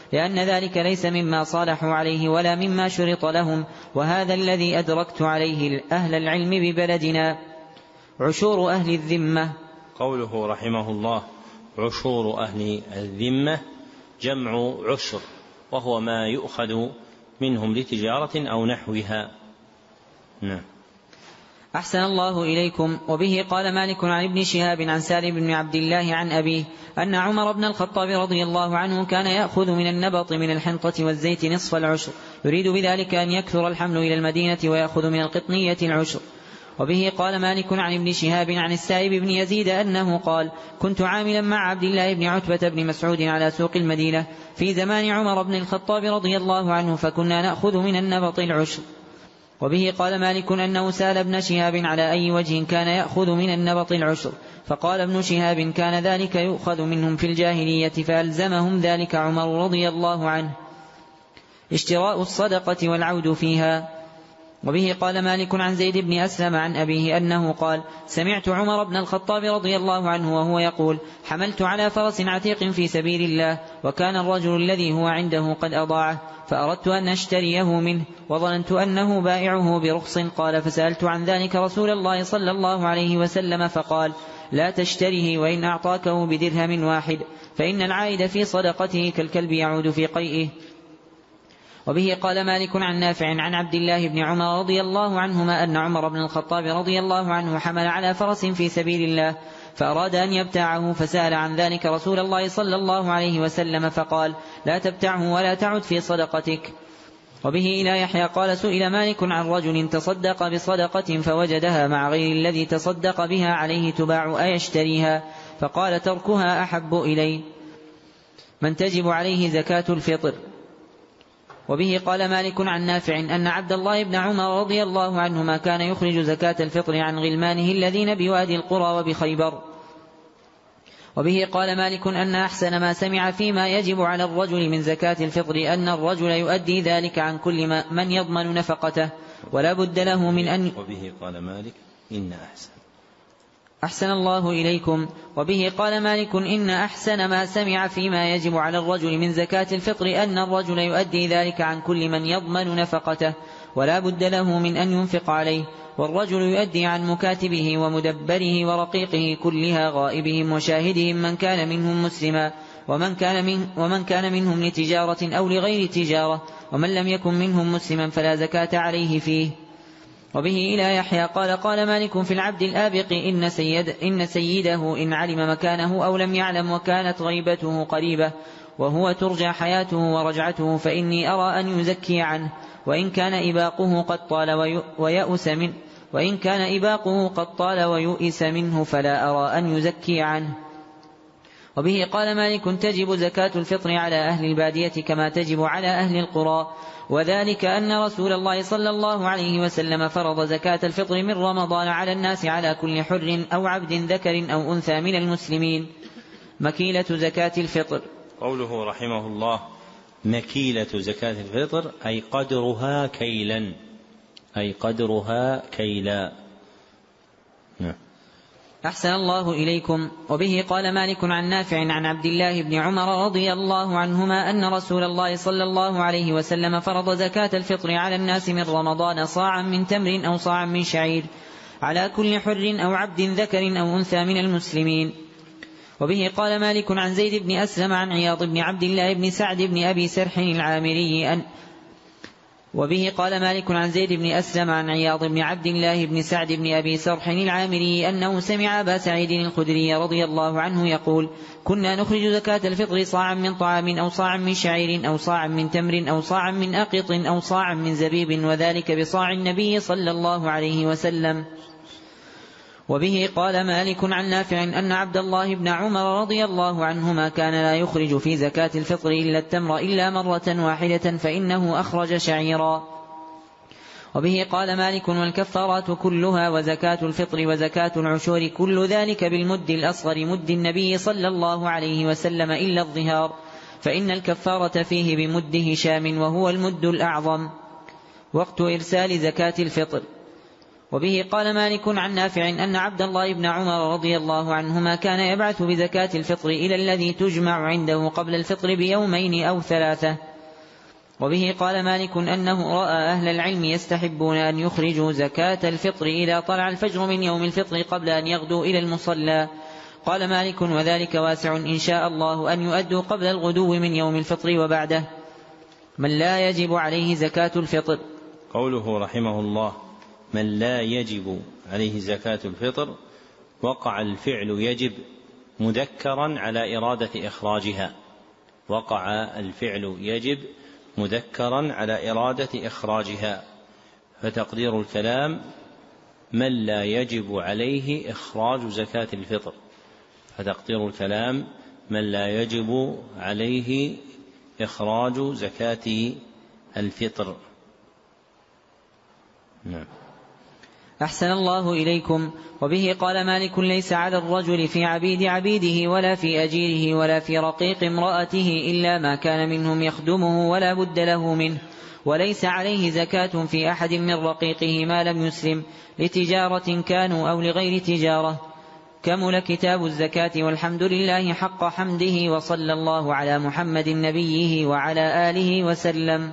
لأن ذلك ليس مما صالحوا عليه ولا مما شرط لهم، وهذا الذي أدركت عليه أهل العلم ببلدنا. عشور أهل الذمة. قوله رحمه الله عشور أهل الذمة جمع عشر، وهو ما يؤخذ منهم لتجارة أو نحوها. نعم. أحسن الله إليكم. وبه قال مالك عن ابن شهاب عن سالم بن عبد الله عن أبيه أن عمر بن الخطاب رضي الله عنه كان يأخذ من النبط من الحنطة والزيت نصف العشر، يريد بذلك أن يكثر الحمل إلى المدينة، ويأخذ من القطنية العشر. وبه قال مالك عن ابن شهاب عن السائب بن يزيد أنه قال: كنت عاملا مع عبد الله بن عتبة بن مسعود على سوق المدينة في زمان عمر بن الخطاب رضي الله عنه، فكنا نأخذ من النبط العشر. وبه قال مالك أنه سأل ابن شهاب على أي وجه كان يأخذ من النبط العشر، فقال ابن شهاب: كان ذلك يؤخذ منهم في الجاهلية، فألزمهم ذلك عمر رضي الله عنه. اشتراء الصدقة والعود فيها. وبه قال مالك عن زيد بن أسلم عن أبيه أنه قال: سمعت عمر بن الخطاب رضي الله عنه وهو يقول: حملت على فرس عتيق في سبيل الله، وكان الرجل الذي هو عنده قد أضاعه، فأردت أن أشتريه منه، وظننت أنه بائعه برخص. قال: فسألت عن ذلك رسول الله صلى الله عليه وسلم فقال: لا تشتره، وإن أعطاكه بدرهم واحد، فإن العائد في صدقته كالكلب يعود في قيئه. وبه قال مالك عن نافع عن عبد الله بن عمر رضي الله عنهما أن عمر بن الخطاب رضي الله عنه حمل على فرس في سبيل الله، فأراد أن يبتاعه، فسأل عن ذلك رسول الله صلى الله عليه وسلم فقال: لا تبتعه ولا تعد في صدقتك. وبه إلى يحيى قال: سئل مالك عن رجل تصدق بصدقة فوجدها مع غير الذي تصدق بها عليه تباع أيشتريها؟ فقال: تركها أحب إلي. من تجب عليه زكاة الفطر. وبه قال مالك عن نافع أن عبد الله بن عمر رضي الله عنهما كان يخرج زكاة الفطر عن غلمانه الذين بوادي القرى وبخيبر. وبه قال مالك أن أحسن ما سمع فيما يجب على الرجل من زكاة الفطر أن الرجل يؤدي ذلك عن كل من يضمن نفقته، ولا بد له من أن. وبه قال مالك إن أحسن أحسن الله إليكم. وبه قال مالك إن أحسن ما سمع فيما يجب على الرجل من زكاة الفطر أن الرجل يؤدي ذلك عن كل من يضمن نفقته، ولا بد له من أن ينفق عليه، والرجل يؤدي عن مكاتبه ومدبره ورقيقه كلها، غائبهم وشاهدهم من كان منهم مسلما، ومن كان, من ومن كان منهم لتجارة أو لغير تجارة، ومن لم يكن منهم مسلما فلا زكاة عليه فيه. وبه إلى يحيى قال: قال مالك في العبد الآبق إن, سيد إن سيده إن علم مكانه أو لم يعلم وكانت غيبته قريبة وهو ترجى حياته ورجعته فإني أرى أن يزكي عنه، وإن كان إباقه قد طال ويأس منه وإن كان إباقه قد طال ويؤس منه فلا أرى أن يزكي عنه. وبه قال مالك: تجب زكاة الفطر على أهل البادية كما تجب على أهل القرى، وذلك أن رسول الله صلى الله عليه وسلم فرض زكاة الفطر من رمضان على الناس على كل حر أو عبد ذكر أو أنثى من المسلمين. مكيلة زكاة الفطر. قوله رحمه الله مكيلة زكاة الفطر أي قدرها كيلا أي قدرها كيلا. نعم. أحسن الله إليكم. وبه قال مالك عن نافع عن عبد الله بن عمر رضي الله عنهما أن رسول الله صلى الله عليه وسلم فرض زكاة الفطر على الناس من رمضان صاعا من تمر أو صاعا من شعير على كل حر أو عبد ذكر أو أنثى من المسلمين. وبه قال مالك عن زيد بن أسلم عن عياض بن عبد الله بن سعد بن أبي سرح العامري أن وبه قال مالك عن زيد بن أسلم عن عياض بن عبد الله بن سعد بن أبي سرح العامري أنه سمع أبا سعيد الخدري رضي الله عنه يقول: كنا نخرج زكاة الفطر صاعا من طعام أو صاعا من شعير أو صاعا من تمر أو صاعا من أقط أو صاعا من زبيب، وذلك بصاع النبي صلى الله عليه وسلم. وبه قال مالك عن نافع أن عبد الله بن عمر رضي الله عنهما كان لا يخرج في زكاة الفطر إلا التمر إلا مرة واحدة فإنه أخرج شعيرا. وبه قال مالك: والكفارات كلها وزكاة الفطر وزكاة العشور كل ذلك بالمد الأصغر مد النبي صلى الله عليه وسلم إلا الظهار، فإن الكفارة فيه بمد هشام وهو المد الأعظم. وقت إرسال زكاة الفطر. وبه قال مالك عن نافع أن عبد الله بن عمر رضي الله عنهما كان يبعث بزكاة الفطر إلى الذي تجمع عنده قبل الفطر بيومين أو ثلاثة. وبه قال مالك أنه رأى أهل العلم يستحبون أن يخرجوا زكاة الفطر إذا طلع الفجر من يوم الفطر قبل أن يغدوا إلى المصلى. قال مالك وذلك واسع إن شاء الله أن يؤدوا قبل الغدو من يوم الفطر وبعده. من لا يجب عليه زكاة الفطر. قوله رحمه الله من لا يجب عليه زكاة الفطر، وقع الفعل يجب مذكرا على إرادة إخراجها. وقع الفعل يجب مذكرا على إرادة إخراجها، فتقدير الكلام من لا يجب عليه إخراج زكاة الفطر. فتقدير الكلام من لا يجب عليه إخراج زكاة الفطر. نعم. أحسن الله إليكم. وبه قال مالك ليس على الرجل في عبيد عبيده ولا في أجيره ولا في رقيق امرأته إلا ما كان منهم يخدمه ولا بد له منه، وليس عليه زكاة في أحد من رقيقه ما لم يسلم لتجارة كانوا أو لغير تجارة. كمل كتاب الزكاة والحمد لله حق حمده، وصلى الله على محمد نبيه وعلى آله وسلم.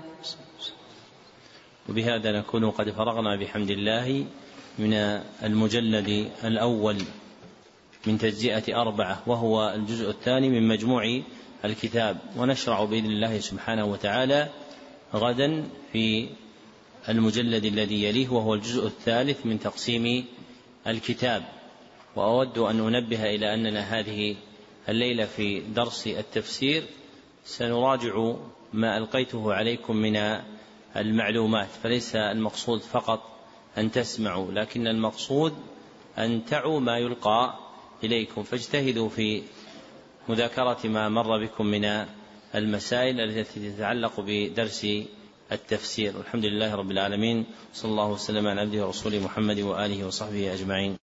وبهذا نكون قد فرغنا بحمد الله من المجلد الأول من تجزئة أربعة، وهو الجزء الثاني من مجموع الكتاب، ونشرع بإذن الله سبحانه وتعالى غدا في المجلد الذي يليه، وهو الجزء الثالث من تقسيم الكتاب. وأود أن أنبه إلى أننا هذه الليلة في درس التفسير سنراجع ما ألقيته عليكم من المعلومات، فليس المقصود فقط أن تسمعوا، لكن المقصود أن تعوا ما يلقى إليكم، فاجتهدوا في مذاكرة ما مر بكم من المسائل التي تتعلق بدرس التفسير. والحمد لله رب العالمين، صلى الله وسلم على عبده ورسوله محمد وآله وصحبه أجمعين.